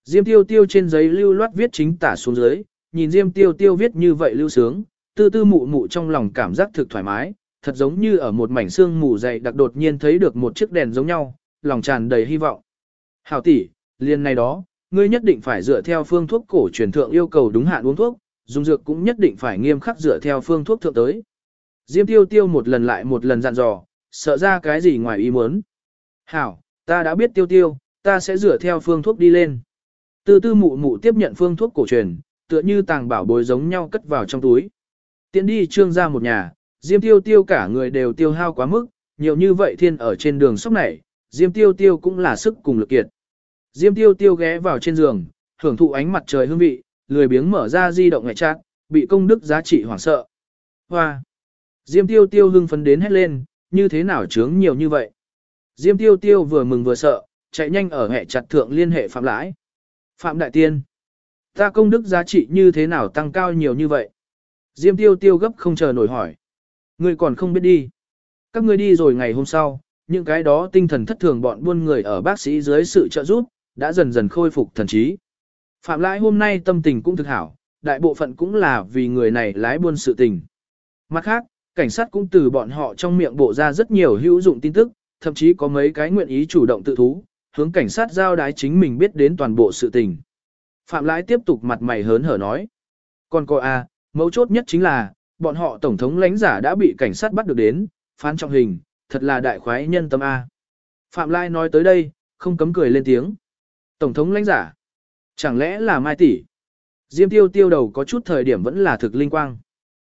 Diêm Tiêu Tiêu trên giấy lưu loát viết chính tả xuống dưới, nhìn Diêm Tiêu Tiêu viết như vậy lưu sướng, tư tư mụ mụ trong lòng cảm giác thực thoải mái, thật giống như ở một mảnh xương mù dày đặc đột nhiên thấy được một chiếc đèn giống nhau, lòng tràn đầy hy vọng. Hảo tỷ, liền này đó, ngươi nhất định phải dựa theo phương thuốc cổ truyền thượng yêu cầu đúng hạn uống thuốc, dùng dược cũng nhất định phải nghiêm khắc dựa theo phương thuốc thượng tới. Diêm Tiêu Tiêu một lần lại một lần dặn dò, sợ ra cái gì ngoài ý muốn. Hảo, ta đã biết Tiêu Tiêu, ta sẽ dựa theo phương thuốc đi lên. Tư tư mụ mụ tiếp nhận phương thuốc cổ truyền, tựa như tàng bảo bối giống nhau cất vào trong túi. Tiến đi trương ra một nhà, Diêm Tiêu Tiêu cả người đều tiêu hao quá mức, nhiều như vậy thiên ở trên đường sóc này, Diêm Tiêu Tiêu cũng là sức cùng lực kiệt. Diêm Tiêu Tiêu ghé vào trên giường, hưởng thụ ánh mặt trời hương vị, lười biếng mở ra di động ngoại trạng, bị công đức giá trị hoảng sợ. Hoa! Diêm Tiêu Tiêu hưng phấn đến hét lên, như thế nào chướng nhiều như vậy? Diêm Tiêu Tiêu vừa mừng vừa sợ, chạy nhanh ở hệ chặt thượng liên hệ Phạm Lãi. Phạm Đại Tiên! Ta công đức giá trị như thế nào tăng cao nhiều như vậy? Diêm Tiêu Tiêu gấp không chờ nổi hỏi. Ngươi còn không biết đi. Các ngươi đi rồi ngày hôm sau, những cái đó tinh thần thất thường bọn buôn người ở bác sĩ dưới sự trợ giúp, đã dần dần khôi phục thần trí. Phạm Lãi hôm nay tâm tình cũng thực hảo, đại bộ phận cũng là vì người này lái buôn sự tình. Mặt khác, cảnh sát cũng từ bọn họ trong miệng bộ ra rất nhiều hữu dụng tin tức, thậm chí có mấy cái nguyện ý chủ động tự thú, hướng cảnh sát giao đái chính mình biết đến toàn bộ sự tình. Phạm Lãi tiếp tục mặt mày hớn hở nói. Còn cô mấu chốt nhất chính là, bọn họ tổng thống lãnh giả đã bị cảnh sát bắt được đến, phán trọng hình, thật là đại khoái nhân tâm A. Phạm Lai nói tới đây, không cấm cười lên tiếng. Tổng thống lãnh giả, chẳng lẽ là Mai tỷ? Diêm Tiêu Tiêu đầu có chút thời điểm vẫn là thực linh quang.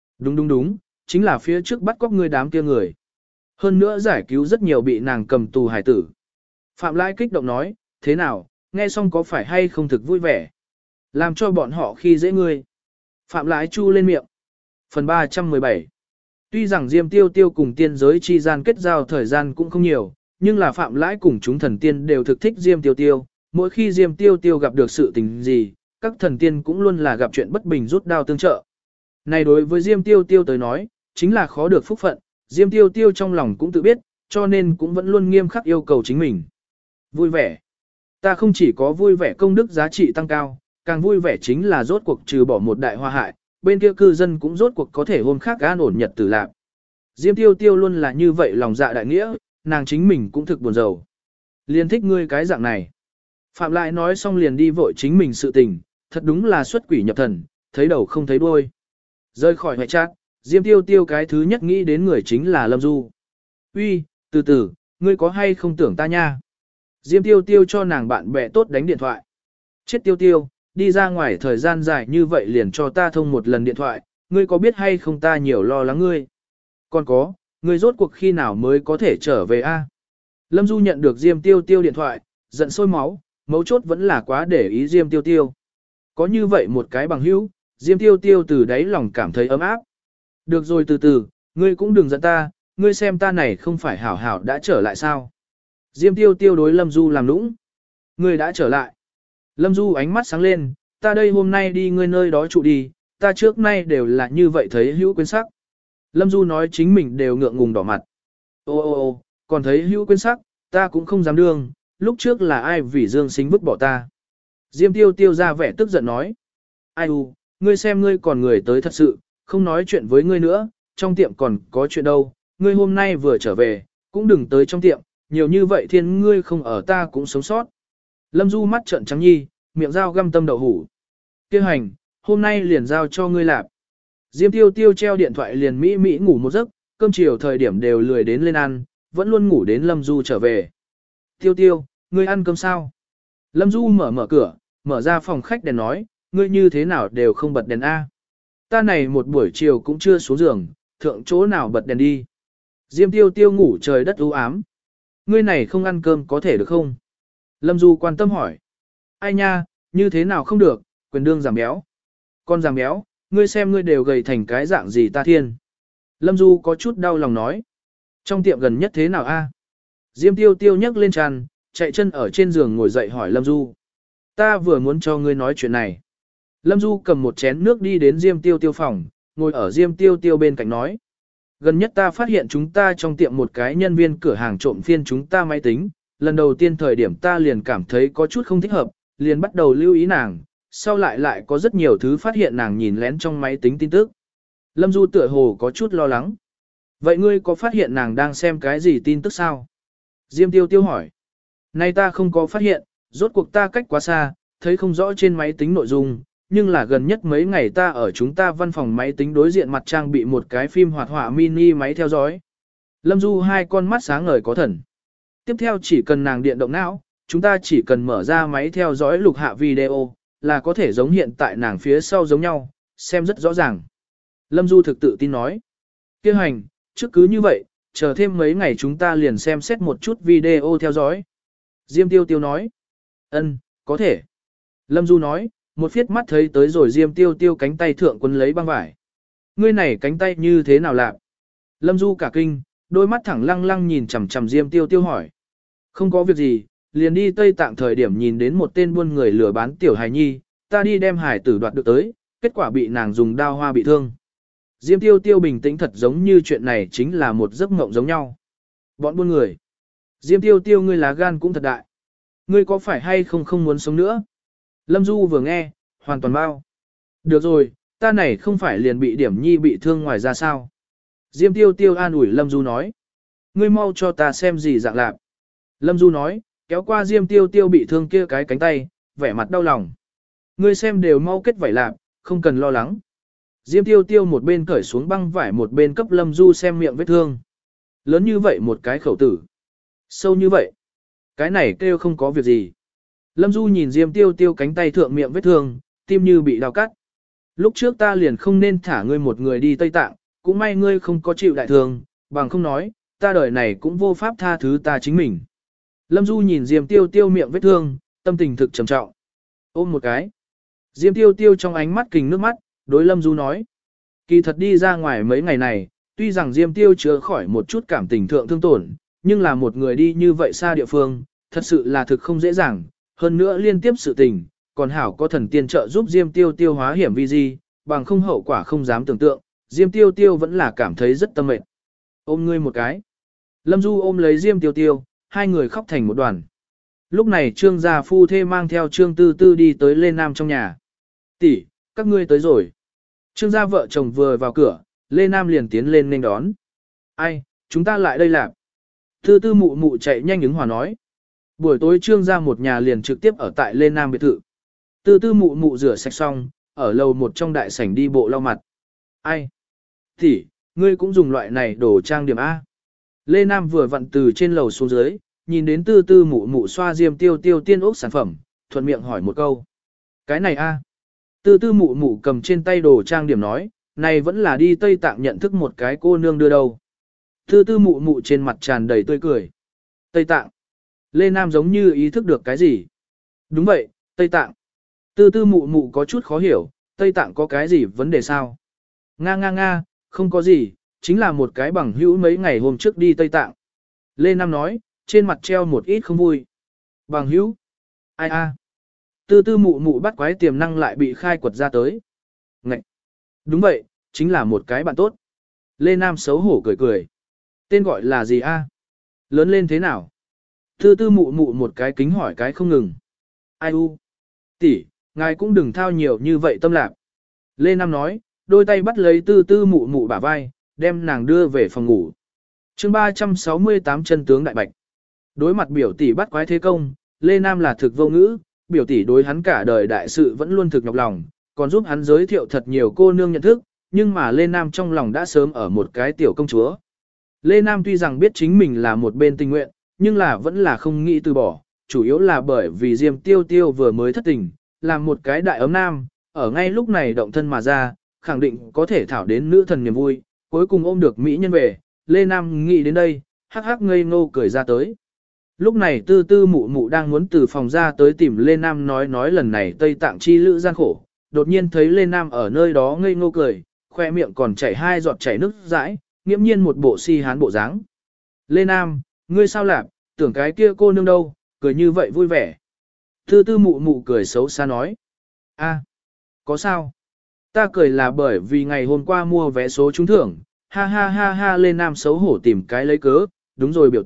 Đúng, chính là phía trước bắt cóc người đám kia người. Hơn nữa giải cứu rất nhiều bị nàng cầm tù hải tử. Phạm Lai kích động nói, thế nào, nghe xong có phải hay không thực vui vẻ? Làm cho bọn họ khi dễ ngươi. Phạm Lai chu lên miệng. Phần 317. Tuy rằng Diêm Tiêu Tiêu cùng tiên giới chi gian kết giao thời gian cũng không nhiều, nhưng là Phạm Lãi cùng chúng thần tiên đều thực thích Diêm Tiêu Tiêu. Mỗi khi Diêm Tiêu Tiêu gặp được sự tình gì, các thần tiên cũng luôn là gặp chuyện bất bình rút đao tương trợ. Này đối với Diêm Tiêu Tiêu tới nói, chính là khó được phúc phận, Diêm Tiêu Tiêu trong lòng cũng tự biết, cho nên cũng vẫn luôn nghiêm khắc yêu cầu chính mình. Vui vẻ. Ta không chỉ có vui vẻ công đức giá trị tăng cao, càng vui vẻ chính là rốt cuộc trừ bỏ một đại hoa hại, bên kia cư dân cũng rốt cuộc có thể hôm khác an ổn nhật tử lạc. Diêm Tiêu Tiêu luôn là như vậy lòng dạ đại nghĩa, nàng chính mình cũng thực buồn rầu. Liền thích ngươi cái dạng này. Phạm Lại nói xong liền đi vội chính mình sự tình, thật đúng là xuất quỷ nhập thần, thấy đầu không thấy đuôi. Rơi khỏi hệ chat, Diêm Tiêu Tiêu cái thứ nhất nghĩ đến người chính là Lâm Du. Uy, từ từ, ngươi có hay không tưởng ta nha? Diêm Tiêu Tiêu cho nàng bạn bè tốt đánh điện thoại. Chết Tiêu Tiêu, đi ra ngoài thời gian dài như vậy liền cho ta thông một lần điện thoại, ngươi có biết hay không ta nhiều lo lắng ngươi. Còn có, ngươi rốt cuộc khi nào mới có thể trở về a? Lâm Du nhận được Diêm Tiêu Tiêu điện thoại, giận sôi máu, mấu chốt vẫn là quá để ý Diêm Tiêu Tiêu. Có như vậy một cái bằng hữu, Diêm Tiêu Tiêu từ đáy lòng cảm thấy ấm áp. Được rồi từ từ, ngươi cũng đừng giận ta, ngươi xem ta này không phải hảo hảo đã trở lại sao. Diêm Tiêu Tiêu đối Lâm Du làm nũng. Ngươi đã trở lại. Lâm Du ánh mắt sáng lên, ta đây hôm nay đi ngươi nơi đó trụ đi, ta trước nay đều là như vậy thấy hữu quyến sắc. Lâm Du nói chính mình đều ngượng ngùng đỏ mặt. Ô, còn thấy hữu quyến sắc, ta cũng không dám đương, lúc trước là ai vì Dương Sính vứt bỏ ta. Diêm Tiêu Tiêu ra vẻ tức giận nói. Ai ngươi xem ngươi còn người tới thật sự, không nói chuyện với ngươi nữa, trong tiệm còn có chuyện đâu, ngươi hôm nay vừa trở về, cũng đừng tới trong tiệm, nhiều như vậy thiên ngươi không ở ta cũng sống sót. Lâm Du mắt trợn trắng nhi, miệng dao găm tâm đậu hủ. Kêu hành, hôm nay liền giao cho ngươi lạp. Diêm Tiêu Tiêu treo điện thoại liền mỹ ngủ một giấc, cơm chiều thời điểm đều lười đến lên ăn, vẫn luôn ngủ đến Lâm Du trở về. Tiêu Tiêu, ngươi ăn cơm sao? Lâm Du mở cửa, mở ra phòng khách đèn nói, ngươi như thế nào đều không bật đèn A. Ta này một buổi chiều cũng chưa xuống giường, thượng chỗ nào bật đèn đi. Diêm Tiêu Tiêu ngủ trời đất u ám. Ngươi này không ăn cơm có thể được không? Lâm Du quan tâm hỏi. Ai nha, như thế nào không được, quyền đương giảm béo. Con giảm béo, ngươi xem ngươi đều gầy thành cái dạng gì ta thiên. Lâm Du có chút đau lòng nói. Trong tiệm gần nhất thế nào a? Diêm Tiêu Tiêu nhấc lên tràn, chạy chân ở trên giường ngồi dậy hỏi Lâm Du. Ta vừa muốn cho ngươi nói chuyện này. Lâm Du cầm một chén nước đi đến Diêm Tiêu Tiêu phòng, ngồi ở Diêm Tiêu Tiêu bên cạnh nói. Gần nhất ta phát hiện chúng ta trong tiệm một cái nhân viên cửa hàng trộm phiên chúng ta máy tính, lần đầu tiên thời điểm ta liền cảm thấy có chút không thích hợp, liền bắt đầu lưu ý nàng, sau lại có rất nhiều thứ phát hiện nàng nhìn lén trong máy tính tin tức. Lâm Du tựa hồ có chút lo lắng. Vậy ngươi có phát hiện nàng đang xem cái gì tin tức sao? Diêm Tiêu Tiêu hỏi. Nay ta không có phát hiện, rốt cuộc ta cách quá xa, thấy không rõ trên máy tính nội dung, nhưng là gần nhất mấy ngày ta ở chúng ta văn phòng máy tính đối diện mặt trang bị một cái phim hoạt họa mini máy theo dõi. Lâm Du hai con mắt sáng ngời có thần. Tiếp theo chỉ cần nàng điện động não, chúng ta chỉ cần mở ra máy theo dõi lục hạ video, là có thể giống hiện tại nàng phía sau giống nhau, xem rất rõ ràng. Lâm Du thực tự tin nói. Kêu hành, trước cứ như vậy, chờ thêm mấy ngày chúng ta liền xem xét một chút video theo dõi. Diêm Tiêu Tiêu nói. Ân, có thể. Lâm Du nói, một phiết mắt thấy tới rồi Diêm Tiêu Tiêu cánh tay thượng quấn lấy băng vải. Ngươi này cánh tay như thế nào lạc? Lâm Du cả kinh, đôi mắt thẳng lăng lăng nhìn chằm chằm Diêm Tiêu Tiêu hỏi. Không có việc gì, liền đi Tây Tạng thời điểm nhìn đến một tên buôn người lừa bán tiểu hài nhi, ta đi đem hải tử đoạt được tới, kết quả bị nàng dùng đao hoa bị thương. Diêm Tiêu Tiêu bình tĩnh thật giống như chuyện này chính là một giấc mộng giống nhau. Bọn buôn người. Diêm Tiêu Tiêu ngươi lá gan cũng thật đại. Ngươi có phải hay không muốn sống nữa? Lâm Du vừa nghe, hoàn toàn bao. Được rồi, ta này không phải liền bị điểm nhi bị thương ngoài ra sao? Diêm Tiêu Tiêu an ủi Lâm Du nói. Ngươi mau cho ta xem gì dạng lạc. Lâm Du nói, kéo qua Diêm Tiêu Tiêu bị thương kia cái cánh tay, vẻ mặt đau lòng. Ngươi xem đều mau kết vảy lạc, không cần lo lắng. Diêm Tiêu Tiêu một bên cởi xuống băng vải một bên cấp Lâm Du xem miệng vết thương. Lớn như vậy một cái khẩu tử. Sâu như vậy. Cái này kêu không có việc gì. Lâm Du nhìn Diêm Tiêu Tiêu cánh tay thượng miệng vết thương, tim như bị đau cắt. Lúc trước ta liền không nên thả ngươi một người đi Tây Tạng, cũng may ngươi không có chịu đại thương, bằng không nói, ta đời này cũng vô pháp tha thứ ta chính mình. Lâm Du nhìn Diêm Tiêu Tiêu miệng vết thương, tâm tình thực trầm trọng. Ôm một cái. Diêm Tiêu Tiêu trong ánh mắt kình nước mắt, đối Lâm Du nói. Kỳ thật đi ra ngoài mấy ngày này, tuy rằng Diêm Tiêu chữa khỏi một chút cảm tình thượng thương tổn, nhưng là một người đi như vậy xa địa phương, thật sự là thực không dễ dàng, hơn nữa liên tiếp sự tình, còn hảo có thần tiên trợ giúp Diêm Tiêu Tiêu hóa hiểm vi di, bằng không hậu quả không dám tưởng tượng, Diêm Tiêu Tiêu vẫn là cảm thấy rất tâm mệt. Ôm ngươi một cái. Lâm Du ôm lấy Diêm Tiêu Tiêu, hai người khóc thành một đoàn. Lúc này Trương gia phu thê mang theo Trương Tư Tư đi tới Lê Nam trong nhà. Tỷ, các ngươi tới rồi. Trương gia vợ chồng vừa vào cửa, Lê Nam liền tiến lên nên đón. Ai, chúng ta lại đây làm. Tư Tư mụ mụ chạy nhanh ứng hòa nói. Buổi tối Trương gia một nhà liền trực tiếp ở tại Lê Nam biệt thự. Tư Tư mụ mụ rửa sạch xong, ở lầu một trong đại sảnh đi bộ lau mặt. Ai? Tỷ, ngươi cũng dùng loại này đồ trang điểm A. Lê Nam vừa vặn từ trên lầu xuống dưới, nhìn đến Tư Tư mụ mụ xoa Diêm Tiêu Tiêu tiên ốc sản phẩm, thuận miệng hỏi một câu. Cái này A. Tư Tư mụ mụ cầm trên tay đồ trang điểm nói, này vẫn là đi Tây Tạng nhận thức một cái cô nương đưa đâu. Tư Tư mụ mụ trên mặt tràn đầy tươi cười. Tây Tạng. Lê Nam giống như ý thức được cái gì. Đúng vậy, Tây Tạng. Tư Tư mụ mụ có chút khó hiểu, Tây Tạng có cái gì vấn đề sao? Nga, không có gì, chính là một cái bằng hữu mấy ngày hôm trước đi Tây Tạng. Lê Nam nói, trên mặt treo một ít không vui. Bằng hữu? Ai a? Tư Tư mụ mụ bắt quái tiềm năng lại bị khai quật ra tới. Ngậy! Đúng vậy, chính là một cái bạn tốt. Lê Nam xấu hổ cười cười. Tên gọi là gì a? Lớn lên thế nào? Tư Tư mụ mụ một cái kính hỏi cái không ngừng. Ai u? Tỷ, ngài cũng đừng thao nhiều như vậy tâm lạc. Lê Nam nói, đôi tay bắt lấy Tư Tư mụ mụ bả vai, đem nàng đưa về phòng ngủ. Chương 368 chân tướng đại bạch. Đối mặt biểu tỷ bắt quái thế công, Lê Nam là thực vô ngữ, biểu tỷ đối hắn cả đời đại sự vẫn luôn thực nhọc lòng, còn giúp hắn giới thiệu thật nhiều cô nương nhận thức, nhưng mà Lê Nam trong lòng đã sớm ở một cái tiểu công chúa. Lê Nam tuy rằng biết chính mình là một bên tình nguyện, nhưng là vẫn là không nghĩ từ bỏ, chủ yếu là bởi vì Diêm Tiêu Tiêu vừa mới thất tình, làm một cái đại ấm nam, ở ngay lúc này động thân mà ra, khẳng định có thể thảo đến nữ thần niềm vui, cuối cùng ôm được mỹ nhân về, Lê Nam nghĩ đến đây, hắc hắc ngây ngô cười ra tới. Lúc này Tư Tư mụ mụ đang muốn từ phòng ra tới tìm Lê Nam nói lần này Tây Tạng chi lữ gian khổ, đột nhiên thấy Lê Nam ở nơi đó ngây ngô cười, khoe miệng còn chảy hai giọt chảy nước dãi, nghiễm nhiên một bộ si hán bộ dáng. Lê Nam, ngươi sao lạp, tưởng cái kia cô nương đâu, cười như vậy vui vẻ. Tư Tư mụ mụ cười xấu xa nói. A, có sao? Ta cười là bởi vì ngày hôm qua mua vé số trúng thưởng, ha ha ha ha. Lê Nam xấu hổ tìm cái lấy cớ, đúng rồi biểu tỷ,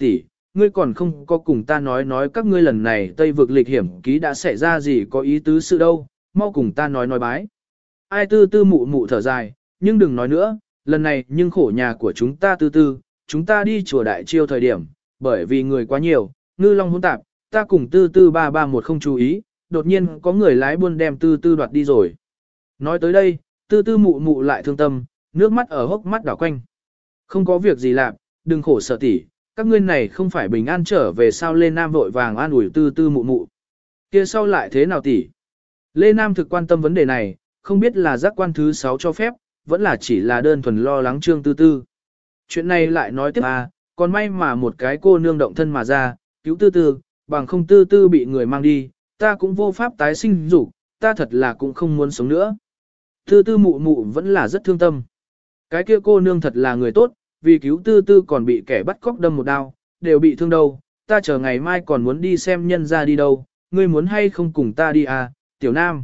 ngươi còn không có cùng ta nói các ngươi lần này Tây vực lịch hiểm ký đã xảy ra gì có ý tứ sự đâu, mau cùng ta nói bái. Ai tư tư mụ mụ thở dài, nhưng đừng nói nữa, lần này nhưng khổ nhà của chúng ta tư tư, chúng ta đi chùa đại chiêu thời điểm, bởi vì người quá nhiều, ngư long hỗn tạp, ta cùng tư tư ba ba một không chú ý, đột nhiên có người lái buôn đem tư tư đoạt đi rồi. Nói tới đây, tư tư mụ mụ lại thương tâm, nước mắt ở hốc mắt đảo quanh. Không có việc gì làm, đừng khổ sở tỷ, các ngươi này không phải bình an trở về sao. Lê Nam vội vàng an ủi tư tư mụ mụ. Kia sau lại thế nào tỷ? Lê Nam thực quan tâm vấn đề này, không biết là giác quan thứ 6 cho phép, vẫn là chỉ là đơn thuần lo lắng Trương Tư Tư. Chuyện này lại nói tiếp còn may mà một cái cô nương động thân mà ra, cứu Tư Tư, bằng không Tư Tư bị người mang đi, ta cũng vô pháp tái sinh dục, ta thật là cũng không muốn sống nữa. Tư Tư mụ mụ vẫn là rất thương tâm. Cái kia cô nương thật là người tốt, vì cứu Tư Tư còn bị kẻ bắt cóc đâm một đao, đều bị thương đâu, ta chờ ngày mai còn muốn đi xem nhân ra đi đâu, ngươi muốn hay không cùng ta đi Tiểu Nam.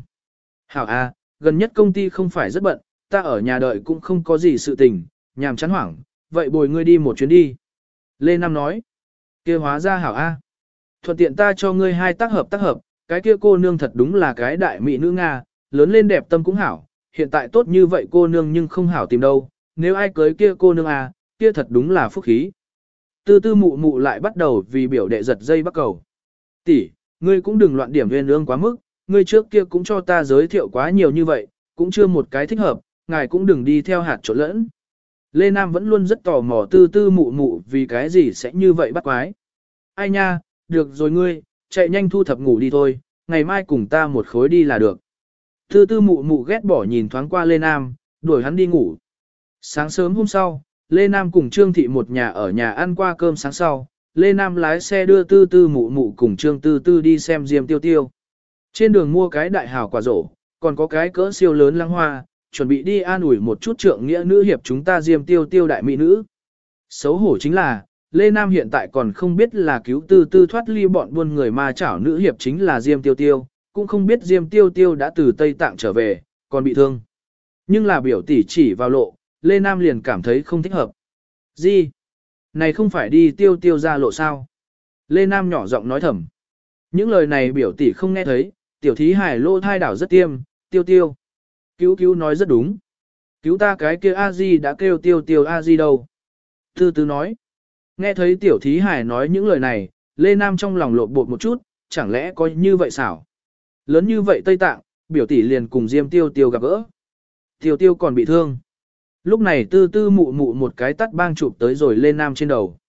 Hảo gần nhất công ty không phải rất bận, ta ở nhà đợi cũng không có gì sự tình, nhàm chán hoảng, vậy bồi ngươi đi một chuyến đi. Lê Nam nói, kia hóa ra hảo thuận tiện ta cho ngươi 2 tác hợp, cái kia cô nương thật đúng là cái đại mỹ nữ Nga, lớn lên đẹp tâm cũng hảo, hiện tại tốt như vậy cô nương nhưng không hảo tìm đâu, nếu ai cưới kia cô nương kia thật đúng là phúc khí. Tư tư mụ mụ lại bắt đầu vì biểu đệ giật dây bắt cầu. Tỷ, ngươi cũng đừng loạn điểm viên ương quá mức, ngươi trước kia cũng cho ta giới thiệu quá nhiều như vậy, cũng chưa một cái thích hợp, ngài cũng đừng đi theo hạt trộn lẫn. Lê Nam vẫn luôn rất tò mò tư tư mụ mụ vì cái gì sẽ như vậy bắt quái. Ai nha, được rồi ngươi, chạy nhanh thu thập ngủ đi thôi, ngày mai cùng ta một khối đi là được. Tư tư mụ mụ ghét bỏ nhìn thoáng qua Lê Nam, đuổi hắn đi ngủ. Sáng sớm hôm sau, Lê Nam cùng Trương Thị một nhà ở nhà ăn qua cơm sáng sau, Lê Nam lái xe đưa tư tư mụ mụ cùng Trương Tư Tư đi xem Diêm Tiêu Tiêu. Trên đường mua cái đại hào quả rổ, còn có cái cỡ siêu lớn lăng hoa, chuẩn bị đi an ủi một chút trượng nghĩa nữ hiệp chúng ta Diêm Tiêu Tiêu đại mỹ nữ. Xấu hổ chính là, Lê Nam hiện tại còn không biết là cứu Tư Tư thoát ly bọn buôn người ma chảo nữ hiệp chính là Diêm Tiêu Tiêu, cũng không biết Diêm Tiêu Tiêu đã từ Tây Tạng trở về, còn bị thương. Nhưng là biểu tỷ chỉ vào lộ, Lê Nam liền cảm thấy không thích hợp. Gì? Này không phải đi Tiêu Tiêu ra lộ sao? Lê Nam nhỏ giọng nói thầm. Những lời này biểu tỷ không nghe thấy, tiểu thí hải lô thai đảo rất tiêm, Tiêu Tiêu. Cứu nói rất đúng. Cứu ta cái kia A-di đã kêu Tiêu Tiêu A-di đâu. Tư Tư nói. Nghe thấy tiểu thí hải nói những lời này, Lê Nam trong lòng lộn bột một chút, chẳng lẽ có như vậy xảo? Lớn như vậy Tây Tạng, biểu tỷ liền cùng Diêm Tiêu Tiêu gặp gỡ. Tiêu Tiêu còn bị thương. Lúc này tư tư mụ mụ một cái tắt bang chụp tới rồi Lê Nam trên đầu.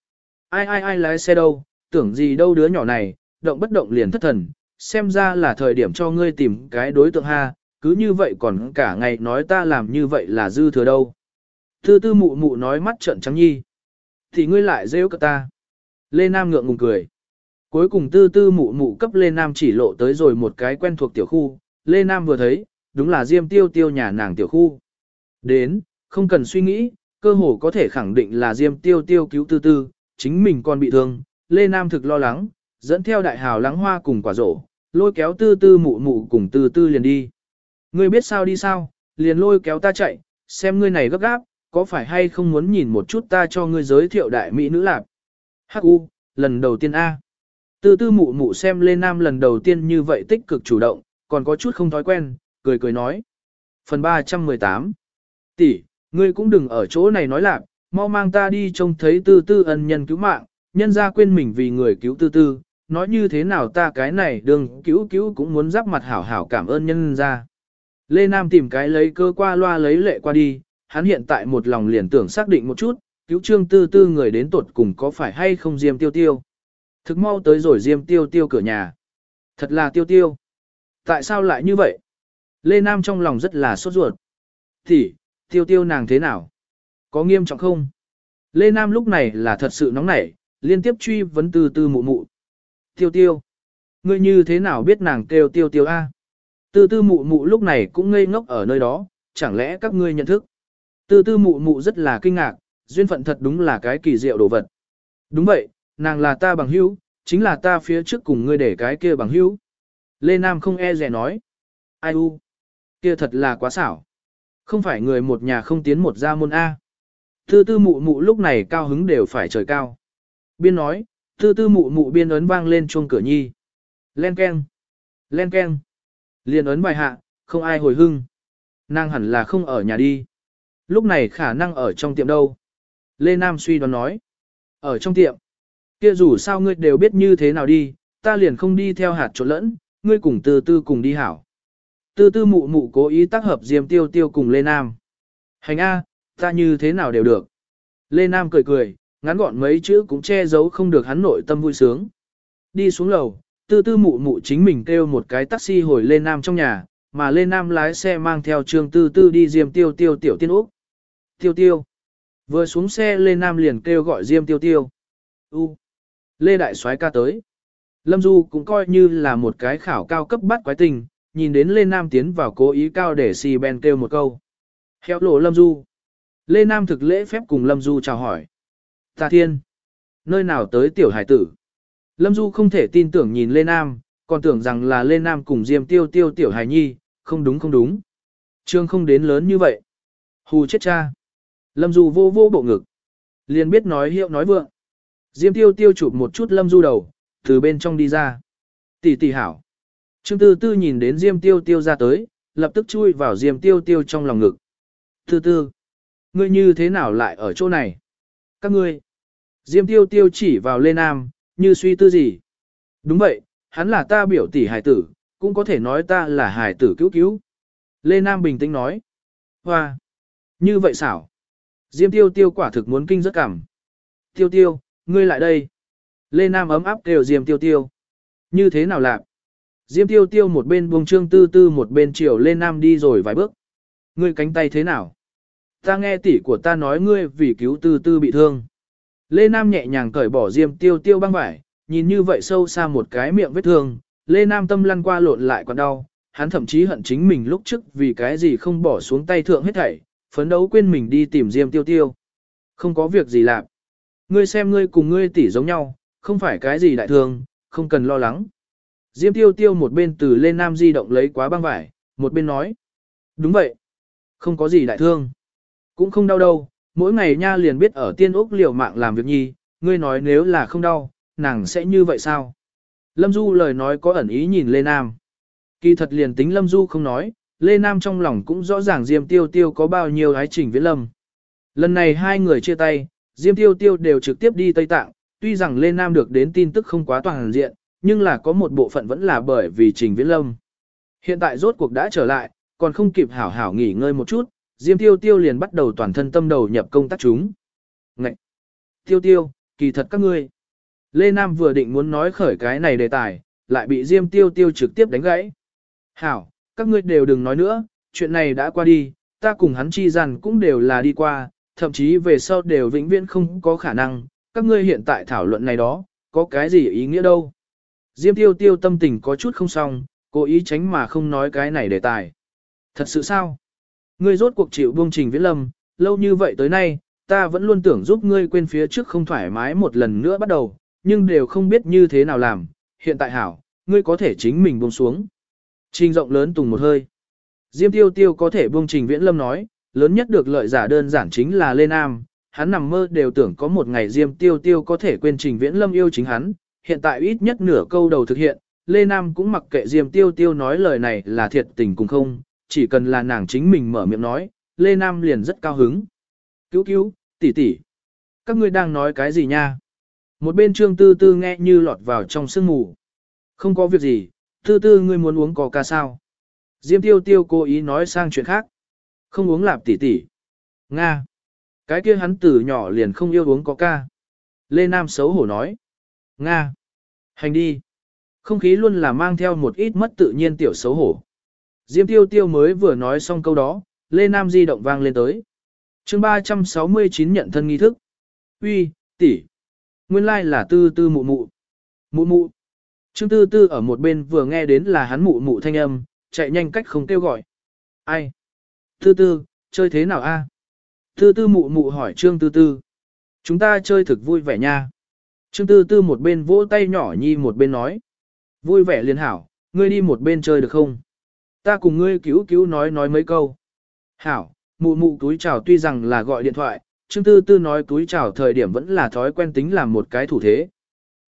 Ai lái xe đâu, tưởng gì đâu đứa nhỏ này, động bất động liền thất thần, xem ra là thời điểm cho ngươi tìm cái đối tượng ha, cứ như vậy còn cả ngày nói ta làm như vậy là dư thừa đâu. Tư tư mụ mụ nói mắt trợn trắng nhi. Thì ngươi lại rêu cả ta. Lê Nam ngượng ngùng cười. Cuối cùng tư tư mụ mụ cấp Lê Nam chỉ lộ tới rồi một cái quen thuộc tiểu khu, Lê Nam vừa thấy, đúng là Diêm Tiêu Tiêu nhà nàng tiểu khu. Đến, không cần suy nghĩ, cơ hồ có thể khẳng định là Diêm Tiêu Tiêu cứu Tư Tư, chính mình còn bị thương, Lê Nam thực lo lắng, dẫn theo đại hào lắng hoa cùng quả rổ, lôi kéo Tư Tư mụ mụ cùng Tư Tư liền đi. Ngươi biết sao đi sao, liền lôi kéo ta chạy, xem ngươi này gấp gáp, có phải hay không muốn nhìn một chút ta cho ngươi giới thiệu đại mỹ nữ lạc. H.U. lần đầu tiên A. Tư Tư mụ mụ xem Lê Nam lần đầu tiên như vậy tích cực chủ động, còn có chút không thói quen, cười cười nói. Phần 318 tỷ, ngươi cũng đừng ở chỗ này nói lạc, mau mang ta đi trông thấy Tư Tư ân nhân cứu mạng, nhân ra quên mình vì người cứu Tư Tư, nói như thế nào ta cái này đừng cứu cũng muốn giáp mặt hảo hảo cảm ơn nhân ra. Lê Nam tìm cái lấy cơ qua loa lấy lệ qua đi, hắn hiện tại một lòng liền tưởng xác định một chút, cứu Trương Tư Tư người đến tuột cùng có phải hay không Diêm Tiêu Tiêu. Thực mau tới rồi Diêm Tiêu Tiêu cửa nhà. Thật là Tiêu Tiêu. Tại sao lại như vậy? Lê Nam trong lòng rất là sốt ruột. Thì, Tiêu Tiêu nàng thế nào? Có nghiêm trọng không? Lê Nam lúc này là thật sự nóng nảy, liên tiếp truy vấn Tư Tư mụ mụ. Tiêu Tiêu. Ngươi như thế nào biết nàng kêu Tiêu Tiêu A? Tư Tư mụ mụ lúc này cũng ngây ngốc ở nơi đó, chẳng lẽ các ngươi nhận thức? Tư Tư mụ mụ rất là kinh ngạc, duyên phận thật đúng là cái kỳ diệu đồ vật. Đúng vậy, nàng là ta bằng hữu, chính là ta phía trước cùng ngươi để cái kia bằng hữu. Lê Nam không e dè nói. Ai u, kia thật là quá xảo. Không phải người một nhà không tiến một gia môn A. Tư Tư mụ mụ lúc này cao hứng đều phải trời cao. Biên nói, Tư tư mụ mụ biên ấn vang lên chuông cửa nhi. Len keng, len keng. Liền ấn vài hạ, không ai hồi hưng. Nàng hẳn là không ở nhà đi. Lúc này khả năng ở trong tiệm đâu. Lê Nam suy đoán nói. Ở trong tiệm. Kia dù sao ngươi đều biết như thế nào đi, ta liền không đi theo hạt trộn lẫn, ngươi cùng tư tư cùng đi hảo. Tư tư mụ mụ cố ý tác hợp Diêm Tiêu Tiêu cùng Lê Nam. Hành A, ta như thế nào đều được. Lê Nam cười cười, ngắn gọn mấy chữ cũng che giấu không được hắn nội tâm vui sướng. Đi xuống lầu, tư tư mụ mụ chính mình kêu một cái taxi hồi Lê Nam trong nhà, mà Lê Nam lái xe mang theo Trương Tư Tư đi Diêm Tiêu Tiêu tiểu tiên úc. Tiêu Tiêu. Vừa xuống xe Lê Nam liền kêu gọi Diêm Tiêu Tiêu. Lê Đại Soái ca tới. Lâm Du cũng coi như là một cái khảo cao cấp bắt quái tình, nhìn đến Lê Nam tiến vào cố ý cao để xì ben kêu một câu. Héo lộ Lâm Du. Lê Nam thực lễ phép cùng Lâm Du chào hỏi. Ta thiên. Nơi nào tới tiểu hải tử. Lâm Du không thể tin tưởng nhìn Lê Nam, còn tưởng rằng là Lê Nam cùng Diêm Tiêu Tiêu tiểu hải nhi, không đúng không đúng. Trương không đến lớn như vậy. Hù chết cha. Lâm Du vô vô bộ ngực. Liền biết nói hiệu nói vượng. Diêm Tiêu Tiêu chụp một chút Lâm Du đầu, từ bên trong đi ra. Tỷ tỷ hảo. Trương Tư Tư nhìn đến Diêm Tiêu Tiêu ra tới, lập tức chui vào Diêm Tiêu Tiêu trong lòng ngực. Tư Tư, ngươi như thế nào lại ở chỗ này? Các ngươi. Diêm Tiêu Tiêu chỉ vào Lê Nam, như suy tư gì. Đúng vậy, hắn là ta biểu tỷ hải tử, cũng có thể nói ta là hải tử cứu cứu. Lê Nam bình tĩnh nói. Hoa. Như vậy xảo. Diêm Tiêu Tiêu quả thực muốn kinh rất cảm. Tiêu Tiêu, ngươi lại đây. Lê Nam ấm áp kêu Diêm Tiêu Tiêu. Như thế nào lạc? Diêm Tiêu Tiêu một bên buông Trương Tư Tư một bên chiều Lê Nam đi rồi vài bước. Ngươi cánh tay thế nào? Ta nghe tỷ của ta nói ngươi vì cứu Tư Tư bị thương. Lê Nam nhẹ nhàng cởi bỏ Diêm Tiêu Tiêu băng vải, nhìn như vậy sâu xa một cái miệng vết thương. Lê Nam tâm lăn qua lộn lại còn đau, hắn thậm chí hận chính mình lúc trước vì cái gì không bỏ xuống tay thượng hết thảy, phấn đấu quên mình đi tìm Diêm Tiêu Tiêu. Không có việc gì làm. Ngươi xem ngươi cùng ngươi tỷ giống nhau, không phải cái gì đại thương, không cần lo lắng. Diêm Tiêu Tiêu một bên từ Lê Nam di động lấy quá băng vải, một bên nói. Đúng vậy. Không có gì đại thương. Cũng không đau đâu, mỗi ngày nha liền biết ở tiên úc liều mạng làm việc nhi, ngươi nói nếu là không đau, nàng sẽ như vậy sao? Lâm Du lời nói có ẩn ý nhìn Lê Nam. Kỳ thật liền tính Lâm Du không nói, Lê Nam trong lòng cũng rõ ràng Diêm Tiêu Tiêu có bao nhiêu ái Trình Viễn Lâm. Lần này hai người chia tay, Diêm Tiêu Tiêu đều trực tiếp đi Tây Tạng, tuy rằng Lê Nam được đến tin tức không quá toàn diện, nhưng là có một bộ phận vẫn là bởi vì Trình Viễn Lâm. Hiện tại rốt cuộc đã trở lại, còn không kịp hảo hảo nghỉ ngơi một chút, Diêm Tiêu Tiêu liền bắt đầu toàn thân tâm đầu nhập công tác chúng. Ngậy! Tiêu Tiêu, kỳ thật các ngươi. Lê Nam vừa định muốn nói khởi cái này đề tài, lại bị Diêm Tiêu Tiêu trực tiếp đánh gãy. Hảo, các ngươi đều đừng nói nữa, chuyện này đã qua đi, ta cùng hắn chi rằng cũng đều là đi qua, thậm chí về sau đều vĩnh viễn không có khả năng, các ngươi hiện tại thảo luận này đó, có cái gì ý nghĩa đâu. Diêm Tiêu Tiêu tâm tình có chút không xong, cố ý tránh mà không nói cái này đề tài. Thật sự sao? Ngươi rốt cuộc chịu buông Trình Viễn Lâm, lâu như vậy tới nay, ta vẫn luôn tưởng giúp ngươi quên phía trước không thoải mái một lần nữa bắt đầu, nhưng đều không biết như thế nào làm, hiện tại hảo, ngươi có thể chính mình buông xuống. Trình rộng lớn tùng một hơi. Diêm Tiêu Tiêu có thể buông Trình Viễn Lâm nói, lớn nhất được lợi giả đơn giản chính là Lê Nam, hắn nằm mơ đều tưởng có một ngày Diêm Tiêu Tiêu có thể quên Trình Viễn Lâm yêu chính hắn, hiện tại ít nhất nửa câu đầu thực hiện, Lê Nam cũng mặc kệ Diêm Tiêu Tiêu nói lời này là thiệt tình cùng không, chỉ cần là nàng chính mình mở miệng nói, Lê Nam liền rất cao hứng. Cứu cứu, tỷ tỷ, các ngươi đang nói cái gì nha? Một bên Trương Tư Tư nghe như lọt vào trong sương mù. Không có việc gì, Tư Tư ngươi muốn uống coca sao? Diêm Tiêu Tiêu cố ý nói sang chuyện khác. Không uống lạp tỷ tỷ. Nga. Cái kia hắn từ nhỏ liền không yêu uống coca. Lê Nam xấu hổ nói. Nga. Hành đi. Không khí luôn là mang theo một ít mất tự nhiên tiểu xấu hổ. Diêm Tiêu Tiêu mới vừa nói xong câu đó, Lê Nam di động vang lên tới. Chương 369 nhận thân nghi thức. Uy, tỷ. Nguyên lai là Tư Tư mụ mụ. Mụ mụ. Trương Tư Tư ở một bên vừa nghe đến là hắn mụ mụ thanh âm, chạy nhanh cách không kêu gọi. Ai? Tư Tư, chơi thế nào a? Tư Tư mụ mụ hỏi Trương Tư Tư. Chúng ta chơi thực vui vẻ nha. Trương Tư Tư một bên vỗ tay nhỏ nhi một bên nói. Vui vẻ liền hảo, ngươi đi một bên chơi được không? Ta cùng ngươi cứu cứu nói mấy câu. Hảo, mụ mụ túi chào tuy rằng là gọi điện thoại, Trương Tư Tư nói túi chào thời điểm vẫn là thói quen tính làm một cái thủ thế.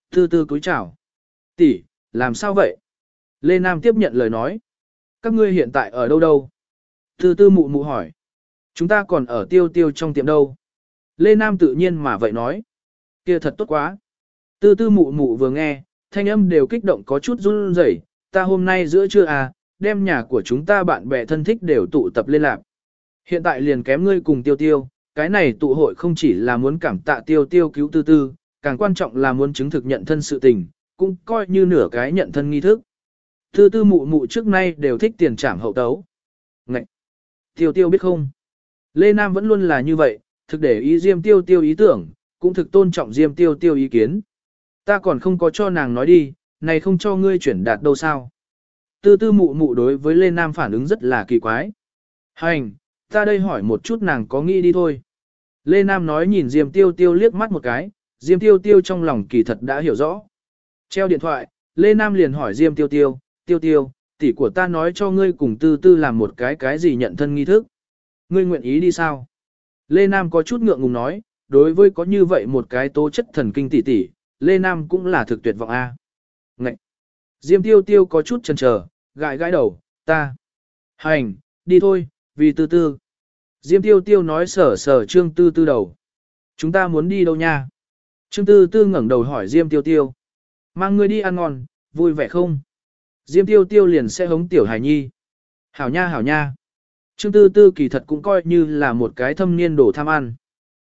Tư tư cúi chào. Tỷ, làm sao vậy? Lê Nam tiếp nhận lời nói. Các ngươi hiện tại ở đâu đâu? Tư tư mụ mụ hỏi. Chúng ta còn ở tiêu tiêu trong tiệm đâu? Lê Nam tự nhiên mà vậy nói. Kia thật tốt quá. Tư tư mụ mụ vừa nghe, thanh âm đều kích động có chút run rẩy. Ta hôm nay giữa trưa à, đem nhà của chúng ta bạn bè thân thích đều tụ tập lên lạc. Hiện tại liền kém ngươi cùng tiêu tiêu, cái này tụ hội không chỉ là muốn cảm tạ tiêu tiêu cứu tư tư, càng quan trọng là muốn chứng thực nhận thân sự tình, cũng coi như nửa cái nhận thân nghi thức. Tư tư mụ mụ trước nay đều thích tiền trảm hậu tấu. Ngậy! Tiêu tiêu biết không? Lê Nam vẫn luôn là như vậy, thực để ý Diêm tiêu tiêu ý tưởng, cũng thực tôn trọng Diêm tiêu tiêu ý kiến. Ta còn không có cho nàng nói đi, này không cho ngươi chuyển đạt đâu sao. Tư tư mụ mụ đối với Lê Nam phản ứng rất là kỳ quái. Hành, ta đây hỏi một chút nàng có nghĩ đi thôi. Lê Nam nói nhìn Diêm tiêu tiêu liếc mắt một cái, Diêm tiêu tiêu trong lòng kỳ thật đã hiểu rõ. Treo điện thoại, Lê Nam liền hỏi Diêm tiêu tiêu, tiêu tiêu, tỷ của ta nói cho ngươi cùng tư tư làm một cái gì nhận thân nghi thức. Ngươi nguyện ý đi sao? Lê Nam có chút ngượng ngùng nói, đối với có như vậy một cái tố chất thần kinh tỷ tỷ, Lê Nam cũng là thực tuyệt vọng a. Ngậy! Diêm tiêu tiêu có chút chần chờ, gãi gãi đầu, ta. Hành, đi thôi, vì tư tư. Diêm tiêu tiêu nói sở sở trương tư tư đầu. Chúng ta muốn đi đâu nha? Trương tư tư ngẩng đầu hỏi Diêm tiêu tiêu. Mang ngươi đi ăn ngon, vui vẻ không? Diêm tiêu tiêu liền sẽ hống tiểu hài nhi. Hảo nha hảo nha. Trương tư tư kỳ thật cũng coi như là một cái thâm niên đổ tham ăn.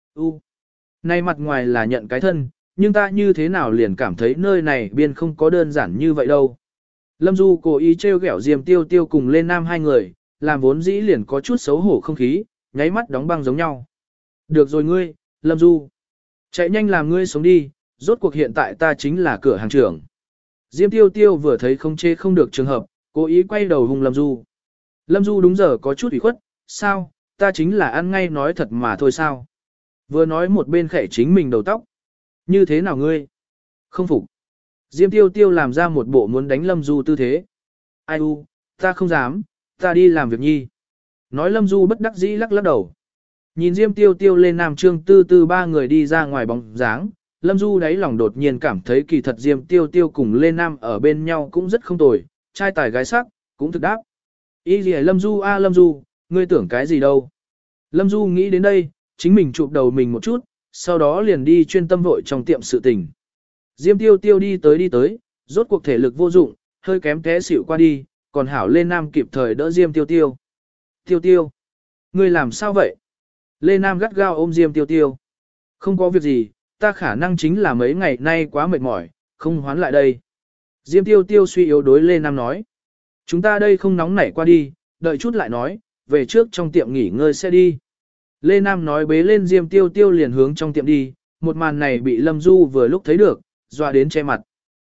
Nay mặt ngoài là nhận cái thân, nhưng ta như thế nào liền cảm thấy nơi này biên không có đơn giản như vậy đâu. Lâm Du cố ý trêu ghẹo Diêm tiêu tiêu cùng lên nam hai người, làm vốn dĩ liền có chút xấu hổ không khí, nháy mắt đóng băng giống nhau. Được rồi ngươi, Lâm Du. Chạy nhanh làm ngươi sống đi, rốt cuộc hiện tại ta chính là cửa hàng trưởng. Diêm tiêu tiêu vừa thấy không chê không được trường hợp, cố ý quay đầu hùng Lâm Du. Lâm Du đúng giờ có chút ủy khuất, sao, ta chính là ăn ngay nói thật mà thôi sao. Vừa nói một bên khẽ chính mình đầu tóc. Như thế nào ngươi? Không phục. Diêm tiêu tiêu làm ra một bộ muốn đánh Lâm Du tư thế. Ai u, ta không dám, ta đi làm việc nhi. Nói Lâm Du bất đắc dĩ lắc lắc đầu. Nhìn Diêm tiêu tiêu lên Nam Trương tư tư ba người đi ra ngoài bóng dáng, Lâm Du đáy lòng đột nhiên cảm thấy kỳ thật Diêm tiêu tiêu cùng lên Nam ở bên nhau cũng rất không tồi, trai tài gái sắc, cũng thực đáp. Ý gì Lâm Du a Lâm Du, ngươi tưởng cái gì đâu. Lâm Du nghĩ đến đây, chính mình chụp đầu mình một chút, sau đó liền đi chuyên tâm vội trong tiệm sự tình. Diêm tiêu tiêu đi tới, rốt cuộc thể lực vô dụng, hơi kém té xỉu qua đi, còn hảo Lê Nam kịp thời đỡ Diêm tiêu tiêu. Tiêu tiêu, ngươi làm sao vậy? Lê Nam gắt gao ôm Diêm tiêu tiêu. Không có việc gì, ta khả năng chính là mấy ngày nay quá mệt mỏi, không hoán lại đây. Diêm tiêu tiêu suy yếu đối Lê Nam nói. Chúng ta đây không nóng nảy qua đi, đợi chút lại nói, về trước trong tiệm nghỉ ngơi sẽ đi. Lê Nam nói bế lên Diêm tiêu tiêu liền hướng trong tiệm đi, một màn này bị Lâm Du vừa lúc thấy được, dọa đến che mặt.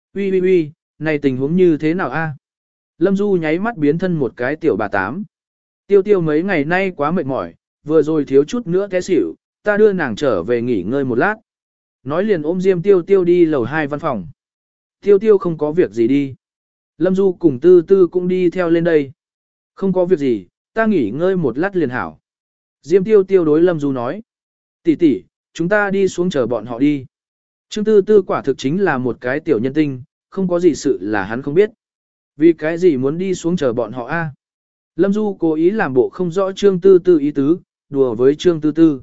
Uy, này tình huống như thế nào a? Lâm Du nháy mắt biến thân một cái tiểu bà tám. Tiêu tiêu mấy ngày nay quá mệt mỏi, vừa rồi thiếu chút nữa té xỉu, ta đưa nàng trở về nghỉ ngơi một lát. Nói liền ôm Diêm tiêu tiêu đi lầu 2 văn phòng. Tiêu tiêu không có việc gì đi. Lâm Du cùng tư tư cũng đi theo lên đây. Không có việc gì, ta nghỉ ngơi một lát liền hảo. Diêm tiêu tiêu đối Lâm Du nói. Tỷ tỷ, chúng ta đi xuống chờ bọn họ đi. Trương tư tư quả thực chính là một cái tiểu nhân tinh, không có gì sự là hắn không biết. Vì cái gì muốn đi xuống chờ bọn họ a? Lâm Du cố ý làm bộ không rõ Trương tư tư ý tứ, đùa với Trương tư tư.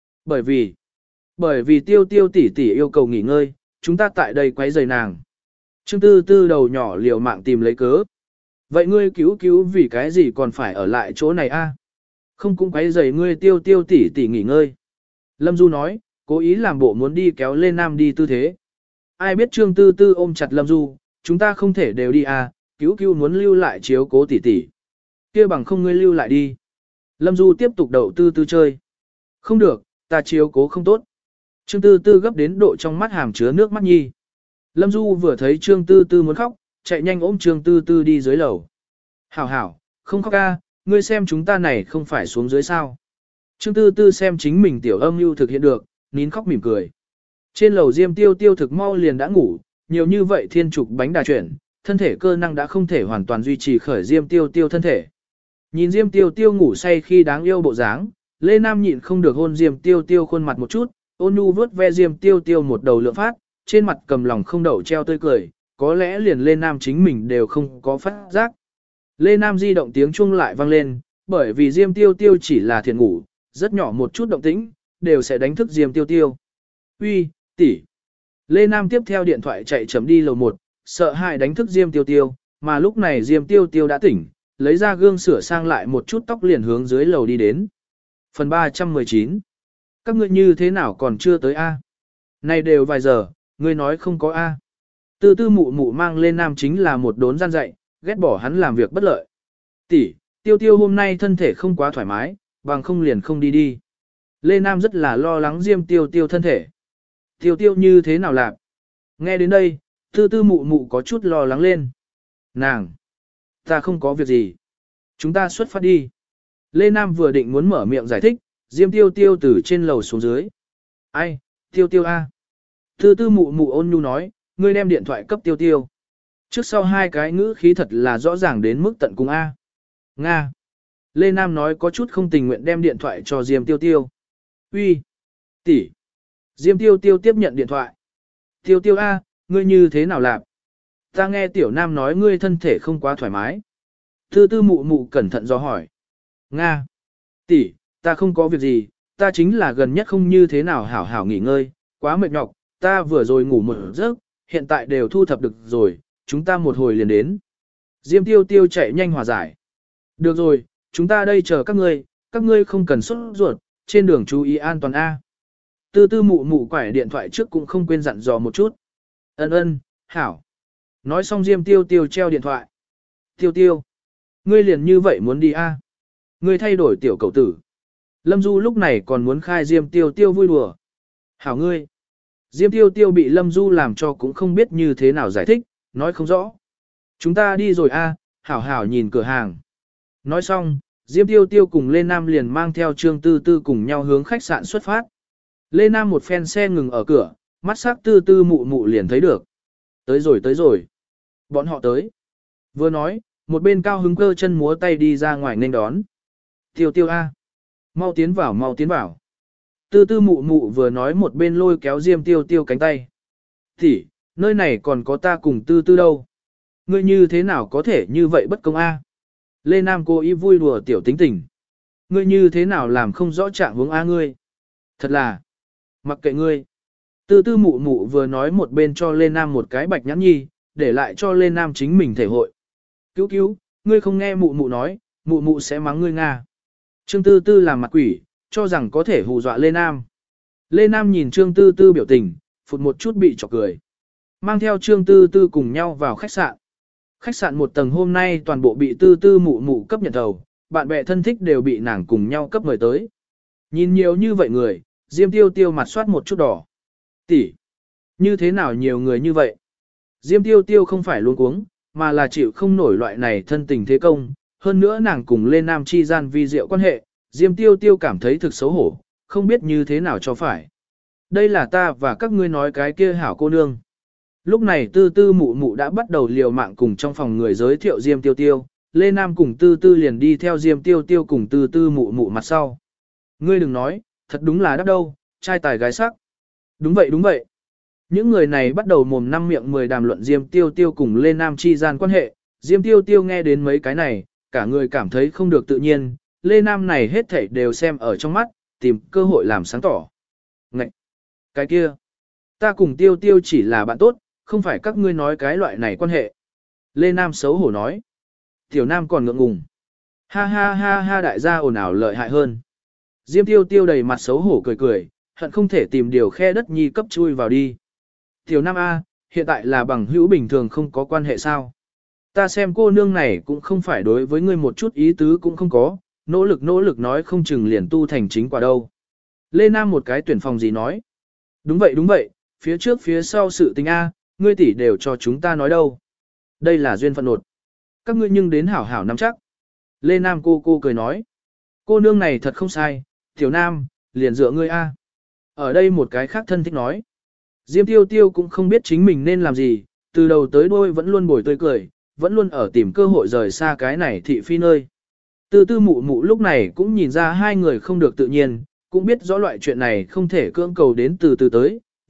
Bởi vì tiêu tiêu tỷ tỷ yêu cầu nghỉ ngơi, chúng ta tại đây quấy rầy nàng. Trương tư tư đầu nhỏ liều mạng tìm lấy cớ. Vậy ngươi cứu vì cái gì còn phải ở lại chỗ này a? Không cũng quấy rầy ngươi tiêu tiêu tỷ tỷ nghỉ ngơi. Lâm Du nói, cố ý làm bộ muốn đi kéo lên Nam đi tư thế. Ai biết Trương tư tư ôm chặt Lâm Du, chúng ta không thể đều đi à, cứu muốn lưu lại chiếu cố tỷ tỷ. Kia bằng không ngươi lưu lại đi. Lâm Du tiếp tục đậu tư tư chơi. Không được, ta chiếu cố không tốt. Trương tư tư gấp đến độ trong mắt hàm chứa nước mắt nhi. Lâm Du vừa thấy Trương tư tư muốn khóc, chạy nhanh ôm Trương tư tư đi dưới lầu. Hảo, không khóc ca, ngươi xem chúng ta này không phải xuống dưới sao. Trương tư tư xem chính mình tiểu âm mưu thực hiện được, nín khóc mỉm cười. Trên lầu Diêm tiêu tiêu thực mau liền đã ngủ, nhiều như vậy thiên trục bánh đà chuyển, thân thể cơ năng đã không thể hoàn toàn duy trì khởi Diêm tiêu tiêu thân thể. Nhìn Diêm tiêu tiêu ngủ say khi đáng yêu bộ dáng, Lê Nam nhịn không được hôn Diêm tiêu tiêu khuôn mặt một chút, ôn nhu vớt ve Diêm tiêu tiêu một đầu lượng phát, trên mặt cầm lòng không đậu treo tươi cười, có lẽ liền Lê Nam chính mình đều không có phát giác. Lê Nam di động tiếng chuông lại vang lên, bởi vì Diêm Tiêu Tiêu chỉ là thiền ngủ, rất nhỏ một chút động tĩnh, đều sẽ đánh thức Diêm Tiêu Tiêu. Uy, tỷ. Lê Nam tiếp theo điện thoại chạy chấm đi lầu 1, sợ hãi đánh thức Diêm Tiêu Tiêu, mà lúc này Diêm Tiêu Tiêu đã tỉnh, lấy ra gương sửa sang lại một chút tóc liền hướng dưới lầu đi đến. Phần 319. Các ngươi như thế nào còn chưa tới A? Này đều vài giờ, ngươi nói không có A. Tư tư mụ mụ mang lên Nam chính là một đốn gian dạy, ghét bỏ hắn làm việc bất lợi. Tỷ, Tiêu Tiêu hôm nay thân thể không quá thoải mái, bằng không liền không đi đi. Lê Nam rất là lo lắng Diêm Tiêu Tiêu thân thể. Tiêu Tiêu như thế nào lạc? Nghe đến đây, tư tư mụ mụ có chút lo lắng lên. Nàng! Ta không có việc gì. Chúng ta xuất phát đi. Lê Nam vừa định muốn mở miệng giải thích, Diêm Tiêu Tiêu từ trên lầu xuống dưới. Ai, Tiêu Tiêu A. Tư tư mụ mụ ôn nhu nói, ngươi đem điện thoại cấp Tiêu Tiêu. Trước sau hai cái ngữ khí thật là rõ ràng đến mức tận cùng A. Nga. Lê Nam nói có chút không tình nguyện đem điện thoại cho Diêm Tiêu Tiêu. Uy, tỷ. Diêm Tiêu Tiêu tiếp nhận điện thoại. Tiêu Tiêu A, ngươi như thế nào làm? Ta nghe Tiểu Nam nói ngươi thân thể không quá thoải mái. Tư tư mụ mụ cẩn thận do hỏi. Nga. Tỷ, ta không có việc gì, ta chính là gần nhất không như thế nào hảo hảo nghỉ ngơi, quá mệt nhọc, ta vừa rồi ngủ một giấc, hiện tại đều thu thập được rồi, chúng ta một hồi liền đến. Diêm Tiêu Tiêu chạy nhanh hòa giải. Được rồi, chúng ta đây chờ các ngươi không cần sốt ruột, trên đường chú ý an toàn A. Tư tư mụ mụ quải điện thoại trước cũng không quên dặn dò một chút. Ân, hảo. Nói xong Diêm Tiêu Tiêu treo điện thoại. Tiêu Tiêu, ngươi liền như vậy muốn đi A. Ngươi thay đổi tiểu cậu tử. Lâm Du lúc này còn muốn khai Diêm Tiêu Tiêu vui đùa. Hảo ngươi. Diêm Tiêu Tiêu bị Lâm Du làm cho cũng không biết như thế nào giải thích, nói không rõ. Chúng ta đi rồi A, hảo hảo nhìn cửa hàng. Nói xong, Diêm Tiêu Tiêu cùng Lê Nam liền mang theo Trương Tư Tư cùng nhau hướng khách sạn xuất phát. Lê Nam một phen xe ngừng ở cửa, mắt sắc Tư Tư mụ mụ liền thấy được. Tới rồi. Bọn họ tới. Vừa nói, một bên cao hứng cơ chân múa tay đi ra ngoài nên đón. Tiêu Tiêu A. Mau tiến vào. Tư Tư mụ mụ vừa nói một bên lôi kéo Diêm Tiêu Tiêu cánh tay. Thì, nơi này còn có ta cùng Tư Tư đâu. Ngươi như thế nào có thể như vậy bất công A. Lê Nam cố ý vui đùa tiểu tính tình. Ngươi như thế nào làm không rõ trạng hướng A ngươi. Thật là, mặc kệ ngươi. Tư tư mụ mụ vừa nói một bên cho Lê Nam một cái bạch nhãn nhi, để lại cho Lê Nam chính mình thể hội. Cứu, ngươi không nghe mụ mụ nói, mụ mụ sẽ mắng ngươi Nga. Trương Tư Tư làm mặt quỷ, cho rằng có thể hù dọa Lê Nam. Lê Nam nhìn Trương Tư Tư biểu tình, phụt một chút bị chọc cười. Mang theo Trương Tư Tư cùng nhau vào khách sạn. Khách sạn một tầng hôm nay toàn bộ bị Tư Tư mụ mụ cấp nhận thầu, bạn bè thân thích đều bị nàng cùng nhau cấp mời tới. Nhìn nhiều như vậy người, Diêm Tiêu Tiêu mặt soát một chút đỏ. Tỷ, như thế nào nhiều người như vậy? Diêm Tiêu Tiêu không phải luống cuống, mà là chịu không nổi loại này thân tình thế công. Hơn nữa nàng cùng Lê Nam chi gian vi diệu quan hệ, Diêm Tiêu Tiêu cảm thấy thực xấu hổ, không biết như thế nào cho phải. Đây là ta và các ngươi nói cái kia hảo cô nương. Lúc này Tư Tư mụ mụ đã bắt đầu liều mạng cùng trong phòng người giới thiệu Diêm Tiêu Tiêu, Lê Nam cùng Tư Tư liền đi theo Diêm Tiêu Tiêu cùng Tư Tư mụ mụ mặt sau. Ngươi đừng nói, thật đúng là đắt đâu, trai tài gái sắc. Đúng vậy. Những người này bắt đầu mồm năm miệng 10 đàm luận Diêm Tiêu Tiêu cùng Lê Nam chi gian quan hệ, Diêm Tiêu Tiêu nghe đến mấy cái này, cả người cảm thấy không được tự nhiên, Lê Nam này hết thảy đều xem ở trong mắt, tìm cơ hội làm sáng tỏ. Ngậy! Cái kia! Ta cùng Tiêu Tiêu chỉ là bạn tốt, không phải các ngươi nói cái loại này quan hệ. Lê Nam xấu hổ nói. Tiểu Nam còn ngượng ngùng. Ha đại gia ồn ào lợi hại hơn. Diêm Tiêu Tiêu đầy mặt xấu hổ cười, hận không thể tìm điều khe đất nhi cấp chui vào đi. Tiểu Nam A, hiện tại là bằng hữu bình thường không có quan hệ sao. Ta xem cô nương này cũng không phải đối với ngươi một chút ý tứ cũng không có, nỗ lực nói không chừng liền tu thành chính quả đâu. Lê Nam một cái tuyển phòng gì nói. Đúng vậy, phía trước phía sau sự tình A, ngươi tỷ đều cho chúng ta nói đâu. Đây là duyên phận nột. Các ngươi nhưng đến hảo hảo nắm chắc. Lê Nam cô cười nói. Cô nương này thật không sai, Tiểu Nam, liền dựa ngươi A. Ở đây một cái khác thân thích nói. Diêm Tiêu Tiêu cũng không biết chính mình nên làm gì, từ đầu tới đuôi vẫn luôn bồi tươi cười, vẫn luôn ở tìm cơ hội rời xa cái này thị phi nơi. Tư tư mụ mụ lúc này cũng nhìn ra hai người không được tự nhiên, cũng biết rõ loại chuyện này không thể cưỡng cầu đến từ từ tới,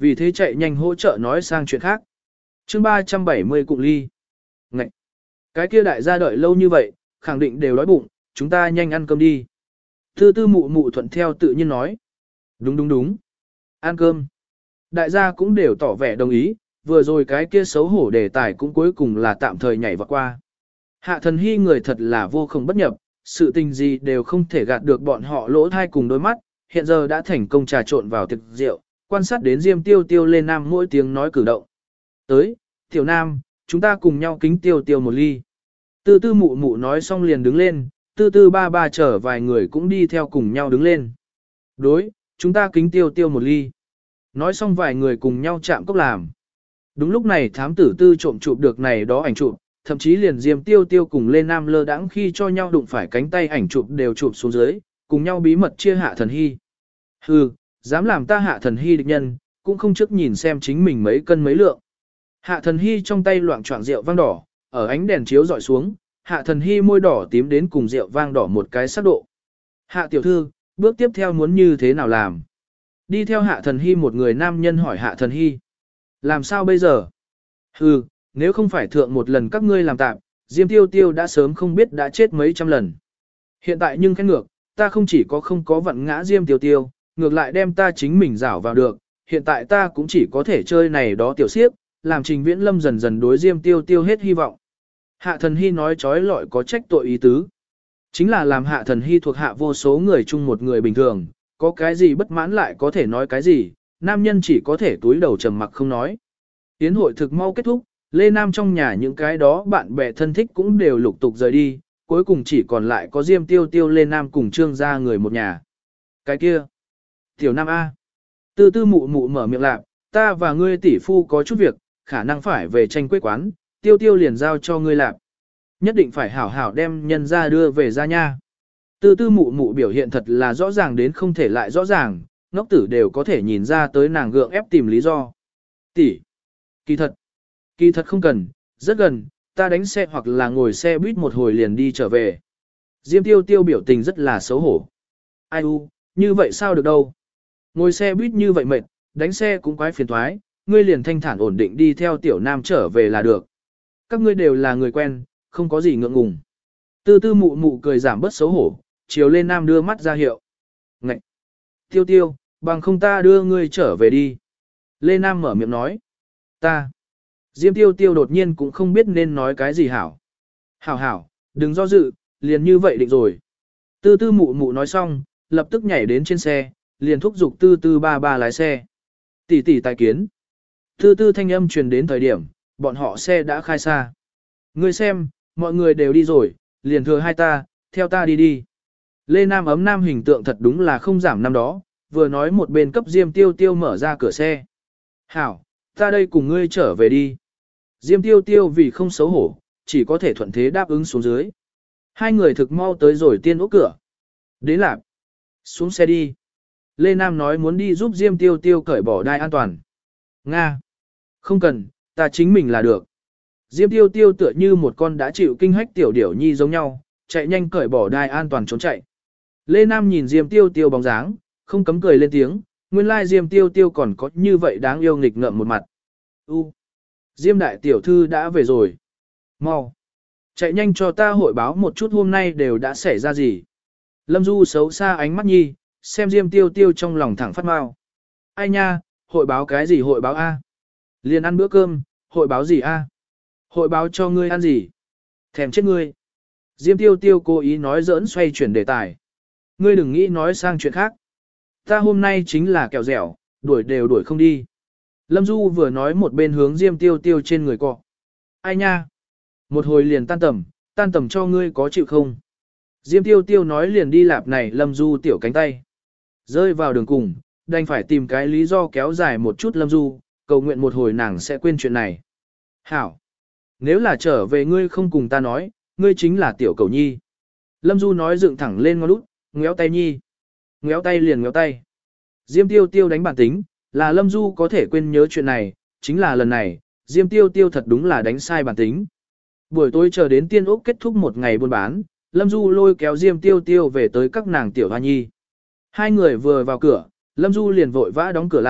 vì thế chạy nhanh hỗ trợ nói sang chuyện khác. chương 370 cụng ly. Ngậy! Cái kia đại gia đợi lâu như vậy, khẳng định đều đói bụng, chúng ta nhanh ăn cơm đi. Tư tư mụ mụ thuận theo tự nhiên nói. Đúng đúng đúng. Ăn cơm. Đại gia cũng đều tỏ vẻ đồng ý, vừa rồi cái kia xấu hổ đề tài cũng cuối cùng là tạm thời nhảy vào qua. Hạ thần hy người thật là vô không bất nhập, sự tình gì đều không thể gạt được bọn họ lỗ thai cùng đôi mắt, hiện giờ đã thành công trà trộn vào thực rượu, quan sát đến Diêm Tiêu Tiêu lên Nam mỗi tiếng nói cử động. Tới, Tiểu Nam, chúng ta cùng nhau kính Tiêu Tiêu một ly. Tư tư mụ mụ nói xong liền đứng lên, tư tư ba ba chở vài người cũng đi theo cùng nhau đứng lên. Đối, chúng ta kính Tiêu Tiêu một ly. Nói xong vài người cùng nhau chạm cốc làm. Đúng lúc này thám tử tư trộm chụp được này đó ảnh chụp, thậm chí liền Diêm Tiêu Tiêu cùng Lê Nam lơ đãng khi cho nhau đụng phải cánh tay ảnh chụp đều chụp xuống dưới, cùng nhau bí mật chia Hạ Thần Hy. Hừ, dám làm ta Hạ Thần Hy địch nhân, cũng không trước nhìn xem chính mình mấy cân mấy lượng. Hạ Thần Hy trong tay loạng choạng rượu vang đỏ, ở ánh đèn chiếu dọi xuống, Hạ Thần Hy môi đỏ tím đến cùng rượu vang đỏ một cái sắc độ. Hạ tiểu thư, bước tiếp theo muốn như thế nào làm? Đi theo Hạ Thần Hy một người nam nhân hỏi Hạ Thần Hy. Làm sao bây giờ? Hừ, nếu không phải thượng một lần các ngươi làm tạm, Diêm Tiêu Tiêu đã sớm không biết đã chết mấy trăm lần. Hiện tại nhưng khen ngược, ta không chỉ có không có vận ngã Diêm Tiêu Tiêu, ngược lại đem ta chính mình rảo vào được, hiện tại ta cũng chỉ có thể chơi này đó tiểu siếp, làm Trình Viễn Lâm dần dần đối Diêm Tiêu Tiêu hết hy vọng. Hạ Thần Hy nói trói lọi có trách tội ý tứ. Chính là làm Hạ Thần Hy thuộc hạ vô số người chung một người bình thường, có cái gì bất mãn lại có thể nói cái gì, nam nhân chỉ có thể túi đầu trầm mặc không nói. Yến hội thực mau kết thúc, Lê Nam trong nhà những cái đó bạn bè thân thích cũng đều lục tục rời đi, cuối cùng chỉ còn lại có Diêm Tiêu Tiêu Lê Nam cùng Trương gia người một nhà. Cái kia, Tiểu Nam A. Tư tư mụ mụ mở miệng lạc, ta và ngươi tỷ phu có chút việc, khả năng phải về tranh quế quán, Tiêu Tiêu liền giao cho ngươi lạc. Nhất định phải hảo hảo đem nhân ra đưa về ra nha. Tư tư mụ mụ biểu hiện thật là rõ ràng đến không thể lại rõ ràng, ngốc tử đều có thể nhìn ra tới nàng gượng ép tìm lý do. Tỷ, kỳ thật không cần, rất gần, ta đánh xe hoặc là ngồi xe buýt một hồi liền đi trở về. Diêm Tiêu Tiêu biểu tình rất là xấu hổ. Ai u, như vậy sao được đâu. Ngồi xe buýt như vậy mệt, đánh xe cũng quái phiền toái, ngươi liền thanh thản ổn định đi theo Tiểu Nam trở về là được. Các ngươi đều là người quen, không có gì ngượng ngùng. Tư tư mụ mụ cười giảm bớt xấu hổ, chiều lên Nam đưa mắt ra hiệu. Ngậy! Tiêu Tiêu, bằng không ta đưa ngươi trở về đi. Lê Nam mở miệng nói. Ta! Diêm Tiêu Tiêu đột nhiên cũng không biết nên nói cái gì hảo. Hảo hảo, đừng do dự, liền như vậy định rồi. Tư tư mụ mụ nói xong, lập tức nhảy đến trên xe, liền thúc giục tư tư ba ba lái xe. Tỷ tỷ tài kiến. Tư tư thanh âm truyền đến thời điểm, bọn họ xe đã khai xa. Ngươi xem, mọi người đều đi rồi, liền thừa hai ta, theo ta đi đi. Lê Nam ấm nam hình tượng thật đúng là không giảm năm đó, vừa nói một bên cấp Diêm Tiêu Tiêu mở ra cửa xe. Hảo, ta đây cùng ngươi trở về đi. Diêm Tiêu Tiêu vì không xấu hổ, chỉ có thể thuận thế đáp ứng xuống dưới. Hai người thực mau tới rồi tiên ốc cửa. Đến lạc. Xuống xe đi. Lê Nam nói muốn đi giúp Diêm Tiêu Tiêu cởi bỏ đai an toàn. Nga. Không cần, ta chính mình là được. Diêm Tiêu Tiêu tựa như một con đã chịu kinh hách tiểu điểu nhi giống nhau, chạy nhanh cởi bỏ đai an toàn trốn chạy. Lê Nam nhìn Diêm Tiêu Tiêu bóng dáng, không cấm cười lên tiếng, nguyên lai Diêm Tiêu Tiêu còn có như vậy đáng yêu nghịch ngợm một mặt. Diêm đại tiểu thư đã về rồi. Mau. Chạy nhanh cho ta hội báo một chút hôm nay đều đã xảy ra gì. Lâm Du xấu xa ánh mắt nhi, xem Diêm Tiêu Tiêu trong lòng thẳng phát mau. Ai nha, hội báo cái gì hội báo A? Liền ăn bữa cơm, hội báo gì A? Hội báo cho ngươi ăn gì? Thèm chết ngươi. Diêm Tiêu Tiêu cố ý nói giỡn xoay chuyển đề tài. Ngươi đừng nghĩ nói sang chuyện khác. Ta hôm nay chính là kẹo dẻo, đuổi đều đuổi không đi. Lâm Du vừa nói một bên hướng Diêm Tiêu Tiêu trên người cọ. Ai nha? Một hồi liền tan tầm cho ngươi có chịu không? Diêm Tiêu Tiêu nói liền đi lạp này Lâm Du tiểu cánh tay. Rơi vào đường cùng, đành phải tìm cái lý do kéo dài một chút Lâm Du, cầu nguyện một hồi nàng sẽ quên chuyện này. Hảo! Nếu là trở về ngươi không cùng ta nói, ngươi chính là tiểu cầu nhi. Lâm Du nói dựng thẳng lên ngón út, ngéo tay nhi. Ngéo tay liền ngéo tay. Diêm Tiêu Tiêu đánh bản tính, là Lâm Du có thể quên nhớ chuyện này, chính là lần này, Diêm Tiêu Tiêu thật đúng là đánh sai bản tính. Buổi tối chờ đến tiên ốc kết thúc một ngày buôn bán, Lâm Du lôi kéo Diêm Tiêu Tiêu về tới các nàng tiểu hoa nhi. Hai người vừa vào cửa, Lâm Du liền vội vã đóng cửa lại,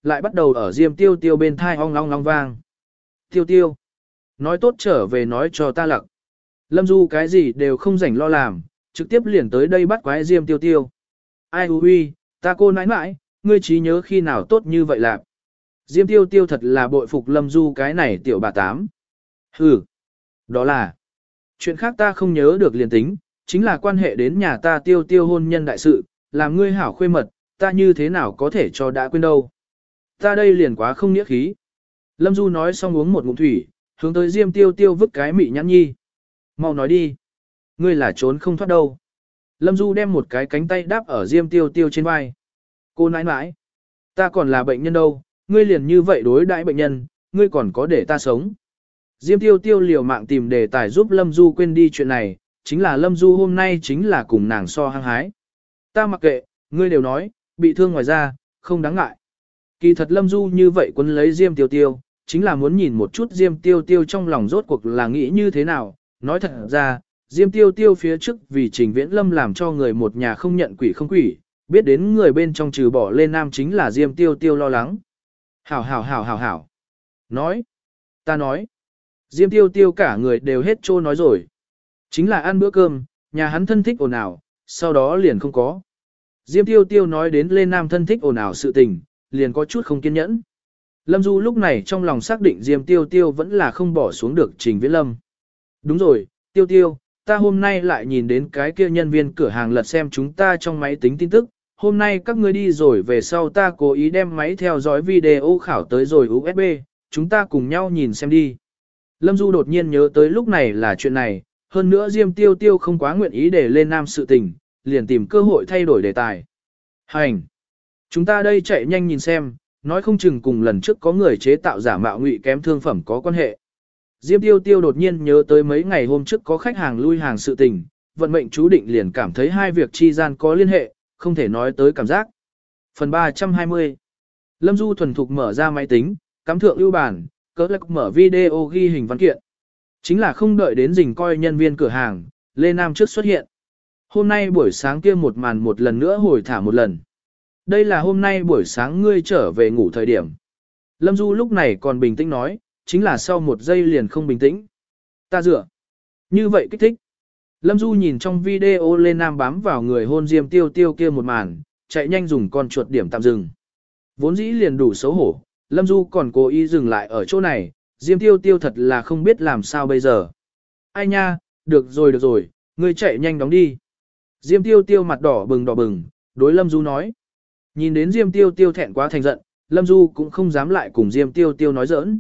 lại bắt đầu ở Diêm Tiêu Tiêu bên thai ong long long vang. Tiêu Tiêu, nói tốt trở về nói cho ta lặc. Lâm Du cái gì đều không rảnh lo làm, trực tiếp liền tới đây bắt quái Diêm Tiêu Tiêu. Ai hù huy, ta cô nãi nãi, ngươi trí nhớ khi nào tốt như vậy lạc. Diêm Tiêu Tiêu thật là bội phục Lâm Du cái này tiểu bà tám. Hừ, đó là, chuyện khác ta không nhớ được liền tính, chính là quan hệ đến nhà ta Tiêu Tiêu hôn nhân đại sự, làm ngươi hảo khuê mật, ta như thế nào có thể cho đã quên đâu. Ta đây liền quá không nghĩa khí. Lâm Du nói xong uống một ngụm thủy, hướng tới Diêm Tiêu Tiêu vứt cái mị nhãn nhi. Mau nói đi. Ngươi là trốn không thoát đâu. Lâm Du đem một cái cánh tay đáp ở Diêm Tiêu Tiêu trên vai. Cô nãi nãi, ta còn là bệnh nhân đâu, ngươi liền như vậy đối đãi bệnh nhân, ngươi còn có để ta sống. Diêm Tiêu Tiêu liều mạng tìm đề tài giúp Lâm Du quên đi chuyện này, chính là Lâm Du hôm nay chính là cùng nàng so hăng hái. Ta mặc kệ, ngươi đều nói, bị thương ngoài ra, không đáng ngại. Kỳ thật Lâm Du như vậy quấn lấy Diêm Tiêu Tiêu, chính là muốn nhìn một chút Diêm Tiêu Tiêu trong lòng rốt cuộc là nghĩ như thế nào. Nói thật ra, Diêm Tiêu Tiêu phía trước vì Trình Viễn Lâm làm cho người một nhà không nhận quỷ không quỷ, biết đến người bên trong trừ bỏ lên nam chính là Diêm Tiêu Tiêu lo lắng. Hảo hảo hảo hảo hảo. Nói. Ta nói. Diêm Tiêu Tiêu cả người đều hết trô nói rồi. Chính là ăn bữa cơm, nhà hắn thân thích ồn ào, sau đó liền không có. Diêm Tiêu Tiêu nói đến lên nam thân thích ồn ào sự tình, liền có chút không kiên nhẫn. Lâm Du lúc này trong lòng xác định Diêm Tiêu Tiêu vẫn là không bỏ xuống được Trình Viễn Lâm. Đúng rồi, Tiêu Tiêu, ta hôm nay lại nhìn đến cái kia nhân viên cửa hàng lật xem chúng ta trong máy tính tin tức. Hôm nay các ngươi đi rồi về sau ta cố ý đem máy theo dõi video khảo tới rồi USB, chúng ta cùng nhau nhìn xem đi. Lâm Du đột nhiên nhớ tới lúc này là chuyện này, hơn nữa Diêm Tiêu Tiêu không quá nguyện ý để lên nam sự tình, liền tìm cơ hội thay đổi đề tài. Hành! Chúng ta đây chạy nhanh nhìn xem, nói không chừng cùng lần trước có người chế tạo giả mạo ngụy kém thương phẩm có quan hệ. Diêm Tiêu Tiêu đột nhiên nhớ tới mấy ngày hôm trước có khách hàng lui hàng sự tình, vận mệnh chú định liền cảm thấy hai việc chi gian có liên hệ, không thể nói tới cảm giác. Phần 320 Lâm Du thuần thục mở ra máy tính, cắm thượng ưu bản, cỡ lạc mở video ghi hình văn kiện. Chính là không đợi đến rình coi nhân viên cửa hàng, Lê Nam trước xuất hiện. Hôm nay buổi sáng kia một màn một lần nữa hồi thả một lần. Đây là hôm nay buổi sáng ngươi trở về ngủ thời điểm. Lâm Du lúc này còn bình tĩnh nói, chính là sau một giây liền không bình tĩnh. Ta dựa. Như vậy kích thích. Lâm Du nhìn trong video Lê Nam bám vào người hôn Diêm Tiêu Tiêu kia một màn, chạy nhanh dùng con chuột điểm tạm dừng. Vốn dĩ liền đủ xấu hổ, Lâm Du còn cố ý dừng lại ở chỗ này, Diêm Tiêu Tiêu thật là không biết làm sao bây giờ. Ai nha, được rồi, ngươi chạy nhanh đóng đi. Diêm Tiêu Tiêu mặt đỏ bừng, đối Lâm Du nói. Nhìn đến Diêm Tiêu Tiêu thẹn quá thành giận, Lâm Du cũng không dám lại cùng Diêm Tiêu Tiêu nói giỡn.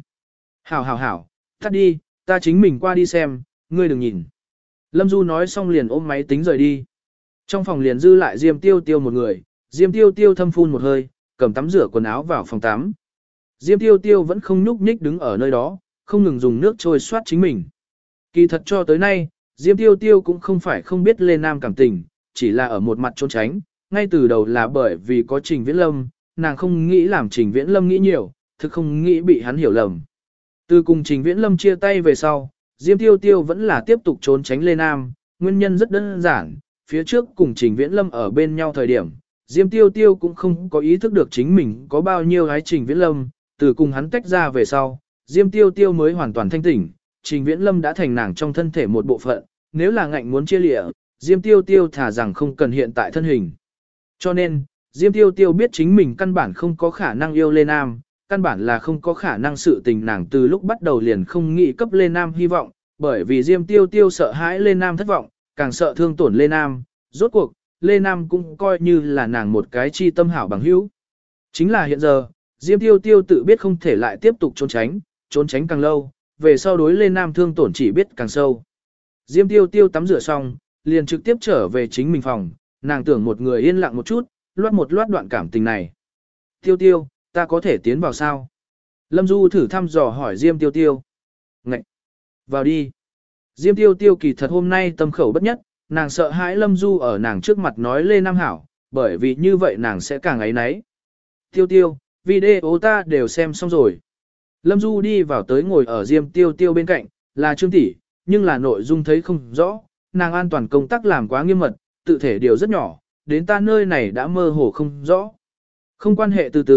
Hảo, tắt đi, ta chính mình qua đi xem, ngươi đừng nhìn. Lâm Du nói xong liền ôm máy tính rời đi. Trong phòng liền dư lại Diêm Tiêu Tiêu một người, Diêm Tiêu Tiêu thâm phun một hơi, cầm tắm rửa quần áo vào phòng tắm. Diêm Tiêu Tiêu vẫn không nhúc nhích đứng ở nơi đó, không ngừng dùng nước trôi xoát chính mình. Kỳ thật cho tới nay, Diêm Tiêu Tiêu cũng không phải không biết Lê Nam cảm tình, chỉ là ở một mặt trốn tránh, ngay từ đầu là bởi vì có Trình Viễn Lâm, nàng không nghĩ làm Trình Viễn Lâm nghĩ nhiều, thực không nghĩ bị hắn hiểu lầm. Từ cùng Trình Viễn Lâm chia tay về sau, Diêm Tiêu Tiêu vẫn là tiếp tục trốn tránh Lê Nam, nguyên nhân rất đơn giản, phía trước cùng Trình Viễn Lâm ở bên nhau thời điểm, Diêm Tiêu Tiêu cũng không có ý thức được chính mình có bao nhiêu gái Trình Viễn Lâm, từ cùng hắn tách ra về sau, Diêm Tiêu Tiêu mới hoàn toàn thanh tỉnh, Trình Viễn Lâm đã thành nàng trong thân thể một bộ phận, nếu là ngạnh muốn chia lịa, Diêm Tiêu Tiêu thả rằng không cần hiện tại thân hình. Cho nên, Diêm Tiêu Tiêu biết chính mình căn bản không có khả năng yêu Lê Nam, căn bản là không có khả năng sự tình nàng từ lúc bắt đầu liền không nghĩ cấp Lê Nam hy vọng, bởi vì Diêm Tiêu Tiêu sợ hãi Lê Nam thất vọng, càng sợ thương tổn Lê Nam, rốt cuộc, Lê Nam cũng coi như là nàng một cái chi tâm hảo bằng hữu. Chính là hiện giờ, Diêm Tiêu Tiêu tự biết không thể lại tiếp tục trốn tránh càng lâu, về sau đối Lê Nam thương tổn chỉ biết càng sâu. Diêm Tiêu Tiêu tắm rửa xong, liền trực tiếp trở về chính mình phòng, nàng tưởng một người yên lặng một chút, loát đoạn cảm tình này. Tiêu Tiêu, ta có thể tiến vào sao? Lâm Du thử thăm dò hỏi Diêm Tiêu Tiêu. Ngậy! Vào đi! Diêm Tiêu Tiêu kỳ thật hôm nay tâm khẩu bất nhất, nàng sợ hãi Lâm Du ở nàng trước mặt nói Lê Nam hảo, bởi vì như vậy nàng sẽ càng ấy náy. Tiêu Tiêu, video ta đều xem xong rồi. Lâm Du đi vào tới ngồi ở Diêm Tiêu Tiêu bên cạnh, là Trương tỷ, nhưng là nội dung thấy không rõ, nàng an toàn công tác làm quá nghiêm mật, tự thể điều rất nhỏ, đến ta nơi này đã mơ hồ không rõ. Không quan hệ từ từ,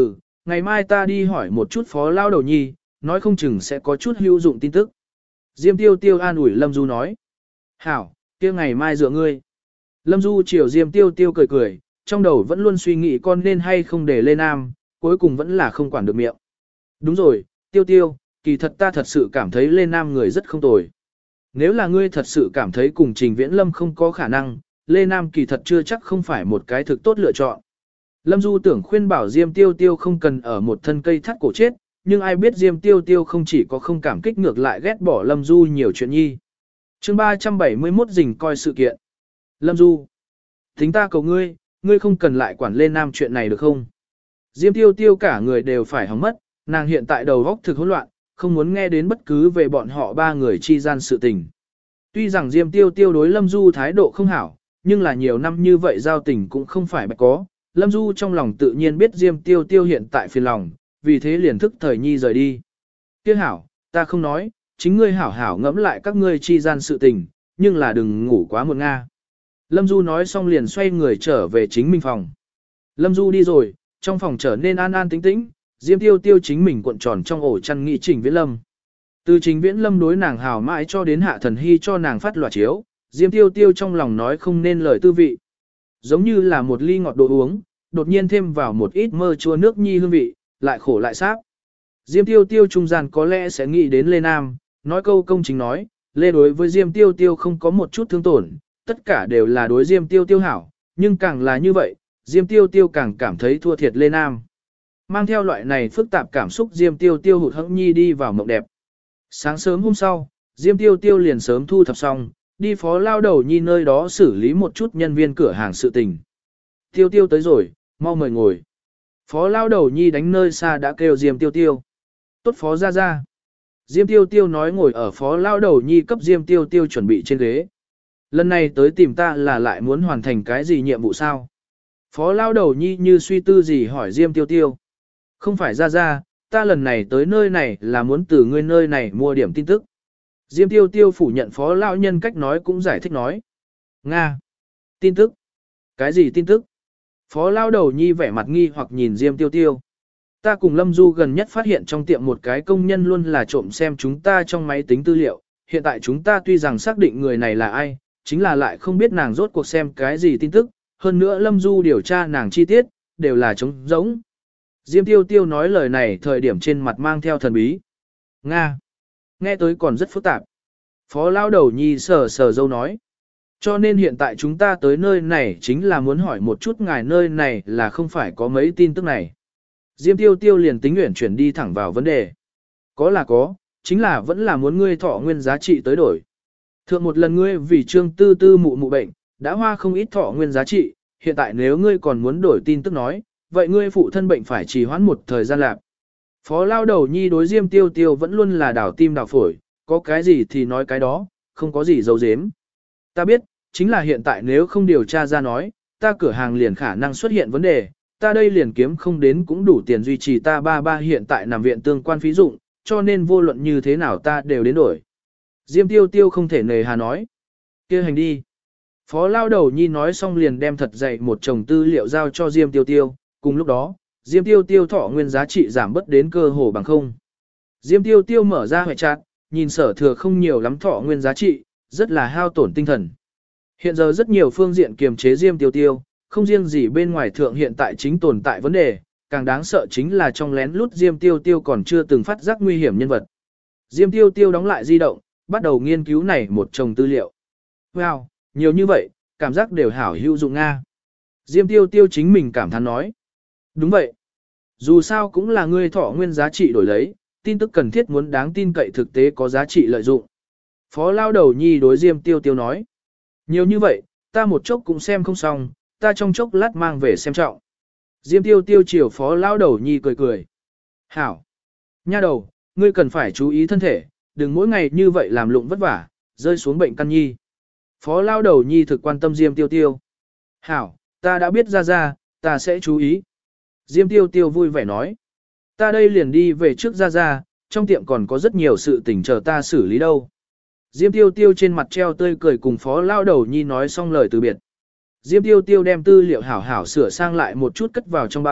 ngày mai ta đi hỏi một chút phó lao đầu nhi, nói không chừng sẽ có chút hữu dụng tin tức. Diêm Tiêu Tiêu an ủi Lâm Du nói. Hảo, kia ngày mai dựa ngươi. Lâm Du chiều Diêm Tiêu Tiêu cười cười, trong đầu vẫn luôn suy nghĩ con nên hay không để lên nam, cuối cùng vẫn là không quản được miệng. Đúng rồi, Tiêu Tiêu, kỳ thật ta thật sự cảm thấy Lê Nam người rất không tồi. Nếu là ngươi thật sự cảm thấy cùng Trình Viễn Lâm không có khả năng, Lê Nam kỳ thật chưa chắc không phải một cái thực tốt lựa chọn. Lâm Du tưởng khuyên bảo Diêm Tiêu Tiêu không cần ở một thân cây thắt cổ chết, nhưng ai biết Diêm Tiêu Tiêu không chỉ có không cảm kích ngược lại ghét bỏ Lâm Du nhiều chuyện nhi. Chương 371 rình coi sự kiện. Lâm Du, tính ta cầu ngươi, ngươi không cần lại quản Lê Nam chuyện này được không? Diêm Tiêu Tiêu cả người đều phải hỏng mất, nàng hiện tại đầu óc thực hỗn loạn, không muốn nghe đến bất cứ về bọn họ ba người chi gian sự tình. Tuy rằng Diêm Tiêu Tiêu đối Lâm Du thái độ không hảo, nhưng là nhiều năm như vậy giao tình cũng không phải bạch có. Lâm Du trong lòng tự nhiên biết Diêm Tiêu Tiêu hiện tại phiền lòng, vì thế liền thức thời nhi rời đi. Kia hảo, ta không nói, chính ngươi hảo hảo ngẫm lại các ngươi chi gian sự tình, nhưng là đừng ngủ quá muộn nga. Lâm Du nói xong liền xoay người trở về chính mình phòng. Lâm Du đi rồi, trong phòng trở nên an an tĩnh tĩnh, Diêm Tiêu Tiêu chính mình cuộn tròn trong ổ chăn nghĩ Trình Viễn Lâm. Từ Trình Viễn Lâm đối nàng hảo mãi cho đến Hạ Thần Hy cho nàng phát loạt chiếu, Diêm Tiêu Tiêu trong lòng nói không nên lời tư vị. Giống như là một ly ngọt đồ uống, đột nhiên thêm vào một ít mơ chua nước nhi hương vị, lại khổ lại sáp. Diêm Tiêu Tiêu trung gian có lẽ sẽ nghĩ đến Lê Nam, nói câu công chính nói, Lê đối với Diêm Tiêu Tiêu không có một chút thương tổn, tất cả đều là đối Diêm Tiêu Tiêu hảo, nhưng càng là như vậy, Diêm Tiêu Tiêu càng cảm thấy thua thiệt Lê Nam. Mang theo loại này phức tạp cảm xúc Diêm Tiêu Tiêu hụt hẫng nhi đi vào mộng đẹp. Sáng sớm hôm sau, Diêm Tiêu Tiêu liền sớm thu thập xong, đi phó lao đầu nhi nơi đó xử lý một chút nhân viên cửa hàng sự tình. Tiêu Tiêu tới rồi, mau mời ngồi. Phó lao đầu nhi đánh nơi xa đã kêu Diêm Tiêu Tiêu. Tốt phó ra ra. Diêm Tiêu Tiêu nói ngồi ở phó lao đầu nhi cấp Diêm Tiêu Tiêu chuẩn bị trên ghế. Lần này tới tìm ta là lại muốn hoàn thành cái gì nhiệm vụ sao? Phó lao đầu nhi như suy tư gì hỏi Diêm Tiêu Tiêu. Không phải ra ra, ta lần này tới nơi này là muốn từ ngươi nơi này mua điểm tin tức. Diêm Tiêu Tiêu phủ nhận phó lao nhân cách nói cũng giải thích nói. Nga. Tin tức. Cái gì tin tức? Phó lao đầu nhi vẻ mặt nghi hoặc nhìn Diêm Tiêu Tiêu. Ta cùng Lâm Du gần nhất phát hiện trong tiệm một cái công nhân luôn là trộm xem chúng ta trong máy tính tư liệu. Hiện tại chúng ta tuy rằng xác định người này là ai, chính là lại không biết nàng rốt cuộc xem cái gì tin tức. Hơn nữa Lâm Du điều tra nàng chi tiết, đều là trống rỗng. Diêm Tiêu Tiêu nói lời này thời điểm trên mặt mang theo thần bí. Nga. Nghe tới còn rất phức tạp. Phó lao đầu nhi sờ sờ dâu nói. Cho nên hiện tại chúng ta tới nơi này chính là muốn hỏi một chút ngài nơi này là không phải có mấy tin tức này. Diêm Tiêu Tiêu liền tính nguyện chuyển đi thẳng vào vấn đề. Có là có, chính là vẫn là muốn ngươi thọ nguyên giá trị tới đổi. Thượng một lần ngươi vì trương tư tư mụ mụ bệnh, đã hoa không ít thọ nguyên giá trị, hiện tại nếu ngươi còn muốn đổi tin tức nói, vậy ngươi phụ thân bệnh phải trì hoãn một thời gian lạc. Phó lao đầu nhi đối Diêm Tiêu Tiêu vẫn luôn là đảo tim đảo phổi, có cái gì thì nói cái đó, không có gì giấu giếm. Ta biết, chính là hiện tại nếu không điều tra ra nói, ta cửa hàng liền khả năng xuất hiện vấn đề, ta đây liền kiếm không đến cũng đủ tiền duy trì ta ba hiện tại nằm viện tương quan phí dụng, cho nên vô luận như thế nào ta đều đến đổi. Diêm Tiêu Tiêu không thể nề hà nói. Kia hành đi. Phó lao đầu nhi nói xong liền đem thật dày một chồng tư liệu giao cho Diêm Tiêu Tiêu, cùng lúc đó, Diêm Tiêu Tiêu thọ nguyên giá trị giảm bất đến cơ hồ bằng không. Diêm Tiêu Tiêu mở ra hệ chart, nhìn sở thừa không nhiều lắm thọ nguyên giá trị, rất là hao tổn tinh thần. Hiện giờ rất nhiều phương diện kiềm chế Diêm Tiêu Tiêu, không riêng gì bên ngoài thượng hiện tại chính tồn tại vấn đề, càng đáng sợ chính là trong lén lút Diêm Tiêu Tiêu còn chưa từng phát giác nguy hiểm nhân vật. Diêm Tiêu Tiêu đóng lại di động, bắt đầu nghiên cứu này một chồng tư liệu. Wow, nhiều như vậy, cảm giác đều hảo hữu dụng Nga. Diêm Tiêu Tiêu chính mình cảm thán nói. Đúng vậy. Dù sao cũng là ngươi thọ nguyên giá trị đổi lấy, tin tức cần thiết muốn đáng tin cậy thực tế có giá trị lợi dụng. Phó lao đầu nhi đối Diêm Tiêu Tiêu nói. Nhiều như vậy, ta một chốc cũng xem không xong, ta trong chốc lát mang về xem trọng. Diêm Tiêu Tiêu chiều phó lao đầu nhi cười cười. Hảo. Nha đầu, ngươi cần phải chú ý thân thể, đừng mỗi ngày như vậy làm lụng vất vả, rơi xuống bệnh căn nhi. Phó lao đầu nhi thực quan tâm Diêm Tiêu Tiêu. Hảo, ta đã biết ra, ta sẽ chú ý. Diêm Tiêu Tiêu vui vẻ nói. Ta đây liền đi về trước ra, trong tiệm còn có rất nhiều sự tình chờ ta xử lý đâu. Diêm Tiêu Tiêu trên mặt treo tươi cười cùng phó lao đầu nhi nói xong lời từ biệt. Diêm Tiêu Tiêu đem tư liệu hảo hảo sửa sang lại một chút cất vào trong bao,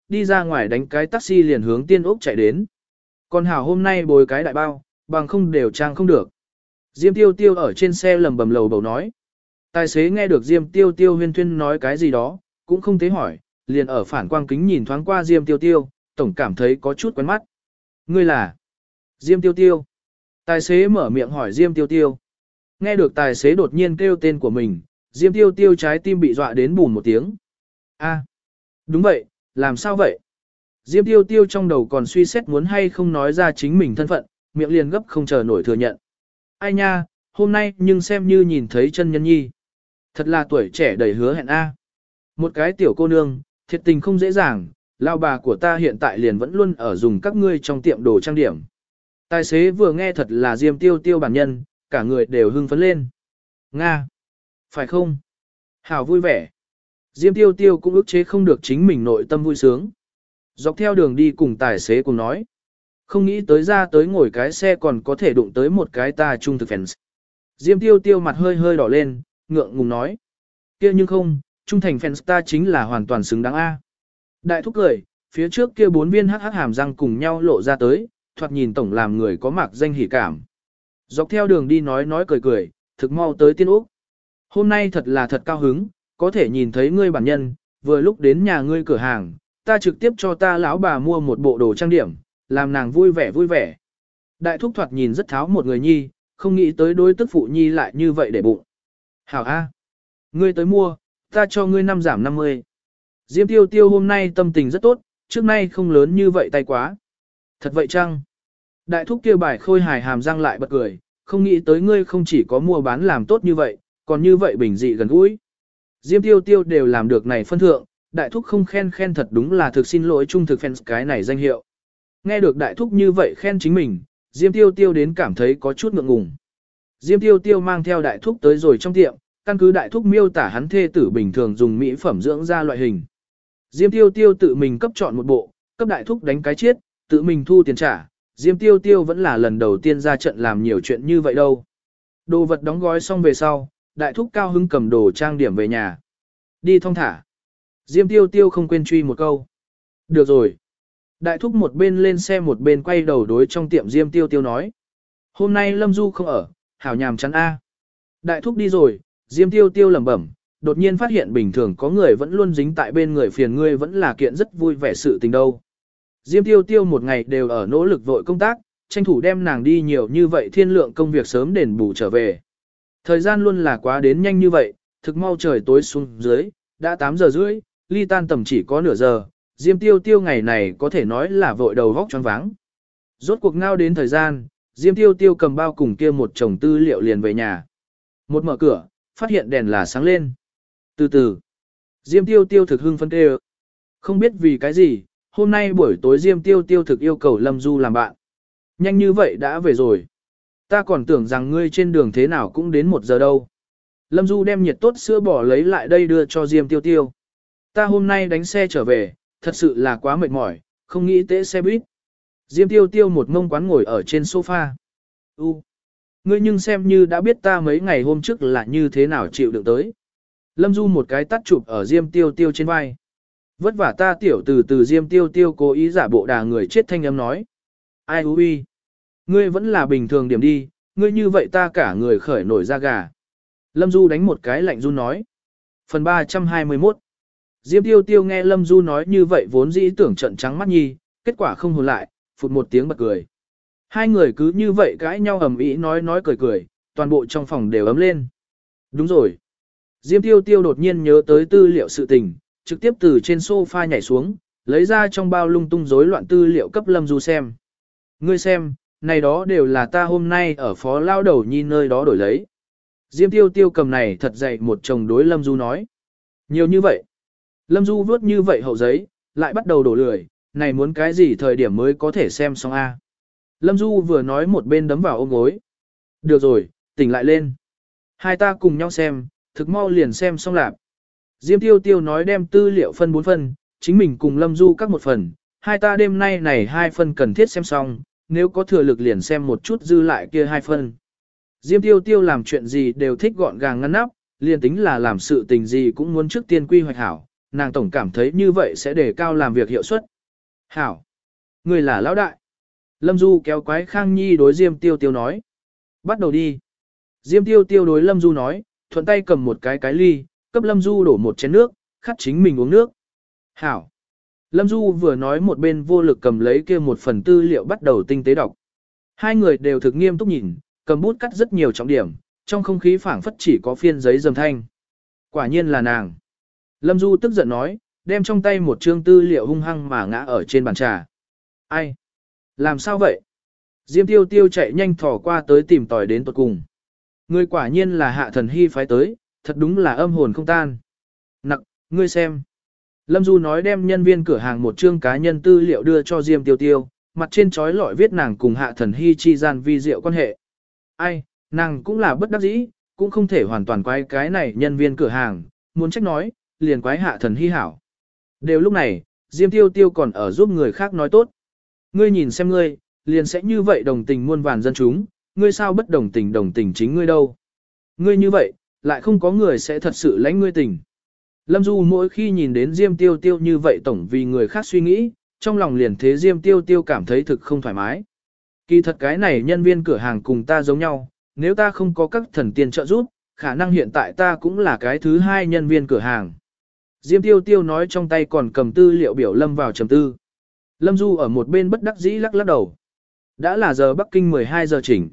đi ra ngoài đánh cái taxi liền hướng Tiên Úc chạy đến. Còn hảo hôm nay bồi cái đại bao, bằng không đều trang không được. Diêm Tiêu Tiêu ở trên xe lầm bầm lầu bầu nói. Tài xế nghe được Diêm Tiêu Tiêu huyên thuyên nói cái gì đó, cũng không thế hỏi, liền ở phản quang kính nhìn thoáng qua Diêm Tiêu Tiêu, tổng cảm thấy có chút quen mắt. Ngươi là Diêm Tiêu Tiêu. Tài xế mở miệng hỏi Diêm Tiêu Tiêu. Nghe được tài xế đột nhiên kêu tên của mình, Diêm Tiêu Tiêu trái tim bị dọa đến bùn một tiếng. A, đúng vậy, làm sao vậy? Diêm Tiêu Tiêu trong đầu còn suy xét muốn hay không nói ra chính mình thân phận, miệng liền gấp không chờ nổi thừa nhận. Ai nha, hôm nay nhưng xem như nhìn thấy chân nhân nhi. Thật là tuổi trẻ đầy hứa hẹn A. Một cái tiểu cô nương, thiệt tình không dễ dàng, lao bà của ta hiện tại liền vẫn luôn ở dùng các ngươi trong tiệm đồ trang điểm. Tài xế vừa nghe thật là Diêm Tiêu Tiêu bản nhân, cả người đều hưng phấn lên. Nga! Phải không? Hảo vui vẻ. Diêm Tiêu Tiêu cũng ức chế không được chính mình nội tâm vui sướng. Dọc theo đường đi cùng tài xế cùng nói. Không nghĩ tới ra tới ngồi cái xe còn có thể đụng tới một cái ta trung thực fans. Diêm Tiêu Tiêu mặt hơi hơi đỏ lên, ngượng ngùng nói. Kia nhưng không, trung thành fans ta chính là hoàn toàn xứng đáng A. Đại thúc cười, phía trước kia 4 viên hắc hàm răng cùng nhau lộ ra tới, thoạt nhìn tổng làm người có mạc danh hỉ cảm. Dọc theo đường đi nói cười cười, thực mau tới Tiên Úc. Hôm nay thật là thật cao hứng, có thể nhìn thấy ngươi bản nhân, vừa lúc đến nhà ngươi cửa hàng, ta trực tiếp cho ta lão bà mua một bộ đồ trang điểm, làm nàng vui vẻ vui vẻ. Đại thúc thoạt nhìn rất tháo một người nhi, không nghĩ tới đối tức phụ nhi lại như vậy để bụng. Hảo A. Ngươi tới mua, ta cho ngươi 5 giảm 50. Diêm Tiêu Tiêu hôm nay tâm tình rất tốt, trước nay không lớn như vậy tay quá. Thật vậy chăng? Đại thúc kia bài khôi hài hàm răng lại bật cười, không nghĩ tới ngươi không chỉ có mua bán làm tốt như vậy, còn như vậy bình dị gần gũi. Diêm Tiêu Tiêu đều làm được này phân thượng, đại thúc không khen thật đúng là thực xin lỗi trung thực fans cái này danh hiệu. Nghe được đại thúc như vậy khen chính mình, Diêm Tiêu Tiêu đến cảm thấy có chút ngượng ngùng. Diêm Tiêu Tiêu mang theo đại thúc tới rồi trong tiệm, căn cứ đại thúc miêu tả hắn thê tử bình thường dùng mỹ phẩm dưỡng da loại hình. Diêm Tiêu Tiêu tự mình cấp chọn một bộ, cấp đại thúc đánh cái chiết, tự mình thu tiền trả. Diêm Tiêu Tiêu vẫn là lần đầu tiên ra trận làm nhiều chuyện như vậy đâu. Đồ vật đóng gói xong về sau, đại thúc cao hứng cầm đồ trang điểm về nhà. Đi thong thả. Diêm Tiêu Tiêu không quên truy một câu. Được rồi. Đại thúc một bên lên xe một bên quay đầu đối trong tiệm Diêm Tiêu Tiêu nói. Hôm nay Lâm Du không ở, hảo nhàm chán A. Đại thúc đi rồi, Diêm Tiêu Tiêu lẩm bẩm, đột nhiên phát hiện bình thường có người vẫn luôn dính tại bên người phiền ngươi vẫn là kiện rất vui vẻ sự tình đâu. Diêm Tiêu Tiêu một ngày đều ở nỗ lực vội công tác, tranh thủ đem nàng đi nhiều như vậy thiên lượng công việc sớm đền bù trở về. Thời gian luôn là quá đến nhanh như vậy, thực mau trời tối xuống dưới, đã 8 giờ rưỡi, ly tan tầm chỉ có nửa giờ, Diêm Tiêu Tiêu ngày này có thể nói là vội đầu vóc choáng váng. Rốt cuộc ngao đến thời gian, Diêm Tiêu Tiêu cầm bao cùng kia một chồng tư liệu liền về nhà. Một mở cửa, phát hiện đèn là sáng lên. Từ từ, Diêm Tiêu Tiêu thực hưng phấn kêu. Không biết vì cái gì, hôm nay buổi tối Diêm Tiêu Tiêu thực yêu cầu Lâm Du làm bạn. Nhanh như vậy đã về rồi. Ta còn tưởng rằng ngươi trên đường thế nào cũng đến 1 giờ đâu. Lâm Du đem nhiệt tốt sữa bò lấy lại đây đưa cho Diêm Tiêu Tiêu. Ta hôm nay đánh xe trở về, thật sự là quá mệt mỏi, không nghĩ tễ xe buýt. Diêm Tiêu Tiêu một mông quán ngồi ở trên sofa. Ngươi nhưng xem như đã biết ta mấy ngày hôm trước là như thế nào chịu đựng tới. Lâm Du một cái tắt chụp ở Diêm Tiêu Tiêu trên vai. Vất vả ta tiểu từ Diêm Tiêu Tiêu cố ý giả bộ đà người chết thanh âm nói. Ai ui, ngươi vẫn là bình thường điểm đi, ngươi như vậy ta cả người khởi nổi da gà. Lâm Du đánh một cái lạnh run nói. Phần 321. Diêm Tiêu Tiêu nghe Lâm Du nói như vậy vốn dĩ tưởng trận trắng mắt nhi, kết quả không hồn lại, phụt một tiếng bật cười. Hai người cứ như vậy cãi nhau ầm ĩ nói cười, toàn bộ trong phòng đều ấm lên. Đúng rồi. Diêm Tiêu Tiêu đột nhiên nhớ tới tư liệu sự tình, trực tiếp từ trên sofa nhảy xuống, lấy ra trong bao lung tung rối loạn tư liệu cấp Lâm Du xem. Ngươi xem, này đó đều là ta hôm nay ở phó lao đầu nhi nơi đó đổi lấy. Diêm Tiêu Tiêu cầm này thật dày một chồng đối Lâm Du nói. Nhiều như vậy. Lâm Du vớt như vậy hậu giấy, lại bắt đầu đổ lười, này muốn cái gì thời điểm mới có thể xem xong a? Lâm Du vừa nói một bên đấm vào ôm gối. Được rồi, tỉnh lại lên. Hai ta cùng nhau xem, thực mau liền xem xong lạp. Diêm Tiêu Tiêu nói đem tư liệu phân 4 phần, chính mình cùng Lâm Du các một phần. Hai ta đêm nay này 2 phần cần thiết xem xong, nếu có thừa lực liền xem một chút dư lại kia 2 phần. Diêm Tiêu Tiêu làm chuyện gì đều thích gọn gàng ngăn nắp, liền tính là làm sự tình gì cũng muốn trước tiên quy hoạch hảo, nàng tổng cảm thấy như vậy sẽ đề cao làm việc hiệu suất. Hảo! Người là lão đại. Lâm Du kéo Quái Khang Nhi đối Diêm Tiêu Tiêu nói. Bắt đầu đi. Diêm Tiêu Tiêu đối Lâm Du nói, thuận tay cầm một cái ly, cấp Lâm Du đổ một chén nước, khát chính mình uống nước. Hảo! Lâm Du vừa nói một bên vô lực cầm lấy kia một phần tư liệu bắt đầu tinh tế đọc. Hai người đều thực nghiêm túc nhìn, cầm bút cắt rất nhiều trọng điểm, trong không khí phảng phất chỉ có phiên giấy dầm thanh. Quả nhiên là nàng. Lâm Du tức giận nói, đem trong tay một chương tư liệu hung hăng mà ngã ở trên bàn trà. Ai? Làm sao vậy? Diêm Tiêu Tiêu chạy nhanh thò qua tới tìm tòi đến tuột cùng. Người quả nhiên là Hạ Thần Hy phái tới, thật đúng là âm hồn không tan. Nặc, ngươi xem. Lâm Du nói đem nhân viên cửa hàng một chương cá nhân tư liệu đưa cho Diêm Tiêu Tiêu, mặt trên trói lọi viết nàng cùng Hạ Thần Hy chi gian vi diệu quan hệ. Ai, nàng cũng là bất đắc dĩ, cũng không thể hoàn toàn quái cái này nhân viên cửa hàng, muốn trách nói, liền quái Hạ Thần Hy hảo. Đều lúc này, Diêm Tiêu Tiêu còn ở giúp người khác nói tốt. Ngươi nhìn xem ngươi, liền sẽ như vậy đồng tình muôn vàn dân chúng, ngươi sao bất đồng tình chính ngươi đâu. Ngươi như vậy, lại không có người sẽ thật sự lãnh ngươi tình. Lâm Du mỗi khi nhìn đến Diêm Tiêu Tiêu như vậy tổng vì người khác suy nghĩ, trong lòng liền thế Diêm Tiêu Tiêu cảm thấy thực không thoải mái. Kỳ thật cái này nhân viên cửa hàng cùng ta giống nhau, nếu ta không có các thần tiên trợ giúp, khả năng hiện tại ta cũng là cái thứ hai nhân viên cửa hàng. Diêm Tiêu Tiêu nói trong tay còn cầm tư liệu biểu Lâm vào trầm tư. Lâm Du ở một bên bất đắc dĩ lắc lắc đầu. Đã là giờ Bắc Kinh 12 giờ chỉnh.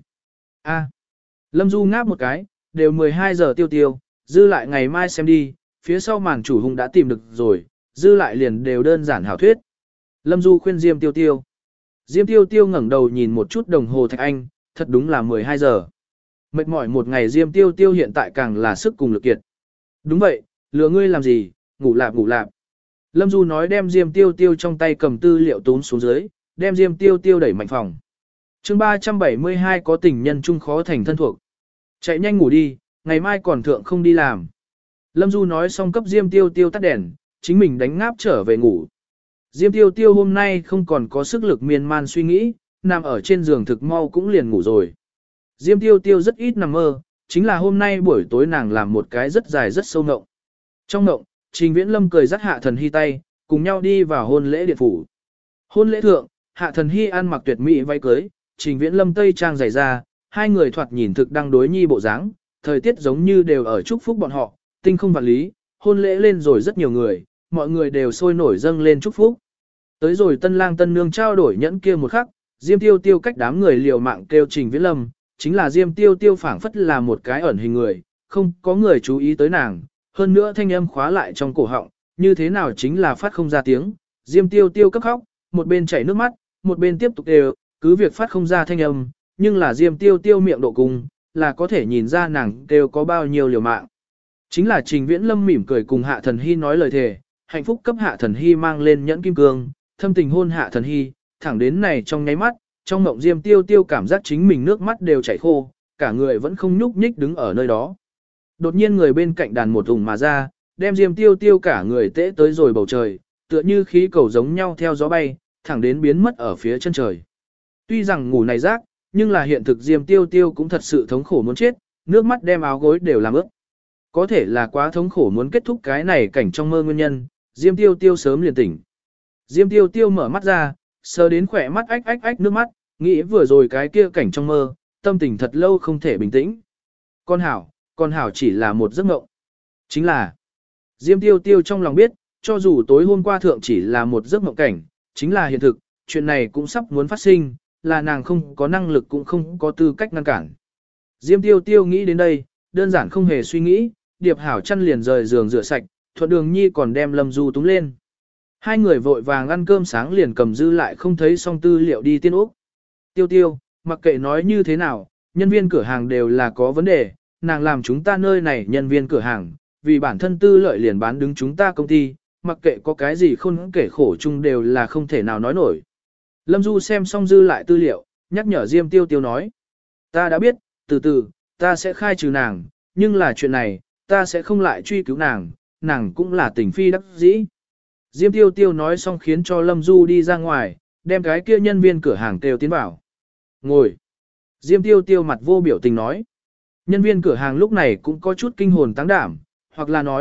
Lâm Du ngáp một cái, đều 12 giờ Tiêu Tiêu, dư lại ngày mai xem đi, phía sau màn chủ hung đã tìm được rồi, dư lại liền đều đơn giản hảo thuyết. Lâm Du khuyên Diêm Tiêu Tiêu. Diêm Tiêu Tiêu ngẩng đầu nhìn một chút đồng hồ Thạch Anh, thật đúng là 12 giờ. Mệt mỏi một ngày Diêm Tiêu Tiêu hiện tại càng là sức cùng lực kiệt. Đúng vậy, lừa ngươi làm gì, ngủ lạp ngủ lạp. Lâm Du nói đem Diêm Tiêu Tiêu trong tay cầm tư liệu tốn xuống dưới, đem Diêm Tiêu Tiêu đẩy mạnh phòng. chương 372 có tình nhân chung khó thành thân thuộc. Chạy nhanh ngủ đi, ngày mai còn thượng không đi làm. Lâm Du nói xong cấp Diêm Tiêu Tiêu tắt đèn, chính mình đánh ngáp trở về ngủ. Diêm Tiêu Tiêu hôm nay không còn có sức lực miên man suy nghĩ, nằm ở trên giường thực mau cũng liền ngủ rồi. Diêm Tiêu Tiêu rất ít nằm mơ, chính là hôm nay buổi tối nàng làm một cái rất dài rất sâu ngộng. Trong ngộng, Trình Viễn Lâm cười dắt Hạ Thần Hy tay, cùng nhau đi vào hôn lễ điện phủ. Hôn lễ thượng, Hạ Thần Hy ăn mặc tuyệt mỹ váy cưới, Trình Viễn Lâm tây trang dày ra, hai người thoạt nhìn thực đang đối nhi bộ dáng, thời tiết giống như đều ở chúc phúc bọn họ, tinh không vạn lý, hôn lễ lên rồi rất nhiều người, mọi người đều sôi nổi dâng lên chúc phúc. Tới rồi tân lang tân nương trao đổi nhẫn kia một khắc, Diêm Tiêu Tiêu cách đám người liều mạng kêu Trình Viễn Lâm, chính là Diêm Tiêu Tiêu phảng phất là một cái ẩn hình người, không có người chú ý tới nàng, hơn nữa thanh âm khóa lại trong cổ họng, như thế nào chính là phát không ra tiếng. Diêm Tiêu Tiêu cấp khóc, một bên chảy nước mắt, một bên tiếp tục đều, cứ việc phát không ra thanh âm, nhưng là Diêm Tiêu Tiêu miệng độ cùng, là có thể nhìn ra nàng đều có bao nhiêu liều mạng. Chính là Trình Viễn Lâm mỉm cười cùng Hạ Thần Hy nói lời thề, hạnh phúc cấp Hạ Thần Hy mang lên nhẫn kim cương, thâm tình hôn Hạ Thần Hy, thẳng đến này trong nháy mắt, trong mộng Diêm Tiêu Tiêu cảm giác chính mình nước mắt đều chảy khô, cả người vẫn không nhúc nhích đứng ở nơi đó. Đột nhiên người bên cạnh đàn một ủng mà ra, đem Diêm Tiêu Tiêu cả người tễ tới rồi bầu trời, tựa như khí cầu giống nhau theo gió bay, thẳng đến biến mất ở phía chân trời. Tuy rằng ngủ này rác, nhưng là hiện thực Diêm Tiêu Tiêu cũng thật sự thống khổ muốn chết, nước mắt đem áo gối đều làm ướt. Có thể là quá thống khổ muốn kết thúc cái này cảnh trong mơ nguyên nhân, Diêm Tiêu Tiêu sớm liền tỉnh. Diêm Tiêu Tiêu mở mắt ra, sờ đến khỏe mắt ách ách ách nước mắt, nghĩ vừa rồi cái kia cảnh trong mơ, tâm tình thật lâu không thể bình tĩnh. Con hảo chỉ là một giấc mộng. Chính là, Diêm Tiêu Tiêu trong lòng biết, cho dù tối hôm qua thượng chỉ là một giấc mộng cảnh, chính là hiện thực, chuyện này cũng sắp muốn phát sinh, là nàng không có năng lực cũng không có tư cách ngăn cản. Diêm Tiêu Tiêu nghĩ đến đây, đơn giản không hề suy nghĩ, Điệp Hảo chăn liền rời giường rửa sạch, Thuận Đường Nhi còn đem Lâm Du túng lên. Hai người vội vàng ăn cơm sáng liền cầm dư lại không thấy xong tư liệu đi tiên ốc. Tiêu Tiêu, mặc kệ nói như thế nào, nhân viên cửa hàng đều là có vấn đề, nàng làm chúng ta nơi này nhân viên cửa hàng, vì bản thân tư lợi liền bán đứng chúng ta công ty, mặc kệ có cái gì không kể khổ chung đều là không thể nào nói nổi. Lâm Du xem xong dư lại tư liệu, nhắc nhở Diêm Tiêu Tiêu nói. Ta đã biết, từ từ, ta sẽ khai trừ nàng, nhưng là chuyện này, ta sẽ không lại truy cứu nàng, nàng cũng là tình phi đắc dĩ. Diêm Tiêu Tiêu nói xong khiến cho Lâm Du đi ra ngoài, đem cái kia nhân viên cửa hàng kêu tiến vào. Ngồi. Diêm Tiêu Tiêu mặt vô biểu tình nói. Nhân viên cửa hàng lúc này cũng có chút kinh hồn táng đảm, hoặc là nói,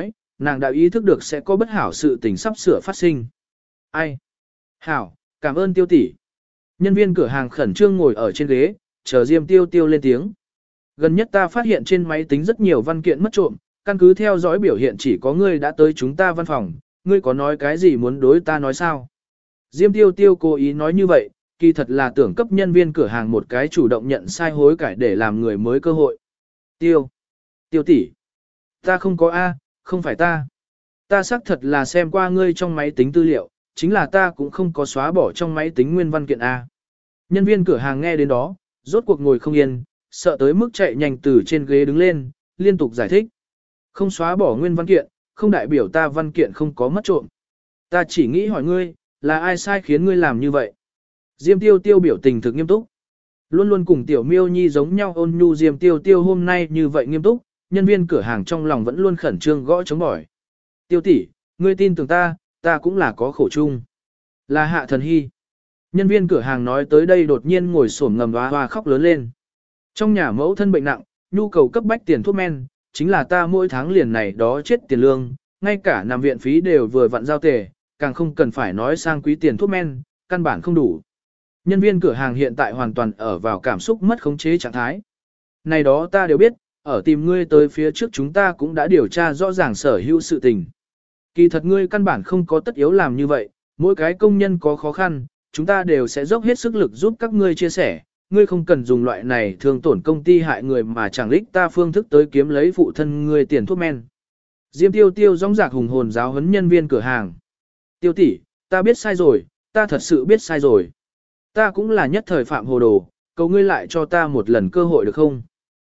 nàng đã ý thức được sẽ có bất hảo sự tình sắp sửa phát sinh. Ai? Hảo, cảm ơn Tiêu tỷ. Nhân viên cửa hàng khẩn trương ngồi ở trên ghế, chờ Diêm Tiêu Tiêu lên tiếng. Gần nhất ta phát hiện trên máy tính rất nhiều văn kiện mất trộm, căn cứ theo dõi biểu hiện chỉ có ngươi đã tới chúng ta văn phòng, ngươi có nói cái gì muốn đối ta nói sao? Diêm Tiêu Tiêu cố ý nói như vậy, kỳ thật là tưởng cấp nhân viên cửa hàng một cái chủ động nhận sai hối cải để làm người mới cơ hội. Tiêu tỷ, ta không có A, không phải ta. Ta xác thật là xem qua ngươi trong máy tính tư liệu, chính là ta cũng không có xóa bỏ trong máy tính nguyên văn kiện A. Nhân viên cửa hàng nghe đến đó, rốt cuộc ngồi không yên, sợ tới mức chạy nhanh từ trên ghế đứng lên, liên tục giải thích. Không xóa bỏ nguyên văn kiện, không đại biểu ta văn kiện không có mất trộm. Ta chỉ nghĩ hỏi ngươi, là ai sai khiến ngươi làm như vậy? Diêm Tiêu Tiêu biểu tình thực nghiêm túc. Luôn luôn cùng Tiểu Miêu Nhi giống nhau ôn nhu Diêm Tiêu Tiêu hôm nay như vậy nghiêm túc, nhân viên cửa hàng trong lòng vẫn luôn khẩn trương gõ chống bỏi. Tiêu tỷ, ngươi tin tưởng ta cũng là có khổ chung. Là Hạ Thần Hy. Nhân viên cửa hàng nói tới đây đột nhiên ngồi xổm ngầm hoa hoa khóc lớn lên. Trong nhà mẫu thân bệnh nặng, nhu cầu cấp bách tiền thuốc men, chính là ta mỗi tháng liền này đó chết tiền lương, ngay cả nằm viện phí đều vừa vặn giao tề, càng không cần phải nói sang quý tiền thuốc men, căn bản không đủ. Nhân viên cửa hàng hiện tại hoàn toàn ở vào cảm xúc mất khống chế trạng thái. Này đó ta đều biết, ở tìm ngươi tới phía trước chúng ta cũng đã điều tra rõ ràng sở hữu sự tình. Kỳ thật ngươi căn bản không có tất yếu làm như vậy, mỗi cái công nhân có khó khăn, chúng ta đều sẽ dốc hết sức lực giúp các ngươi chia sẻ, ngươi không cần dùng loại này thương tổn công ty hại người mà chẳng lích ta phương thức tới kiếm lấy phụ thân ngươi tiền thuốc men. Diêm Tiêu Tiêu rõng rạc hùng hồn giáo huấn nhân viên cửa hàng. Tiêu tỷ, ta biết sai rồi, ta thật sự biết sai rồi. Ta cũng là nhất thời phạm hồ đồ, cầu ngươi lại cho ta một lần cơ hội được không?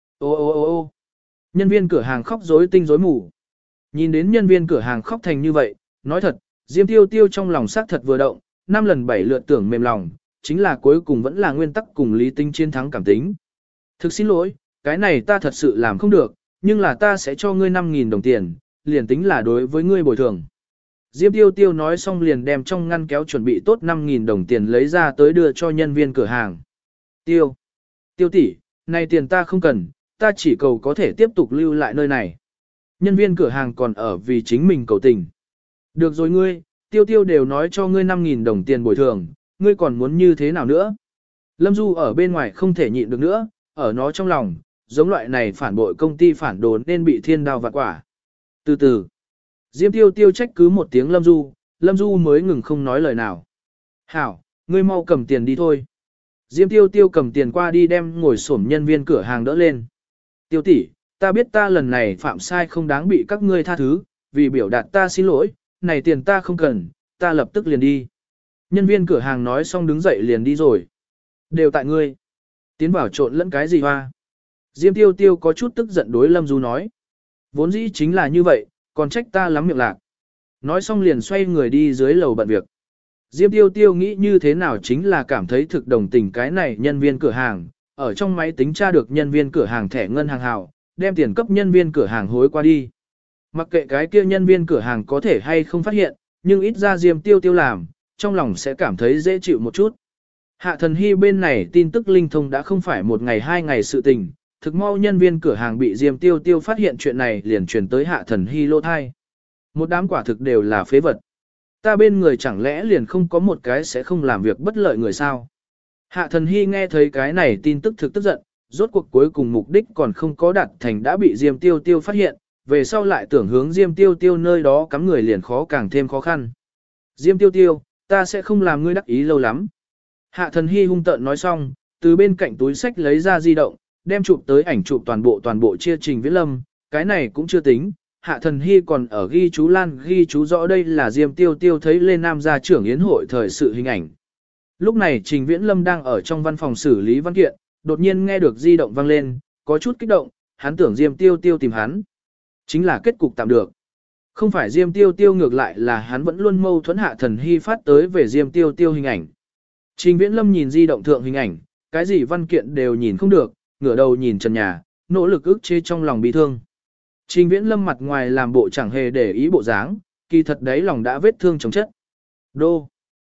Ô. Nhân viên cửa hàng khóc rối tinh rối mù. Nhìn đến nhân viên cửa hàng khóc thành như vậy, nói thật, Diêm Tiêu Tiêu trong lòng xác thật vừa động, 5 lần 7 lượt tưởng mềm lòng, chính là cuối cùng vẫn là nguyên tắc cùng lý tính chiến thắng cảm tính. Thực xin lỗi, cái này ta thật sự làm không được, nhưng là ta sẽ cho ngươi 5.000 đồng tiền, liền tính là đối với ngươi bồi thường. Diêm Tiêu Tiêu nói xong liền đem trong ngăn kéo chuẩn bị tốt 5.000 đồng tiền lấy ra tới đưa cho nhân viên cửa hàng. Tiêu tỷ, này tiền ta không cần, ta chỉ cầu có thể tiếp tục lưu lại nơi này. Nhân viên cửa hàng còn ở vì chính mình cầu tình. Được rồi ngươi, Tiêu đều nói cho ngươi 5.000 đồng tiền bồi thường, ngươi còn muốn như thế nào nữa? Lâm Du ở bên ngoài không thể nhịn được nữa, ở nó trong lòng, giống loại này phản bội công ty phản đồ nên bị thiên đao vạn quả. Từ từ, Diêm Tiêu trách cứ một tiếng Lâm Du mới ngừng không nói lời nào. Hảo, ngươi mau cầm tiền đi thôi. Diêm Tiêu cầm tiền qua đi đem ngồi xổm nhân viên cửa hàng đỡ lên. Tiêu tỷ, ta biết ta lần này phạm sai không đáng bị các ngươi tha thứ, vì biểu đạt ta xin lỗi, này tiền ta không cần, ta lập tức liền đi. Nhân viên cửa hàng nói xong đứng dậy liền đi rồi. Đều tại ngươi. Tiến vào trộn lẫn cái gì hoa. Diêm Tiêu có chút tức giận đối Lâm Du nói. Vốn dĩ chính là như vậy, còn trách ta lắm miệng lạc. Nói xong liền xoay người đi dưới lầu bận việc. Diêm Tiêu nghĩ như thế nào chính là cảm thấy thực đồng tình cái này nhân viên cửa hàng, ở trong máy tính tra được nhân viên cửa hàng thẻ ngân hàng hào, đem tiền cấp nhân viên cửa hàng hối qua đi. Mặc kệ cái kia nhân viên cửa hàng có thể hay không phát hiện, nhưng ít ra Diêm Tiêu làm, trong lòng sẽ cảm thấy dễ chịu một chút. Hạ Thần Hy bên này tin tức linh thông đã không phải một ngày 2 ngày sự tình, thực mau nhân viên cửa hàng bị Diêm Tiêu phát hiện chuyện này liền truyền tới Hạ Thần Hy lô thai. Một đám quả thực đều là phế vật. Ta bên người chẳng lẽ liền không có một cái sẽ không làm việc bất lợi người sao? Hạ Thần Hy nghe thấy cái này tin tức thực tức giận, rốt cuộc cuối cùng mục đích còn không có đạt thành đã bị Diêm Tiêu phát hiện, về sau lại tưởng hướng Diêm Tiêu nơi đó cắm người liền khó càng thêm khó khăn. Diêm Tiêu, ta sẽ không làm ngươi đắc ý lâu lắm. Hạ Thần Hy hung tợn nói xong, từ bên cạnh túi sách lấy ra di động, đem chụp tới ảnh chụp toàn bộ chia Trình Viễn Lâm, cái này cũng chưa tính. Hạ Thần Hy còn ở ghi chú lan ghi chú rõ đây là Diêm Tiêu thấy lên nam gia trưởng yến hội thời sự hình ảnh. Lúc này Trình Viễn Lâm đang ở trong văn phòng xử lý văn kiện, đột nhiên nghe được di động vang lên, có chút kích động, hắn tưởng Diêm Tiêu tìm hắn. Chính là kết cục tạm được. Không phải Diêm Tiêu ngược lại là hắn vẫn luôn mâu thuẫn Hạ Thần Hy phát tới về Diêm Tiêu hình ảnh. Trình Viễn Lâm nhìn di động thượng hình ảnh, cái gì văn kiện đều nhìn không được, ngửa đầu nhìn trần nhà, nỗ lực ức chế trong lòng bị thương. Trình Viễn Lâm mặt ngoài làm bộ chẳng hề để ý bộ dáng, kỳ thật đấy lòng đã vết thương chồng chất. Đô.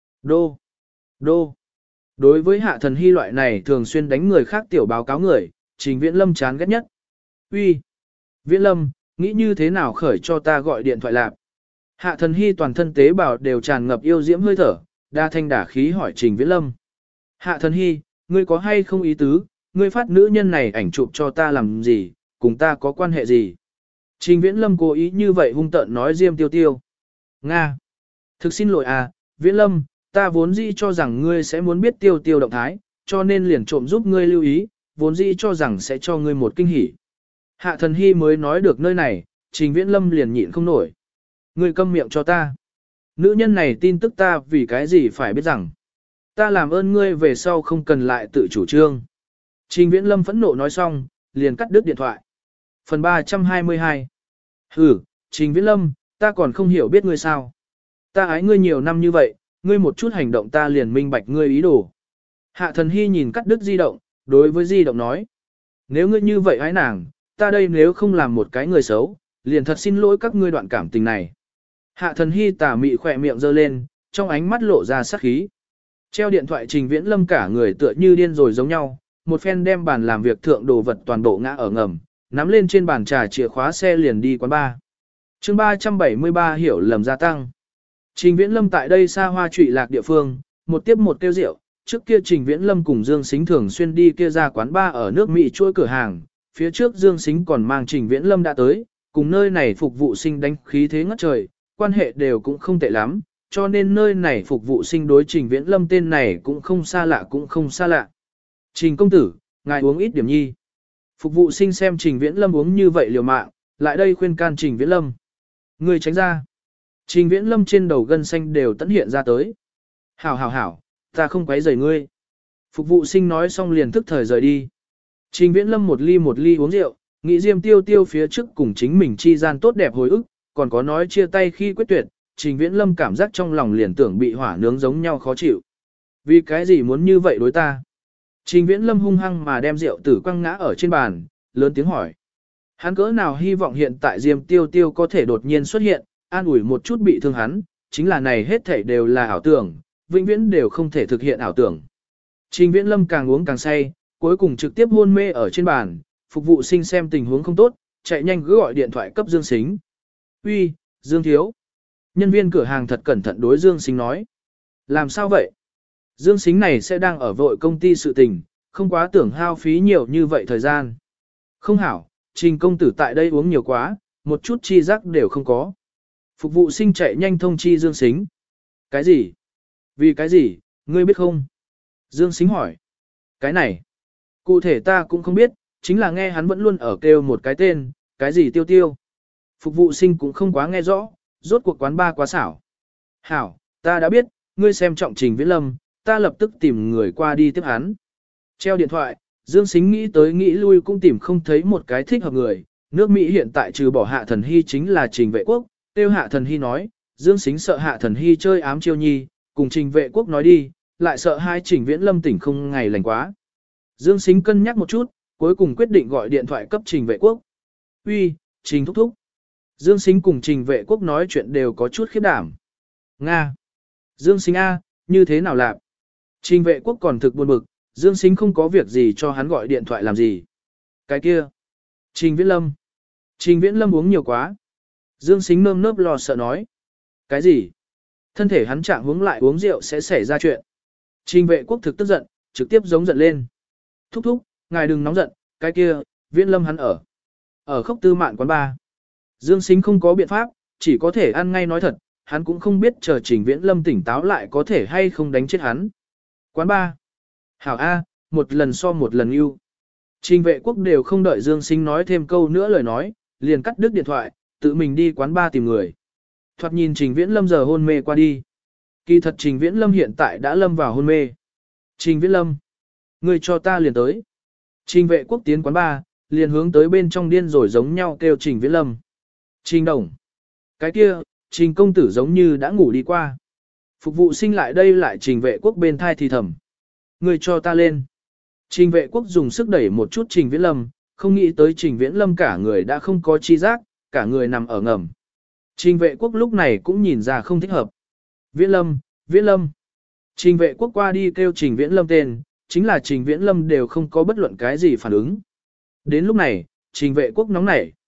Đối với Hạ Thần Hy loại này thường xuyên đánh người khác tiểu báo cáo người, Trình Viễn Lâm chán ghét nhất. Uy, Viễn Lâm, Nghĩ như thế nào khởi cho ta gọi điện thoại lạp. Hạ Thần Hy toàn thân tế bào đều tràn ngập yêu diễm hơi thở, đa thanh đả khí hỏi Trình Viễn Lâm. Hạ Thần Hy, ngươi có hay không ý tứ, ngươi phát nữ nhân này ảnh chụp cho ta làm gì, cùng ta có quan hệ gì? Trình Viễn Lâm cố ý như vậy hung tợn nói Diêm Tiêu Tiêu. Nga! Thực xin lỗi à, Viễn Lâm, ta vốn dĩ cho rằng ngươi sẽ muốn biết Tiêu Tiêu động thái, cho nên liền trộm giúp ngươi lưu ý, vốn dĩ cho rằng sẽ cho ngươi một kinh hỉ. Hạ Thần Hy mới nói được nơi này, Trình Viễn Lâm liền nhịn không nổi. Ngươi câm miệng cho ta. Nữ nhân này tin tức ta vì cái gì phải biết rằng. Ta làm ơn ngươi về sau không cần lại tự chủ trương. Trình Viễn Lâm phẫn nộ nói xong, liền cắt đứt điện thoại. Phần 322. Trình Viễn Lâm, ta còn không hiểu biết ngươi sao. Ta ái ngươi nhiều năm như vậy, ngươi một chút hành động ta liền minh bạch ngươi ý đồ. Hạ Thần Hy nhìn cắt đứt di động, đối với di động nói. Nếu ngươi như vậy ái nàng, ta đây nếu không làm một cái người xấu, liền thật xin lỗi các ngươi đoạn cảm tình này. Hạ Thần Hy tà mị khỏe miệng giơ lên, trong ánh mắt lộ ra sát khí. Treo điện thoại Trình Viễn Lâm cả người tựa như điên rồi giống nhau, một phen đem bàn làm việc thượng đồ vật toàn bộ ngã ở ngầm, nắm lên trên bàn trà chìa khóa xe liền đi quán bar. Chương 373 hiểu lầm gia tăng. Trình Viễn Lâm tại đây xa hoa trụy lạc địa phương, một tiếp một tiêu rượu, trước kia Trình Viễn Lâm cùng Dương Sính thường xuyên đi kia ra quán bar ở nước Mỹ chuỗi cửa hàng, phía trước Dương Sính còn mang Trình Viễn Lâm đã tới, cùng nơi này phục vụ sinh đánh khí thế ngất trời, quan hệ đều cũng không tệ lắm, cho nên nơi này phục vụ sinh đối Trình Viễn Lâm tên này cũng không xa lạ cũng không xa lạ. Trình công tử, ngài uống ít điểm nhi. Phục vụ sinh xem Trình Viễn Lâm uống như vậy liều mạng, lại đây khuyên can Trình Viễn Lâm. Người tránh ra. Trình Viễn Lâm trên đầu gân xanh đều tận hiện ra tới. Hảo, ta không quấy rầy ngươi. Phục vụ sinh nói xong liền tức thời rời đi. Trình Viễn Lâm một ly uống rượu, nghĩ Diêm Tiêu Tiêu phía trước cùng chính mình chi gian tốt đẹp hồi ức, còn có nói chia tay khi quyết tuyệt, Trình Viễn Lâm cảm giác trong lòng liền tưởng bị hỏa nướng giống nhau khó chịu. Vì cái gì muốn như vậy đối ta? Trình Viễn Lâm hung hăng mà đem rượu tử quăng ngã ở trên bàn, lớn tiếng hỏi. Hắn cỡ nào hy vọng hiện tại Diêm Tiêu Tiêu có thể đột nhiên xuất hiện, an ủi một chút bị thương hắn, chính là này hết thảy đều là ảo tưởng, vĩnh viễn đều không thể thực hiện ảo tưởng. Trình Viễn Lâm càng uống càng say, cuối cùng trực tiếp hôn mê ở trên bàn, phục vụ sinh xem tình huống không tốt, chạy nhanh cứ gọi điện thoại cấp Dương Sính. Uy, Dương Thiếu. Nhân viên cửa hàng thật cẩn thận đối Dương Sính nói. Làm sao vậy? Dương Sính này sẽ đang ở vội công ty sự tình, không quá tưởng hao phí nhiều như vậy thời gian. Không hảo, Trình công tử tại đây uống nhiều quá, một chút chi giác đều không có. Phục vụ sinh chạy nhanh thông chi Dương Sính. Cái gì? Vì cái gì, ngươi biết không? Dương Sính hỏi. Cái này, cụ thể ta cũng không biết, chính là nghe hắn vẫn luôn ở kêu một cái tên, cái gì Tiêu Tiêu. Phục vụ sinh cũng không quá nghe rõ, rốt cuộc quán ba quá xảo. Hảo, ta đã biết, ngươi xem trọng Trình Viễn Lâm, ta lập tức tìm người qua đi tiếp hắn. Treo điện thoại, Dương Sính nghĩ tới nghĩ lui cũng tìm không thấy một cái thích hợp người. Nước Mỹ hiện tại trừ bỏ Hạ Thần Hy chính là Trình Vệ Quốc, tiêu Hạ Thần Hy nói, Dương Sính sợ Hạ Thần Hy chơi ám chiêu nhi, cùng Trình Vệ Quốc nói đi, lại sợ hai Trình Viễn Lâm tỉnh không ngày lành quá. Dương Sính cân nhắc một chút, cuối cùng quyết định gọi điện thoại cấp Trình Vệ Quốc. Uy, Trình thúc thúc. Dương Sính cùng Trình Vệ Quốc nói chuyện đều có chút khiếp đảm. Nga. Dương Sính A, như thế nào lạc? Trình Vệ Quốc còn thực buồn bực, Dương Sính không có việc gì cho hắn gọi điện thoại làm gì. Cái kia. Trình Viễn Lâm. Trình Viễn Lâm uống nhiều quá. Dương Sính nơm nớp lo sợ nói. Cái gì? Thân thể hắn trạng hướng lại uống rượu sẽ xảy ra chuyện. Trình Vệ Quốc thực tức giận, trực tiếp giống giận lên. Thúc thúc, ngài đừng nóng giận, cái kia, Viễn Lâm hắn ở. Ở Khốc Tư Mạn quán ba. Dương Sính không có biện pháp, chỉ có thể ăn ngay nói thật, hắn cũng không biết chờ Trình Viễn Lâm tỉnh táo lại có thể hay không đánh chết hắn. Quán ba. Hảo A, một lần so một lần yêu. Trình Vệ Quốc đều không đợi Dương Sính nói thêm câu nữa lời nói, liền cắt đứt điện thoại, tự mình đi quán ba tìm người. Thoạt nhìn Trình Viễn Lâm giờ hôn mê qua đi. Kỳ thật Trình Viễn Lâm hiện tại đã lâm vào hôn mê. Trình Viễn Lâm, ngươi cho ta liền tới. Trình Vệ Quốc tiến quán ba, liền hướng tới bên trong điên rồi giống nhau kêu Trình Viễn Lâm. Trình đồng. Cái kia, Trình công tử giống như đã ngủ đi qua. Phục vụ sinh lại đây lại Trình Vệ Quốc bên thai thì thầm. Ngươi cho ta lên. Trình Vệ Quốc dùng sức đẩy một chút Trình Viễn Lâm, không nghĩ tới Trình Viễn Lâm cả người đã không có chi giác, cả người nằm ở ngầm. Trình Vệ Quốc lúc này cũng nhìn ra không thích hợp. Viễn Lâm, Viễn Lâm. Trình Vệ Quốc qua đi kêu Trình Viễn Lâm tên, chính là Trình Viễn Lâm đều không có bất luận cái gì phản ứng. Đến lúc này, Trình Vệ Quốc nóng nảy.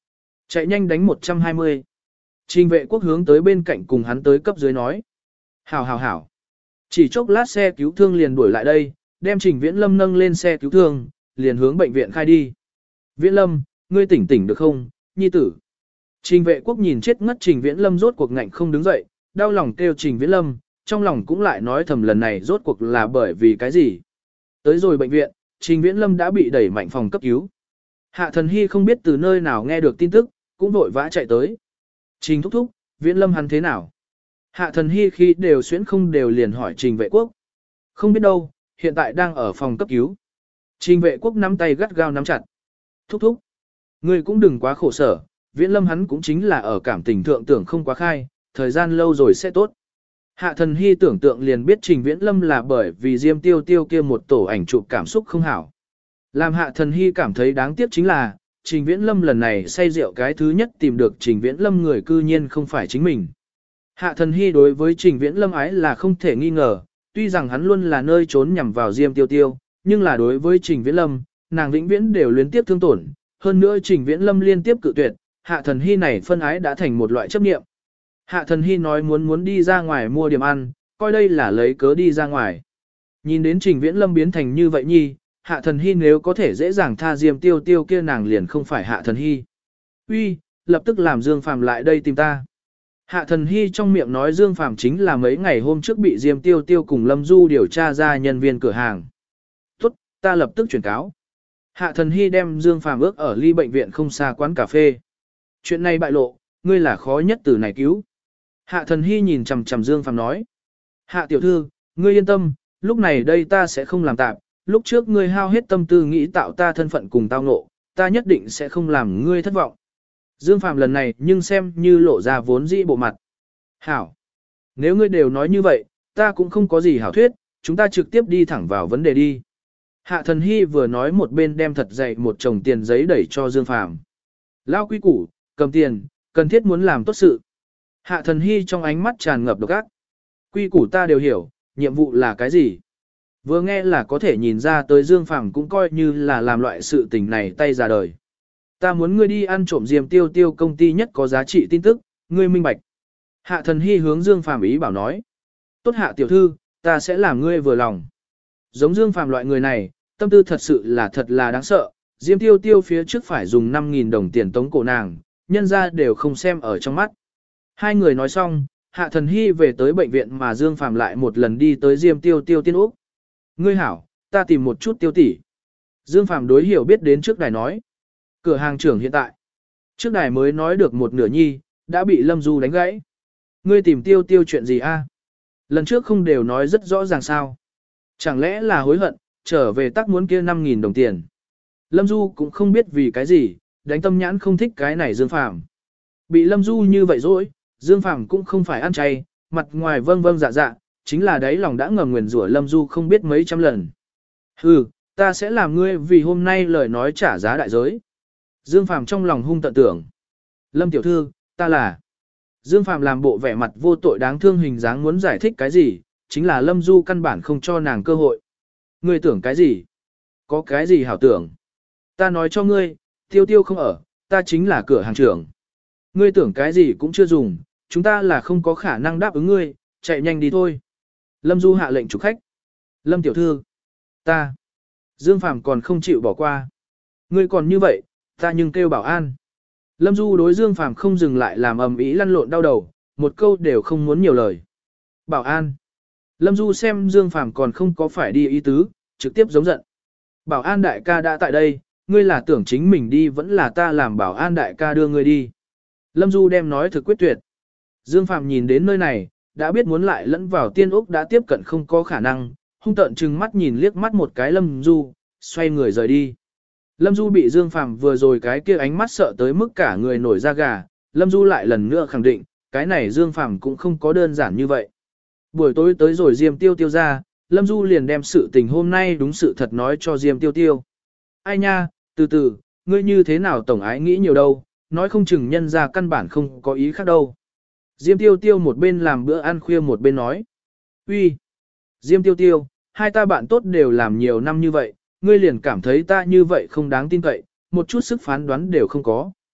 Chạy nhanh đánh 120. Trình vệ quốc hướng tới bên cạnh cùng hắn tới cấp dưới nói. Hảo hảo hảo. Chỉ chốc lát xe cứu thương liền đuổi lại đây, đem Trình Viễn Lâm nâng lên xe cứu thương, liền hướng bệnh viện khai đi. Viễn Lâm, ngươi tỉnh tỉnh được không, nhi tử? Trình vệ quốc nhìn chết ngất Trình Viễn Lâm rốt cuộc ngạnh không đứng dậy, đau lòng kêu Trình Viễn Lâm, trong lòng cũng lại nói thầm lần này rốt cuộc là bởi vì cái gì. Tới rồi bệnh viện, Trình Viễn Lâm đã bị đẩy mạnh phòng cấp cứu. Hạ Thần Hy không biết từ nơi nào nghe được tin tức, cũng vội vã chạy tới. Trình thúc thúc, Viễn Lâm hắn thế nào? Hạ Thần Hy khi đều xuyễn không đều liền hỏi Trình vệ quốc. Không biết đâu, hiện tại đang ở phòng cấp cứu. Trình vệ quốc nắm tay gắt gao nắm chặt. Thúc thúc, ngươi cũng đừng quá khổ sở, Viễn Lâm hắn cũng chính là ở cảm tình thượng tưởng không quá khai, thời gian lâu rồi sẽ tốt. Hạ Thần Hy tưởng tượng liền biết Trình Viễn Lâm là bởi vì Diêm Tiêu Tiêu kia một tổ ảnh chụp cảm xúc không hảo. Làm Hạ Thần Hy cảm thấy đáng tiếc chính là, Trình Viễn Lâm lần này say rượu cái thứ nhất tìm được Trình Viễn Lâm người cư nhiên không phải chính mình. Hạ Thần Hy đối với Trình Viễn Lâm ái là không thể nghi ngờ, tuy rằng hắn luôn là nơi trốn nhằm vào Diêm Tiêu Tiêu, nhưng là đối với Trình Viễn Lâm, nàng vĩnh viễn đều liên tiếp thương tổn, hơn nữa Trình Viễn Lâm liên tiếp cự tuyệt, Hạ Thần Hy này phân ái đã thành một loại chấp niệm. Hạ Thần Hy nói muốn đi ra ngoài mua điểm ăn, coi đây là lấy cớ đi ra ngoài. Nhìn đến Trình Viễn Lâm biến thành như vậy nhi, Hạ Thần Hy nếu có thể dễ dàng tha Diêm Tiêu Tiêu kia nàng liền không phải Hạ Thần Hy. Uy, lập tức làm Dương Phàm lại đây tìm ta. Hạ Thần Hy trong miệng nói Dương Phàm chính là mấy ngày hôm trước bị Diêm Tiêu Tiêu cùng Lâm Du điều tra ra nhân viên cửa hàng. Tốt, ta lập tức chuyển cáo. Hạ Thần Hy đem Dương Phàm ước ở ly bệnh viện không xa quán cà phê. Chuyện này bại lộ, ngươi là khó nhất từ này cứu. Hạ Thần Hy nhìn chằm chằm Dương Phàm nói. Hạ tiểu thư, ngươi yên tâm, lúc này đây ta sẽ không làm tạm. Lúc trước ngươi hao hết tâm tư nghĩ tạo ta thân phận cùng tao ngộ, ta nhất định sẽ không làm ngươi thất vọng. Dương Phàm lần này nhưng xem như lộ ra vốn dĩ bộ mặt. Hảo, nếu ngươi đều nói như vậy, ta cũng không có gì hảo thuyết, chúng ta trực tiếp đi thẳng vào vấn đề đi. Hạ Thần Hy vừa nói một bên đem thật dày một chồng tiền giấy đẩy cho Dương Phàm. Lao quý củ, cầm tiền, cần thiết muốn làm tốt sự. Hạ Thần Hy trong ánh mắt tràn ngập độc ác. Quy củ ta đều hiểu, nhiệm vụ là cái gì? Vừa nghe là có thể nhìn ra tới Dương Phàm cũng coi như là làm loại sự tình này tay ra đời. Ta muốn ngươi đi ăn trộm Diêm Tiêu Tiêu công ty nhất có giá trị tin tức, ngươi minh bạch. Hạ Thần Hy hướng Dương Phàm ý bảo nói. Tốt Hạ tiểu thư, ta sẽ làm ngươi vừa lòng. Giống Dương Phàm loại người này, tâm tư thật sự là thật là đáng sợ. Diêm Tiêu Tiêu phía trước phải dùng 5.000 đồng tiền tống cổ nàng, nhân ra đều không xem ở trong mắt. Hai người nói xong, Hạ Thần Hy về tới bệnh viện mà Dương Phàm lại một lần đi tới Diêm Tiêu Tiêu tiên úc. Ngươi hảo, ta tìm một chút Tiêu tỷ. Dương Phàm đối hiểu biết đến trước đài nói. Cửa hàng trưởng hiện tại. Trước đài mới nói được một nửa nhi, đã bị Lâm Du đánh gãy. Ngươi tìm Tiêu Tiêu chuyện gì a? Lần trước không đều nói rất rõ ràng sao. Chẳng lẽ là hối hận, trở về tắc muốn kia 5.000 đồng tiền. Lâm Du cũng không biết vì cái gì, đánh tâm nhãn không thích cái này Dương Phàm. Bị Lâm Du như vậy rồi, Dương Phàm cũng không phải ăn chay, mặt ngoài vâng vâng dạ dạ, chính là đấy lòng đã ngầm nguyền rủa Lâm Du không biết mấy trăm lần. Hừ, ta sẽ làm ngươi vì hôm nay lời nói trả giá đại giới. Dương Phàm trong lòng hung tận tưởng. Lâm tiểu thư, ta là... Dương Phàm làm bộ vẻ mặt vô tội đáng thương hình dáng muốn giải thích cái gì, chính là Lâm Du căn bản không cho nàng cơ hội. Ngươi tưởng cái gì? Có cái gì hảo tưởng? Ta nói cho ngươi, Tiêu Tiêu không ở, ta chính là cửa hàng trưởng. Ngươi tưởng cái gì cũng chưa dùng, chúng ta là không có khả năng đáp ứng ngươi, chạy nhanh đi thôi. Lâm Du hạ lệnh chủ khách. Lâm tiểu thư, ta. Dương Phàm còn không chịu bỏ qua. Ngươi còn như vậy, ta nhưng kêu bảo an. Lâm Du đối Dương Phàm không dừng lại làm ầm ĩ lăn lộn đau đầu, một câu đều không muốn nhiều lời. Bảo an. Lâm Du xem Dương Phàm còn không có phải đi ý tứ, trực tiếp giống giận. Bảo an đại ca đã tại đây, ngươi là tưởng chính mình đi vẫn là ta làm bảo an đại ca đưa ngươi đi. Lâm Du đem nói thực quyết tuyệt. Dương Phàm nhìn đến nơi này, đã biết muốn lại lẫn vào tiên úc đã tiếp cận không có khả năng, hung tợn trừng mắt nhìn liếc mắt một cái Lâm Du, xoay người rời đi. Lâm Du bị Dương Phàm vừa rồi cái kia ánh mắt sợ tới mức cả người nổi da gà, Lâm Du lại lần nữa khẳng định, cái này Dương Phàm cũng không có đơn giản như vậy. Buổi tối tới rồi Diêm Tiêu Tiêu ra, Lâm Du liền đem sự tình hôm nay đúng sự thật nói cho Diêm Tiêu Tiêu. Ai nha, từ từ, ngươi như thế nào tổng ái nghĩ nhiều đâu, nói không chừng nhân ra căn bản không có ý khác đâu. Diêm Tiêu Tiêu một bên làm bữa ăn khuya một bên nói. Uy, Diêm Tiêu Tiêu, hai ta bạn tốt đều làm nhiều năm như vậy, ngươi liền cảm thấy ta như vậy không đáng tin cậy, một chút sức phán đoán đều không có.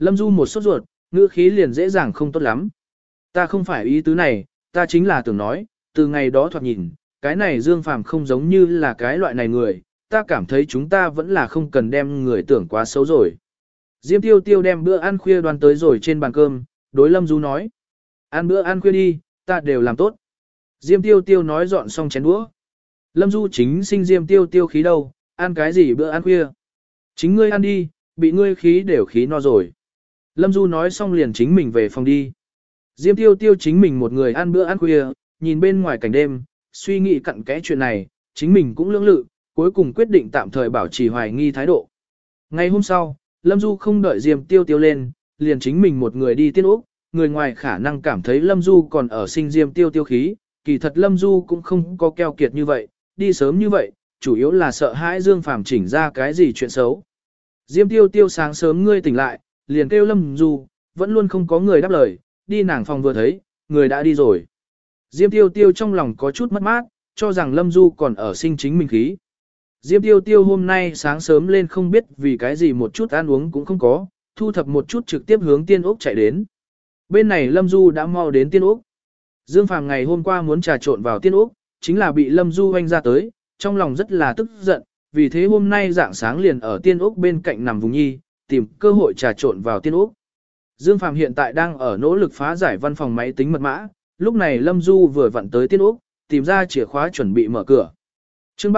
Lâm Du một sốt ruột, ngữ khí liền dễ dàng không tốt lắm. Ta không phải ý tứ này, ta chính là tưởng nói, từ ngày đó thoạt nhìn, cái này Dương Phàm không giống như là cái loại này người, ta cảm thấy chúng ta vẫn là không cần đem người tưởng quá xấu rồi. Diêm Tiêu Tiêu đem bữa ăn khuya đoan tới rồi trên bàn cơm, đối Lâm Du nói. Ăn bữa ăn khuya đi, ta đều làm tốt. Diêm Tiêu Tiêu nói dọn xong chén đũa. Lâm Du chính sinh Diêm Tiêu Tiêu khí đâu, ăn cái gì bữa ăn khuya. Chính ngươi ăn đi, bị ngươi khí đều khí no rồi. Lâm Du nói xong liền chính mình về phòng đi. Diêm Tiêu Tiêu chính mình một người ăn bữa ăn khuya, nhìn bên ngoài cảnh đêm, suy nghĩ cặn kẽ chuyện này, chính mình cũng lưỡng lự, cuối cùng quyết định tạm thời bảo trì hoài nghi thái độ. Ngày hôm sau, Lâm Du không đợi Diêm Tiêu Tiêu lên, liền chính mình một người đi Tiên Úc, người ngoài khả năng cảm thấy Lâm Du còn ở sinh Diêm Tiêu Tiêu khí, kỳ thật Lâm Du cũng không có keo kiệt như vậy, đi sớm như vậy, chủ yếu là sợ hãi Dương Phàm chỉnh ra cái gì chuyện xấu. Diêm Tiêu Tiêu sáng sớm ngươi tỉnh lại, liền kêu Lâm Du, vẫn luôn không có người đáp lời, đi nàng phòng vừa thấy, người đã đi rồi. Diêm Tiêu Tiêu trong lòng có chút mất mát, cho rằng Lâm Du còn ở sinh chính mình khí. Diêm Tiêu Tiêu hôm nay sáng sớm lên không biết vì cái gì một chút ăn uống cũng không có, thu thập một chút trực tiếp hướng Tiên Úc chạy đến. Bên này Lâm Du đã mau đến Tiên Úc. Dương Phàm ngày hôm qua muốn trà trộn vào Tiên Úc, chính là bị Lâm Du hoanh ra tới, trong lòng rất là tức giận, vì thế hôm nay dạng sáng liền ở Tiên Úc bên cạnh nằm vùng nhi, tìm cơ hội trà trộn vào Tiên Úc. Dương Phàm hiện tại đang ở nỗ lực phá giải văn phòng máy tính mật mã, lúc này Lâm Du vừa vặn tới Tiên Úc, tìm ra chìa khóa chuẩn bị mở cửa. Chương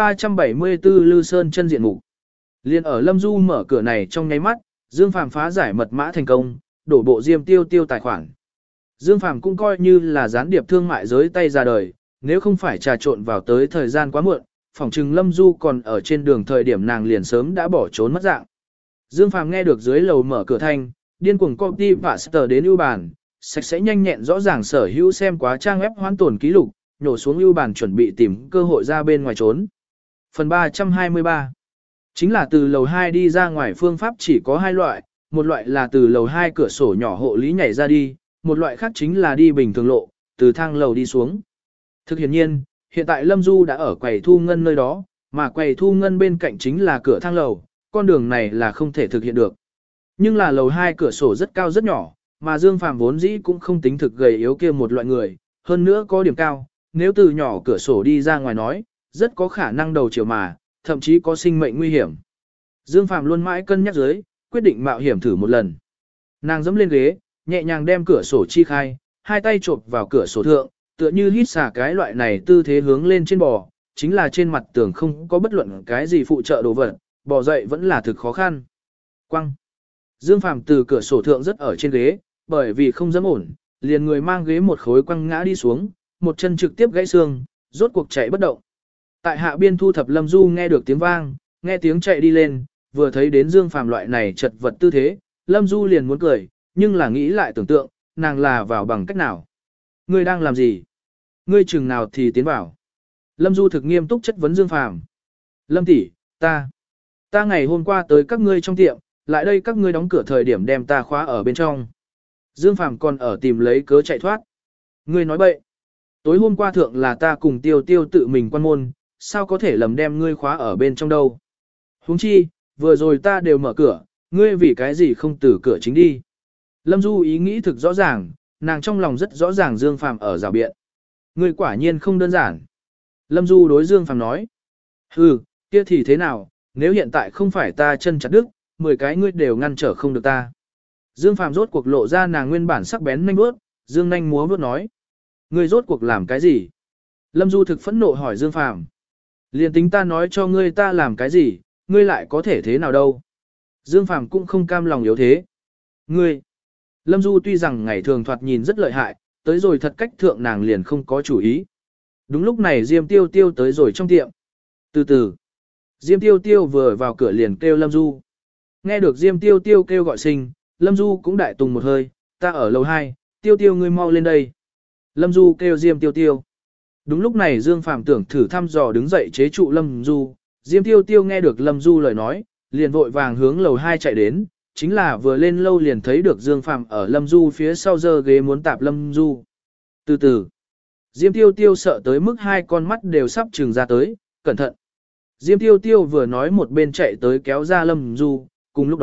374 Lư Sơn chân diện mục. Liên ở Lâm Du mở cửa này trong nháy mắt, Dương Phàm phá giải mật mã thành công, đổ bộ Diêm Tiêu Tiêu tài khoản. Dương Phàm cũng coi như là gián điệp thương mại giới tay ra đời, nếu không phải trà trộn vào tới thời gian quá muộn, phỏng chừng Lâm Du còn ở trên đường thời điểm nàng liền sớm đã bỏ trốn mất dạng. Dương Phàm nghe được dưới lầu mở cửa thanh, điên cuồng copy paste đến ưu bàn, sạch sẽ nhanh nhẹn rõ ràng sở hữu xem quá trang web hoán tổn ký lục, nhổ xuống ưu bàn chuẩn bị tìm cơ hội ra bên ngoài trốn. Phần 323 chính là từ lầu 2 đi ra ngoài phương pháp chỉ có hai loại, một loại là từ lầu 2 cửa sổ nhỏ hộ lý nhảy ra đi, một loại khác chính là đi bình thường lộ, từ thang lầu đi xuống. Thực hiện nhiên, hiện tại Lâm Du đã ở quầy thu ngân nơi đó, mà quầy thu ngân bên cạnh chính là cửa thang lầu, con đường này là không thể thực hiện được. Nhưng là lầu 2 cửa sổ rất cao rất nhỏ, mà Dương Phàm vốn dĩ cũng không tính thực gầy yếu kia một loại người, hơn nữa có điểm cao, nếu từ nhỏ cửa sổ đi ra ngoài nói, rất có khả năng đầu chiều mà, thậm chí có sinh mệnh nguy hiểm. Dương Phàm luôn mãi cân nhắc dưới, quyết định mạo hiểm thử một lần. Nàng dẫm lên ghế, nhẹ nhàng đem cửa sổ chi khai, hai tay chộp vào cửa sổ thượng, tựa như hít xả cái loại này tư thế hướng lên trên bò, chính là trên mặt tường không có bất luận cái gì phụ trợ đồ vật, bò dậy vẫn là thực khó khăn. Quăng. Dương Phàm từ cửa sổ thượng rất ở trên ghế, bởi vì không dám ổn, liền người mang ghế một khối quăng ngã đi xuống, một chân trực tiếp gãy xương, rốt cuộc chạy bất động. Tại hạ biên thu thập Lâm Du nghe được tiếng vang, nghe tiếng chạy đi lên, vừa thấy đến Dương Phàm loại này chật vật tư thế, Lâm Du liền muốn cười, nhưng là nghĩ lại tưởng tượng, nàng là vào bằng cách nào. Ngươi đang làm gì? Ngươi chừng nào thì tiến vào. Lâm Du thực nghiêm túc chất vấn Dương Phàm. Lâm tỷ, ta ngày hôm qua tới các ngươi trong tiệm, lại đây các ngươi đóng cửa thời điểm đem ta khóa ở bên trong. Dương Phàm còn ở tìm lấy cớ chạy thoát. Ngươi nói bậy. Tối hôm qua thượng là ta cùng Tiêu Tiêu tự mình quan môn, sao có thể lầm đem ngươi khóa ở bên trong đâu. Huống chi, vừa rồi ta đều mở cửa, ngươi vì cái gì không từ cửa chính đi. Lâm Du ý nghĩ thực rõ ràng, nàng trong lòng rất rõ ràng Dương Phàm ở rào biện. Ngươi quả nhiên không đơn giản. Lâm Du đối Dương Phàm nói. Hừ, kia thì thế nào, nếu hiện tại không phải ta chân chặt đứt, 10 cái ngươi đều ngăn trở không được ta. Dương Phàm rốt cuộc lộ ra nàng nguyên bản sắc bén nhanh bước, Dương nhanh múa bước nói. Ngươi rốt cuộc làm cái gì? Lâm Du thực phẫn nộ hỏi Dương Phàm. Liền tính ta nói cho ngươi ta làm cái gì, ngươi lại có thể thế nào đâu? Dương Phàm cũng không cam lòng yếu thế. Ngươi! Lâm Du tuy rằng ngày thường thoạt nhìn rất lợi hại, tới rồi thật cách thượng nàng liền không có chủ ý. Đúng lúc này Diêm Tiêu Tiêu tới rồi trong tiệm. Từ từ, Diêm Tiêu Tiêu vừa vào cửa liền kêu Lâm Du. Nghe được Diêm Tiêu Tiêu kêu gọi sinh, Lâm Du cũng đại tùng một hơi, ta ở lầu 2, Tiêu Tiêu ngươi mau lên đây. Lâm Du kêu Diêm Tiêu Tiêu. Đúng lúc này Dương Phàm tưởng thử thăm dò đứng dậy chế trụ Lâm Du. Diêm Tiêu Tiêu nghe được Lâm Du lời nói, liền vội vàng hướng lầu 2 chạy đến, chính là vừa lên lâu liền thấy được Dương Phàm ở Lâm Du phía sau giơ ghế muốn tạp Lâm Du. Từ từ, Diêm Tiêu Tiêu sợ tới mức hai con mắt đều sắp trừng ra tới, cẩn thận. Diêm Tiêu Tiêu vừa nói một bên chạy tới kéo ra Lâm Du, cùng lúc đó,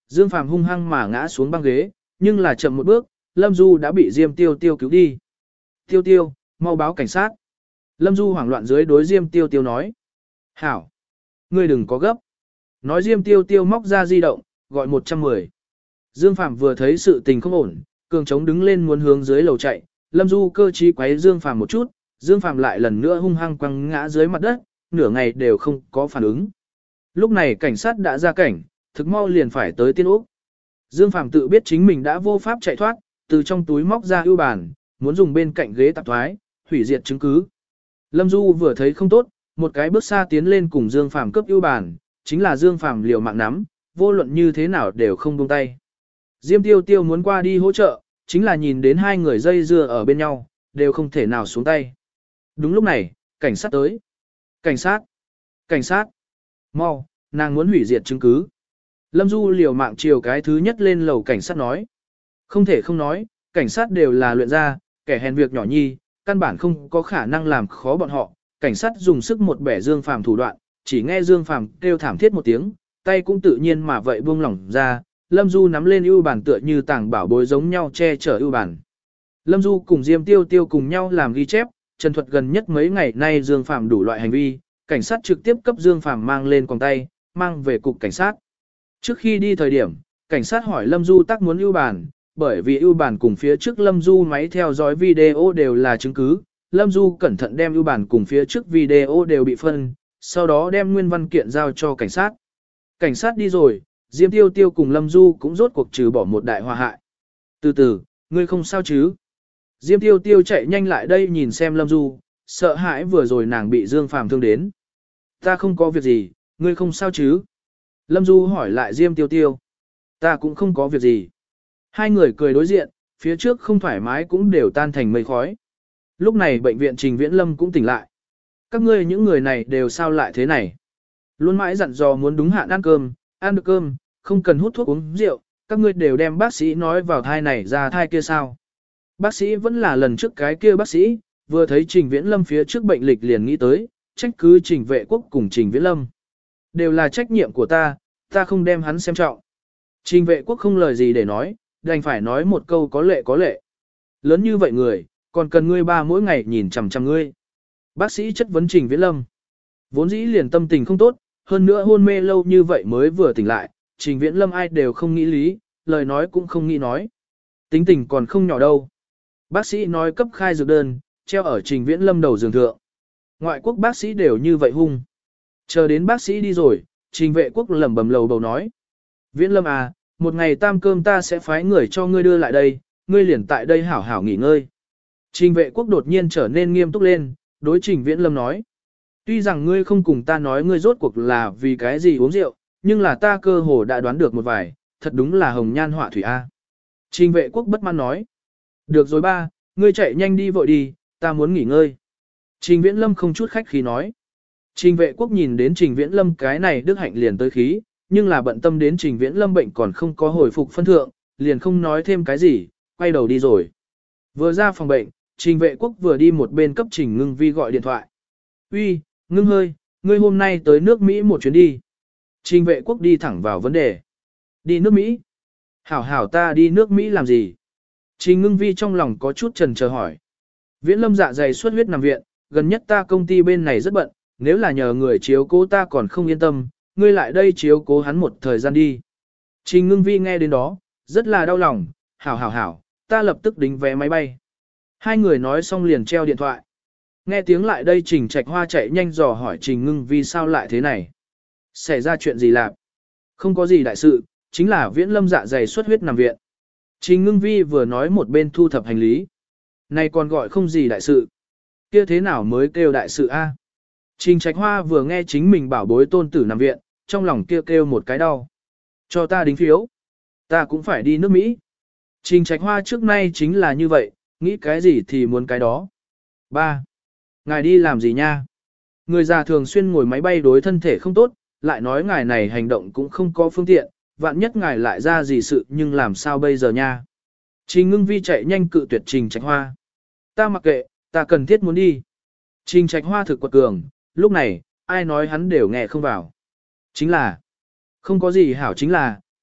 Dương Phàm hung hăng mà ngã xuống băng ghế, nhưng là chậm một bước, Lâm Du đã bị Diêm Tiêu Tiêu cứu đi. Tiêu Tiêu, mau báo cảnh sát. Lâm Du hoảng loạn dưới đối Diêm Tiêu Tiêu nói. Hảo, ngươi đừng có gấp. Nói Diêm Tiêu Tiêu móc ra di động, gọi 110. Dương Phàm vừa thấy sự tình không ổn, cường trống đứng lên muốn hướng dưới lầu chạy, Lâm Du cơ trí quấy Dương Phàm một chút, Dương Phàm lại lần nữa hung hăng quăng ngã dưới mặt đất, nửa ngày đều không có phản ứng. Lúc này cảnh sát đã ra cảnh, thực mau liền phải tới Tiên Úc. Dương Phàm tự biết chính mình đã vô pháp chạy thoát, từ trong túi móc ra ưu bản, muốn dùng bên cạnh ghế tạp thoái, hủy diệt chứng cứ. Lâm Du vừa thấy không tốt, một cái bước xa tiến lên cùng Dương Phàm cướp ưu bản, chính là Dương Phàm liều mạng nắm, vô luận như thế nào đều không buông tay. Diêm Tiêu Tiêu muốn qua đi hỗ trợ, chính là nhìn đến hai người dây dưa ở bên nhau, đều không thể nào xuống tay. Đúng lúc này, cảnh sát tới. Cảnh sát! Cảnh sát! Mau, nàng muốn hủy diệt chứng cứ. Lâm Du liều mạng chiều cái thứ nhất lên lầu cảnh sát nói. Không thể không nói, cảnh sát đều là luyện ra, kẻ hèn việc nhỏ nhi, căn bản không có khả năng làm khó bọn họ. Cảnh sát dùng sức một bẻ Dương Phàm thủ đoạn, chỉ nghe Dương Phàm kêu thảm thiết một tiếng, tay cũng tự nhiên mà vậy buông lỏng ra. Lâm Du nắm lên ưu bản tựa như tảng bảo bối giống nhau che chở ưu bản. Lâm Du cùng Diêm Tiêu Tiêu cùng nhau làm ghi chép, trần thuật gần nhất mấy ngày nay Dương Phàm đủ loại hành vi, cảnh sát trực tiếp cấp Dương Phàm mang lên quòng tay, mang về cục cảnh sát. Trước khi đi thời điểm, cảnh sát hỏi Lâm Du tác muốn ưu bản, bởi vì ưu bản cùng phía trước Lâm Du máy theo dõi video đều là chứng cứ, Lâm Du cẩn thận đem ưu bản cùng phía trước video đều bị phân, sau đó đem nguyên văn kiện giao cho cảnh sát. Cảnh sát đi rồi, Diêm Tiêu Tiêu cùng Lâm Du cũng rốt cuộc trừ bỏ một đại hòa hại. Từ từ, ngươi không sao chứ? Diêm Tiêu Tiêu chạy nhanh lại đây nhìn xem Lâm Du, sợ hãi vừa rồi nàng bị Dương Phàm thương đến. Ta không có việc gì, ngươi không sao chứ? Lâm Du hỏi lại Diêm Tiêu Tiêu. Ta cũng không có việc gì. Hai người cười đối diện, phía trước không thoải mái cũng đều tan thành mây khói. Lúc này bệnh viện Trình Viễn Lâm cũng tỉnh lại. Các ngươi những người này đều sao lại thế này? Luôn mãi dặn dò muốn đúng hạn ăn cơm, ăn được cơm, không cần hút thuốc uống rượu, các ngươi đều đem bác sĩ nói vào thai này ra thai kia sao? Bác sĩ vẫn là lần trước cái kia bác sĩ, vừa thấy Trình Viễn Lâm phía trước bệnh lịch liền nghĩ tới, trách cứ Trình Vệ Quốc cùng Trình Viễn Lâm. Đều là trách nhiệm của ta không đem hắn xem trọng. Trình Vệ Quốc không lời gì để nói, đành phải nói một câu có lệ có lệ. Lớn như vậy người, còn cần ngươi ba mỗi ngày nhìn chằm chằm ngươi. Bác sĩ chất vấn Trình Viễn Lâm. Vốn dĩ liền tâm tình không tốt, hơn nữa hôn mê lâu như vậy mới vừa tỉnh lại, Trình Viễn Lâm ai đều không nghĩ lý, lời nói cũng không nghĩ nói. Tính tình còn không nhỏ đâu. Bác sĩ nói cấp khai dược đơn, treo ở Trình Viễn Lâm đầu giường thượng. Ngoại quốc bác sĩ đều như vậy hung. Chờ đến bác sĩ đi rồi, Trình Vệ Quốc lẩm bẩm lầu bầu nói. Viễn Lâm à, một ngày tam cơm ta sẽ phái người cho ngươi đưa lại đây, ngươi liền tại đây hảo hảo nghỉ ngơi. Trình Vệ Quốc đột nhiên trở nên nghiêm túc lên, đối Trình Viễn Lâm nói. Tuy rằng ngươi không cùng ta nói ngươi rốt cuộc là vì cái gì uống rượu, nhưng là ta cơ hồ đã đoán được một vài, thật đúng là hồng nhan họa thủy A. Trình Vệ Quốc bất mãn nói. Được rồi ba, ngươi chạy nhanh đi vội đi, ta muốn nghỉ ngơi. Trình Viễn Lâm không chút khách khí nói. Trình Vệ Quốc nhìn đến Trình Viễn Lâm cái này đức hạnh liền tới khí, nhưng là bận tâm đến Trình Viễn Lâm bệnh còn không có hồi phục phân thượng, liền không nói thêm cái gì, quay đầu đi rồi. Vừa ra phòng bệnh, Trình Vệ Quốc vừa đi một bên cấp Trình Ngưng Vi gọi điện thoại. Uy, Ngưng hơi, ngươi hôm nay tới nước Mỹ một chuyến đi. Trình Vệ Quốc đi thẳng vào vấn đề. Đi nước Mỹ? Hảo hảo ta đi nước Mỹ làm gì? Trình Ngưng Vi trong lòng có chút chần chờ hỏi. Viễn Lâm dạ dày xuất huyết nằm viện, gần nhất ta công ty bên này rất bận, nếu là nhờ người chiếu cố ta còn không yên tâm, ngươi lại đây chiếu cố hắn một thời gian đi. Trình Ngưng Vi nghe đến đó, rất là đau lòng, hảo, ta lập tức đính vé máy bay. Hai người nói xong liền treo điện thoại. Nghe tiếng lại đây Trình Trạch Hoa chạy nhanh dò hỏi Trình Ngưng Vi sao lại thế này. Xảy ra chuyện gì lạc? Không có gì đại sự, chính là Viễn Lâm dạ dày xuất huyết nằm viện. Trình Ngưng Vi vừa nói một bên thu thập hành lý. Này còn gọi không gì đại sự. Kia thế nào mới kêu đại sự a? Trình Trạch Hoa vừa nghe chính mình bảo bối tôn tử nằm viện, trong lòng kêu một cái đau. Cho ta đính phiếu. Ta cũng phải đi nước Mỹ. Trình Trạch Hoa trước nay chính là như vậy, nghĩ cái gì thì muốn cái đó. 3. Ngài đi làm gì nha? Người già thường xuyên ngồi máy bay đối thân thể không tốt, lại nói ngài này hành động cũng không có phương tiện, vạn nhất ngài lại ra gì sự nhưng làm sao bây giờ nha? Trình Ngưng Vi chạy nhanh cự tuyệt Trình Trạch Hoa. Ta mặc kệ, ta cần thiết muốn đi. Trình Trạch Hoa thực quật cường, lúc này, ai nói hắn đều nghe không vào. Chính là, không có gì hảo chính là,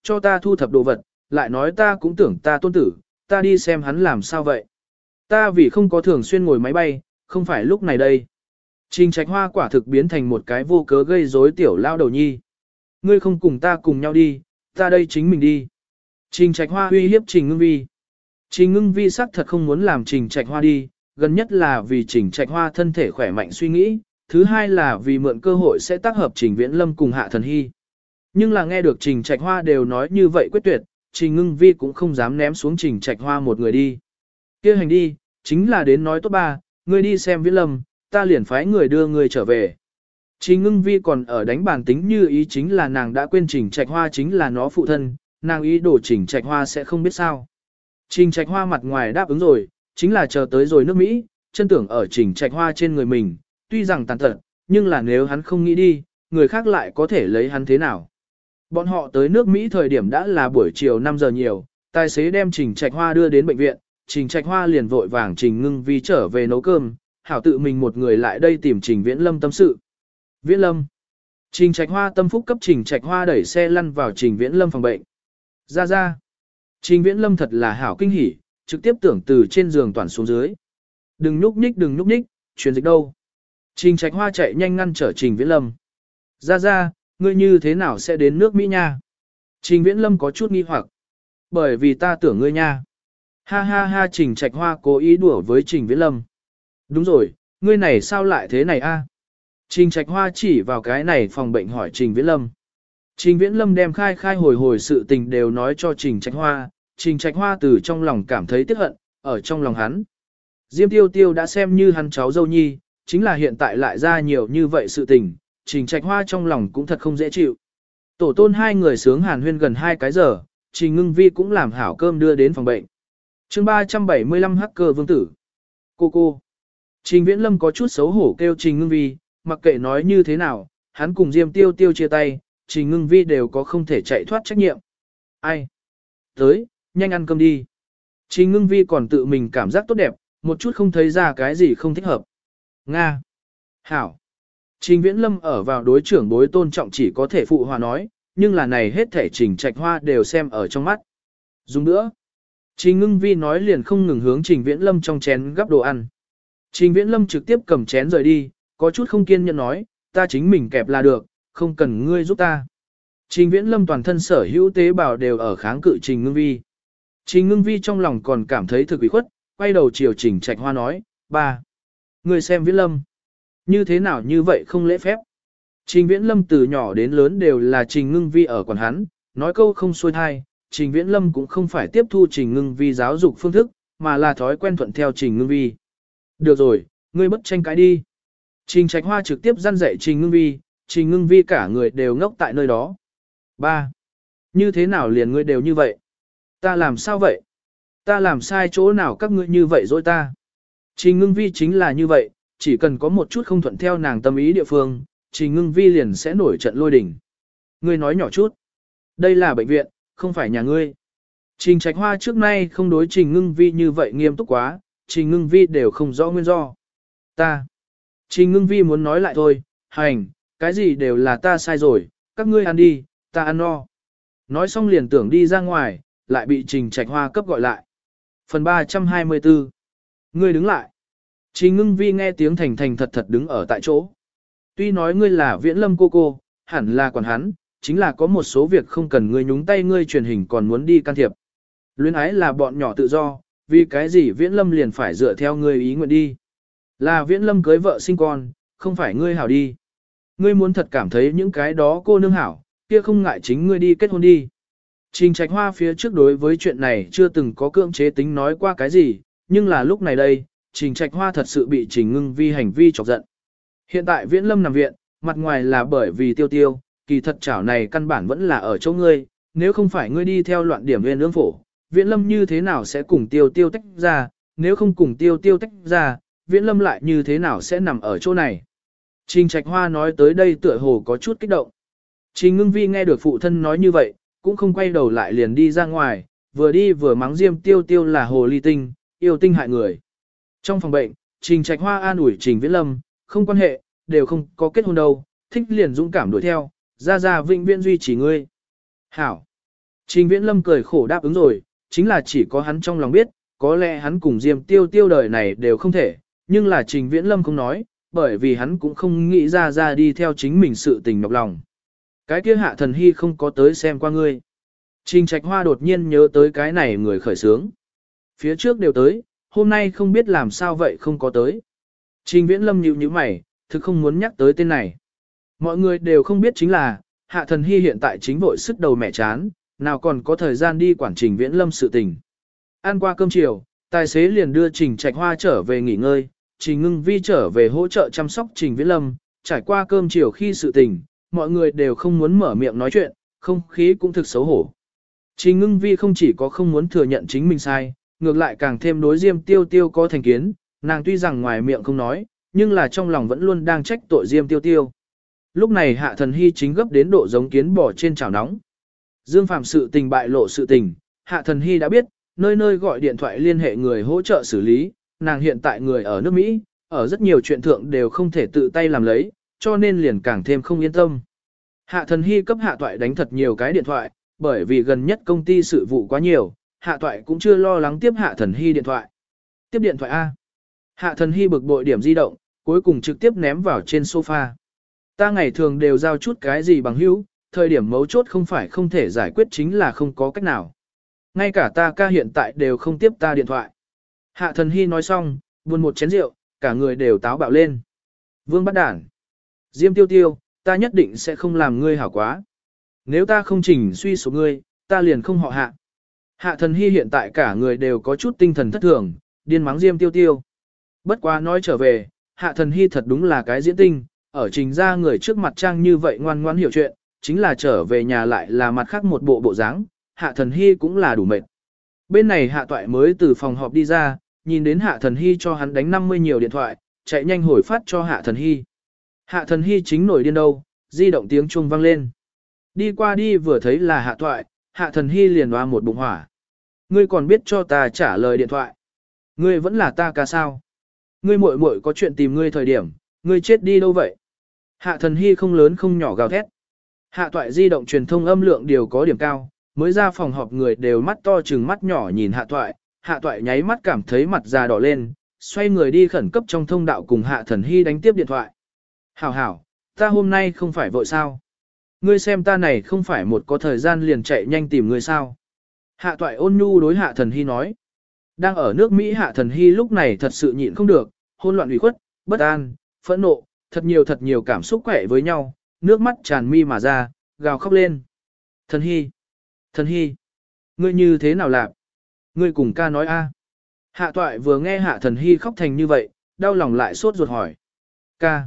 cho ta thu thập đồ vật, lại nói ta cũng tưởng ta tôn tử, ta đi xem hắn làm sao vậy. Ta vì không có thường xuyên ngồi máy bay, không phải lúc này đây. Trình Trạch Hoa quả thực biến thành một cái vô cớ gây rối tiểu lao đầu nhi. Ngươi không cùng ta cùng nhau đi, ta đây chính mình đi. Trình Trạch Hoa uy hiếp Trình Ngưng Vi. Trình Ngưng Vi xác thật không muốn làm Trình Trạch Hoa đi, gần nhất là vì Trình Trạch Hoa thân thể khỏe mạnh suy nghĩ, thứ hai là vì mượn cơ hội sẽ tác hợp Trình Viễn Lâm cùng Hạ Thần Hy. Nhưng là nghe được Trình Trạch Hoa đều nói như vậy quyết tuyệt, Trình Ngưng Vi cũng không dám ném xuống Trình Trạch Hoa một người đi. Kia hành đi, chính là đến nói tốt ba, ngươi đi xem Viễn Lâm, ta liền phái người đưa ngươi trở về. Trình Ngưng Vi còn ở đánh bàn tính như ý chính là nàng đã quên Trình Trạch Hoa chính là nó phụ thân, nàng ý đồ Trình Trạch Hoa sẽ không biết sao. Trình Trạch Hoa mặt ngoài đáp ứng rồi, chính là chờ tới rồi nước Mỹ, chân tưởng ở Trình Trạch Hoa trên người mình, tuy rằng tàn tật, nhưng là nếu hắn không nghĩ đi, người khác lại có thể lấy hắn thế nào. Bọn họ tới nước Mỹ thời điểm đã là buổi chiều 5 giờ nhiều, tài xế đem Trình Trạch Hoa đưa đến bệnh viện, Trình Trạch Hoa liền vội vàng Trình Ngưng Vi trở về nấu cơm, hảo tự mình một người lại đây tìm Trình Viễn Lâm tâm sự. Viễn Lâm. Trình Trạch Hoa tâm phúc cấp Trình Trạch Hoa đẩy xe lăn vào Trình Viễn Lâm phòng bệnh. Ra ra. Trình Viễn Lâm thật là hảo kinh hỉ, trực tiếp tưởng từ trên giường toàn xuống dưới. Đừng nhúc nhích, truyền dịch đâu. Trình Trạch Hoa chạy nhanh ngăn trở Trình Viễn Lâm. Ra ra, ngươi như thế nào sẽ đến nước Mỹ nha? Trình Viễn Lâm có chút nghi hoặc. Bởi vì ta tưởng ngươi nha. Ha ha ha, Trình Trạch Hoa cố ý đùa với Trình Viễn Lâm. Đúng rồi, ngươi này sao lại thế này a? Trình Trạch Hoa chỉ vào cái này phòng bệnh hỏi Trình Viễn Lâm. Trình Viễn Lâm đem khai hồi sự tình đều nói cho Trình Trạch Hoa, Trình Trạch Hoa từ trong lòng cảm thấy tiếc hận, ở trong lòng hắn. Diêm Tiêu Tiêu đã xem như hắn cháu dâu nhi, chính là hiện tại lại ra nhiều như vậy sự tình, Trình Trạch Hoa trong lòng cũng thật không dễ chịu. Tổ tôn hai người sướng hàn huyên gần 2 cái giờ, Trình Ngưng Vi cũng làm hảo cơm đưa đến phòng bệnh. Chương 375 Hacker Vương Tử. Cô. Trình Viễn Lâm có chút xấu hổ kêu Trình Ngưng Vi, mặc kệ nói như thế nào, hắn cùng Diêm Tiêu Tiêu chia tay, Trình Ngưng Vi đều có không thể chạy thoát trách nhiệm. Ai? Tới, nhanh ăn cơm đi. Trình Ngưng Vi còn tự mình cảm giác tốt đẹp, một chút không thấy ra cái gì không thích hợp. Nga. Hảo. Trình Viễn Lâm ở vào đối trưởng đối tôn trọng chỉ có thể phụ hòa nói, nhưng là này hết thể Trình Trạch Hoa đều xem ở trong mắt. Dùng nữa. Trình Ngưng Vi nói liền không ngừng hướng Trình Viễn Lâm trong chén gắp đồ ăn. Trình Viễn Lâm trực tiếp cầm chén rời đi, có chút không kiên nhẫn nói, ta chính mình kẹp là được, không cần ngươi giúp ta. Trình Viễn Lâm toàn thân sở hữu tế bào đều ở kháng cự Trình Ngưng Vi. Trình Ngưng Vi trong lòng còn cảm thấy thực ủy khuất, quay đầu chiều Trình Trạch Hoa nói, ba. Ngươi xem Viễn Lâm. Như thế nào như vậy không lễ phép. Trình Viễn Lâm từ nhỏ đến lớn đều là Trình Ngưng Vi ở quản hắn, nói câu không xuôi thai, Trình Viễn Lâm cũng không phải tiếp thu Trình Ngưng Vi giáo dục phương thức, mà là thói quen thuận theo Trình Ngưng Vi. Được rồi, ngươi bất tranh cãi đi. Trình Trạch Hoa trực tiếp răn dạy Trình Ngưng Vi cả người đều ngốc tại nơi đó. Ba, như thế nào liền ngươi đều như vậy? Ta làm sao vậy? Ta làm sai chỗ nào các ngươi như vậy dối ta? Trình Ngưng Vi chính là như vậy, chỉ cần có một chút không thuận theo nàng tâm ý địa phương, Trình Ngưng Vi liền sẽ nổi trận lôi đình. Ngươi nói nhỏ chút. Đây là bệnh viện, không phải nhà ngươi. Trình Trạch Hoa trước nay không đối Trình Ngưng Vi như vậy nghiêm túc quá, Trình Ngưng Vi đều không rõ nguyên do. Ta. Trình Ngưng Vi muốn nói lại thôi, hành, cái gì đều là ta sai rồi, các ngươi ăn đi, ta ăn no. Nói xong liền tưởng đi ra ngoài, lại bị Trình Trạch Hoa cấp gọi lại. Phần 324. Ngươi đứng lại. Trình Ngưng Vi nghe tiếng thành thành thật thật đứng ở tại chỗ. Tuy nói ngươi là Viễn Lâm cô, hẳn là quản hắn, chính là có một số việc không cần ngươi nhúng tay ngươi truyền hình còn muốn đi can thiệp. Luyến ái là bọn nhỏ tự do, vì cái gì Viễn Lâm liền phải dựa theo ngươi ý nguyện đi. Là Viễn Lâm cưới vợ sinh con, không phải ngươi hảo đi. Ngươi muốn thật cảm thấy những cái đó cô nương hảo, kia không ngại chính ngươi đi kết hôn đi. Trình Trạch Hoa phía trước đối với chuyện này chưa từng có cưỡng chế tính nói qua cái gì, nhưng là lúc này đây, Trình Trạch Hoa thật sự bị Trình Ngưng Vi hành vi chọc giận. Hiện tại Viễn Lâm nằm viện, mặt ngoài là bởi vì Tiêu, kỳ thật chảo này căn bản vẫn là ở chỗ ngươi, nếu không phải ngươi đi theo loạn điểm nguyên ương phổ, Viễn Lâm như thế nào sẽ cùng Tiêu tách ra, nếu không cùng Tiêu tách ra, Viễn Lâm lại như thế nào sẽ nằm ở chỗ này. Trình Trạch Hoa nói tới đây tựa hồ có chút kích động. Trình Ngưng Vi nghe được phụ thân nói như vậy, cũng không quay đầu lại liền đi ra ngoài, vừa đi vừa mắng Diêm Tiêu là hồ ly tinh, yêu tinh hại người. Trong phòng bệnh, Trình Trạch Hoa an ủi Trình Viễn Lâm, không quan hệ, đều không có kết hôn đâu, thích liền dũng cảm đuổi theo, ra vĩnh viễn duy trì ngươi. Hảo. Trình Viễn Lâm cười khổ đáp ứng rồi, chính là chỉ có hắn trong lòng biết, có lẽ hắn cùng Diêm Tiêu Tiêu đời này đều không thể, nhưng là Trình Viễn Lâm không nói, bởi vì hắn cũng không nghĩ ra đi theo chính mình sự tình nhọc lòng. Cái kia Hạ Thần Hy không có tới xem qua ngươi. Trình Trạch Hoa đột nhiên nhớ tới cái này người khởi sướng. Phía trước đều tới, hôm nay không biết làm sao vậy không có tới. Trình Viễn Lâm nhíu mày, thực không muốn nhắc tới tên này. Mọi người đều không biết chính là, Hạ Thần Hy hiện tại chính vội sức đầu mẹ chán, nào còn có thời gian đi quản Trình Viễn Lâm sự tình. Ăn qua cơm chiều, tài xế liền đưa Trình Trạch Hoa trở về nghỉ ngơi, Trình Ngưng Vi trở về hỗ trợ chăm sóc Trình Viễn Lâm, trải qua cơm chiều khi sự tình, mọi người đều không muốn mở miệng nói chuyện, không khí cũng thực xấu hổ. Trình Ngưng Vi không chỉ có không muốn thừa nhận chính mình sai, ngược lại càng thêm đối Diêm Tiêu Tiêu có thành kiến, nàng tuy rằng ngoài miệng không nói, nhưng là trong lòng vẫn luôn đang trách tội Diêm Tiêu Tiêu. Lúc này Hạ Thần Hy chính gấp đến độ giống kiến bò trên chảo nóng. Dương Phạm sự tình bại lộ sự tình, Hạ Thần Hy đã biết, nơi nơi gọi điện thoại liên hệ người hỗ trợ xử lý, nàng hiện tại người ở nước Mỹ, ở rất nhiều chuyện thượng đều không thể tự tay làm lấy, cho nên liền càng thêm không yên tâm. Hạ Thần Hy cấp Hạ Toại đánh thật nhiều cái điện thoại, bởi vì gần nhất công ty sự vụ quá nhiều, Hạ Toại cũng chưa lo lắng tiếp Hạ Thần Hy điện thoại. Tiếp điện thoại A. Hạ Thần Hy bực bội điểm di động, cuối cùng trực tiếp ném vào trên sofa. Ta ngày thường đều giao chút cái gì bằng hữu, thời điểm mấu chốt không phải không thể giải quyết chính là không có cách nào. Ngay cả ta ca hiện tại đều không tiếp ta điện thoại. Hạ Thần Hy nói xong, buồn một chén rượu, cả người đều táo bạo lên. Vương bắt đản. Diêm Tiêu Tiêu, ta nhất định sẽ không làm ngươi hảo quá. Nếu ta không chỉnh suy số ngươi, ta liền không họ Hạ. Hạ Thần Hy hiện tại cả người đều có chút tinh thần thất thường, điên mắng Diêm Tiêu Tiêu. Bất quá nói trở về, Hạ Thần Hy thật đúng là cái diễn tinh, ở trình ra người trước mặt trang như vậy ngoan ngoãn hiểu chuyện, chính là trở về nhà lại là mặt khác một bộ bộ dáng. Hạ Thần Hy cũng là đủ mệt. Bên này Hạ Toại mới từ phòng họp đi ra, nhìn đến Hạ Thần Hy cho hắn đánh 50 nhiều điện thoại, chạy nhanh hồi phát cho Hạ Thần Hy. Hạ Thần Hy chính nổi điên đâu, di động tiếng chuông vang lên. Đi qua đi vừa thấy là Hạ Toại, Hạ Thần Hy liền hoa một bụng hỏa. Ngươi còn biết cho ta trả lời điện thoại. Ngươi vẫn là ta ca sao? Ngươi muội muội có chuyện tìm ngươi thời điểm, ngươi chết đi đâu vậy? Hạ Thần Hy không lớn không nhỏ gào thét. Hạ Toại di động truyền thông âm lượng đều có điểm cao, mới ra phòng họp người đều mắt to chừng mắt nhỏ nhìn Hạ Toại nháy mắt cảm thấy mặt già đỏ lên, xoay người đi khẩn cấp trong thông đạo cùng Hạ Thần Hy đánh tiếp điện thoại. Hảo, ta hôm nay không phải vội sao? Ngươi xem ta này không phải một có thời gian liền chạy nhanh tìm ngươi sao? Hạ Toại ôn nhu đối Hạ Thần Hy nói. Đang ở nước Mỹ Hạ Thần Hy lúc này thật sự nhịn không được, hôn loạn ủy khuất, bất an, phẫn nộ, thật nhiều cảm xúc quẹ với nhau, nước mắt tràn mi mà ra, gào khóc lên. Thần Hy, ngươi như thế nào làm? Ngươi cùng ca nói a. Hạ Toại vừa nghe Hạ Thần Hy khóc thành như vậy, đau lòng lại sốt ruột hỏi. Ca.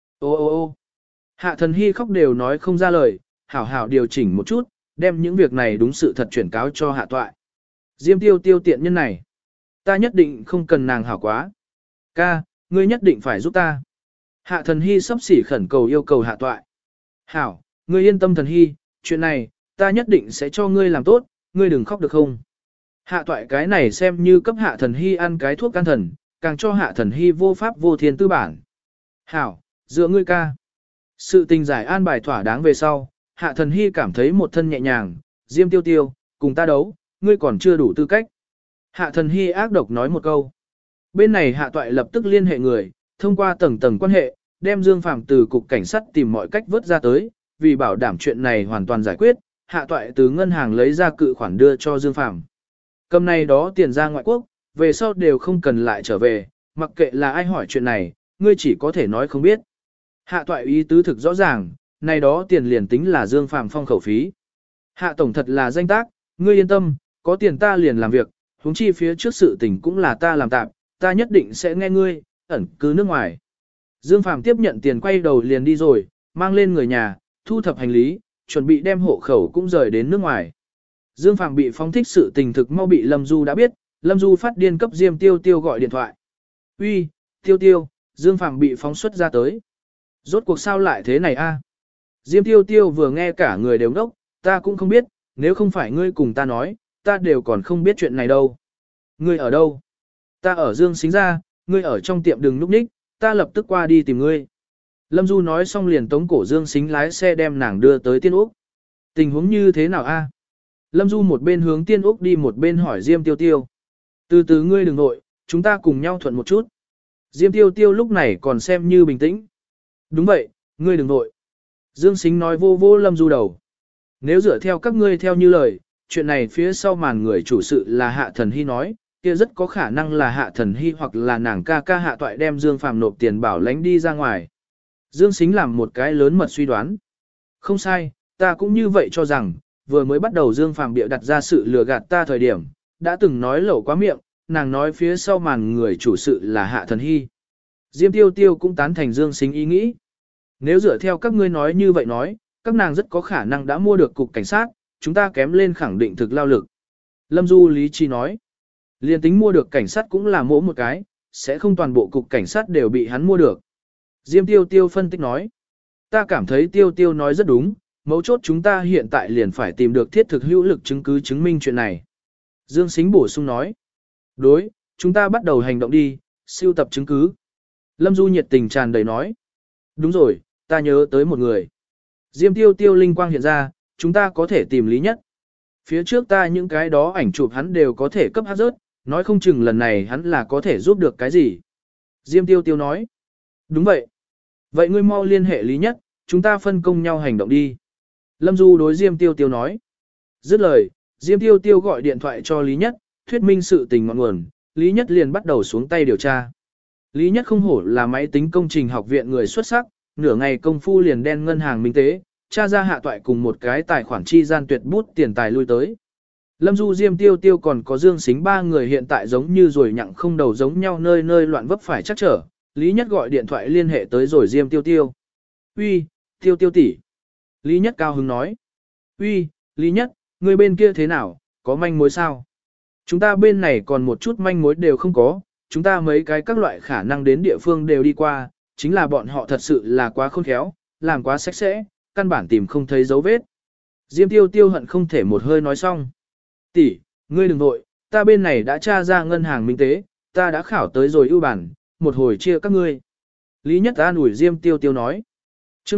Ô. Hạ Thần Hy khóc đều nói không ra lời, hảo điều chỉnh một chút, đem những việc này đúng sự thật chuyển cáo cho Hạ Toại. Diêm Tiêu Tiêu tiện nhân này. Ta nhất định không cần nàng hảo quá. Ca, ngươi nhất định phải giúp ta. Hạ Thần Hy sắp xỉ khẩn cầu yêu cầu Hạ Toại. Hảo, ngươi yên tâm Thần Hy, chuyện này, ta nhất định sẽ cho ngươi làm tốt, ngươi đừng khóc được không? Hạ Toại cái này xem như cấp Hạ Thần Hy ăn cái thuốc can thần, càng cho Hạ Thần Hy vô pháp vô thiên tư bản. Hảo, dựa ngươi ca. Sự tình giải an bài thỏa đáng về sau, Hạ Thần Hy cảm thấy một thân nhẹ nhàng, Diêm Tiêu Tiêu, cùng ta đấu, ngươi còn chưa đủ tư cách. Hạ Thần Hy ác độc nói một câu. Bên này Hạ Toại lập tức liên hệ người, thông qua tầng quan hệ, đem Dương Phàm từ cục cảnh sát tìm mọi cách vớt ra tới, vì bảo đảm chuyện này hoàn toàn giải quyết, Hạ Toại từ ngân hàng lấy ra cự khoản đưa cho Dương Phàm. Cầm này đó tiền ra ngoại quốc, về sau đều không cần lại trở về, mặc kệ là ai hỏi chuyện này, ngươi chỉ có thể nói không biết. Hạ Toại ý tứ thực rõ ràng, này đó tiền liền tính là Dương Phàm phong khẩu phí. Hạ tổng thật là danh tác, ngươi yên tâm, có tiền ta liền làm việc, huống chi phía trước sự tình cũng là ta làm tạm, ta nhất định sẽ nghe ngươi, ẩn cư nước ngoài. Dương Phàm tiếp nhận tiền quay đầu liền đi rồi, mang lên người nhà, thu thập hành lý, chuẩn bị đem hộ khẩu cũng rời đến nước ngoài. Dương Phàm bị phóng thích sự tình thực mau bị Lâm Du đã biết, Lâm Du phát điên cấp Diêm Tiêu Tiêu gọi điện thoại. Uy, Tiêu Tiêu, Dương Phàm bị phóng xuất ra tới. Rốt cuộc sao lại thế này a? Diêm Tiêu Tiêu vừa nghe cả người đều ngốc, ta cũng không biết, nếu không phải ngươi cùng ta nói, ta đều còn không biết chuyện này đâu. Ngươi ở đâu? Ta ở Dương Xính ra, ngươi ở trong tiệm đừng núp ních, ta lập tức qua đi tìm ngươi. Lâm Du nói xong liền tống cổ Dương Xính lái xe đem nàng đưa tới Tiên Úc. Tình huống như thế nào a? Lâm Du một bên hướng Tiên Úc đi một bên hỏi Diêm Tiêu Tiêu. Từ từ ngươi đừng nội, chúng ta cùng nhau thuận một chút. Diêm Tiêu Tiêu lúc này còn xem như bình tĩnh. Đúng vậy, ngươi đừng nội. Dương Sính nói vô vô Lâm Du đầu. Nếu dựa theo các ngươi theo như lời, chuyện này phía sau màn người chủ sự là Hạ Thần Hy nói, kia rất có khả năng là Hạ Thần Hy hoặc là nàng ca ca Hạ Toại đem Dương Phàm nộp tiền bảo lãnh đi ra ngoài. Dương Sính làm một cái lớn mật suy đoán. Không sai, ta cũng như vậy cho rằng, vừa mới bắt đầu Dương Phàm bịa đặt ra sự lừa gạt ta thời điểm, đã từng nói lẩu quá miệng, nàng nói phía sau màn người chủ sự là Hạ Thần Hy. Diêm Tiêu Tiêu cũng tán thành Dương Sính ý nghĩ. Nếu dựa theo các ngươi nói như vậy nói, các nàng rất có khả năng đã mua được cục cảnh sát, chúng ta kém lên khẳng định thực lao lực. Lâm Du lý trí nói, liên tính mua được cảnh sát cũng là mỗi một cái, sẽ không toàn bộ cục cảnh sát đều bị hắn mua được. Diêm Tiêu Tiêu phân tích nói, ta cảm thấy Tiêu Tiêu nói rất đúng, mấu chốt chúng ta hiện tại liền phải tìm được thiết thực hữu lực chứng cứ chứng minh chuyện này. Dương Sính bổ sung nói, đối, chúng ta bắt đầu hành động đi, sưu tập chứng cứ. Lâm Du nhiệt tình tràn đầy nói, đúng rồi, ta nhớ tới một người. Diêm Tiêu Tiêu linh quang hiện ra, chúng ta có thể tìm Lý Nhất. Phía trước ta những cái đó ảnh chụp hắn đều có thể cấp hát rớt, nói không chừng lần này hắn là có thể giúp được cái gì. Diêm Tiêu Tiêu nói, đúng vậy. Vậy ngươi mau liên hệ Lý Nhất, chúng ta phân công nhau hành động đi. Lâm Du đối Diêm Tiêu Tiêu nói. Dứt lời, Diêm Tiêu Tiêu gọi điện thoại cho Lý Nhất, thuyết minh sự tình ngọn nguồn, Lý Nhất liền bắt đầu xuống tay điều tra. Lý Nhất không hổ là máy tính công trình học viện người xuất sắc, nửa ngày công phu liền đen ngân hàng minh tế, tra ra Hạ Toại cùng một cái tài khoản chi gian tuyệt bút tiền tài lui tới. Lâm Du Diêm Tiêu Tiêu còn có Dương Sính ba người hiện tại giống như rồi nhặng không đầu giống nhau nơi nơi loạn vấp phải chắc trở. Lý Nhất gọi điện thoại liên hệ tới rồi Diêm Tiêu Tiêu. Uy, Tiêu Tiêu tỷ. Lý Nhất cao hứng nói. Uy, Lý Nhất, người bên kia thế nào, có manh mối sao? Chúng ta bên này còn một chút manh mối đều không có, chúng ta mấy cái các loại khả năng đến địa phương đều đi qua, chính là bọn họ thật sự là quá khôn khéo, làm quá sạch sẽ, căn bản tìm không thấy dấu vết. Diêm Tiêu Tiêu hận không thể một hơi nói xong. Tỷ, ngươi đừng nội, ta bên này đã tra ra ngân hàng minh tế, ta đã khảo tới rồi ưu bản, một hồi chia các ngươi. Lý Nhất an ủi Diêm Tiêu Tiêu nói. Chương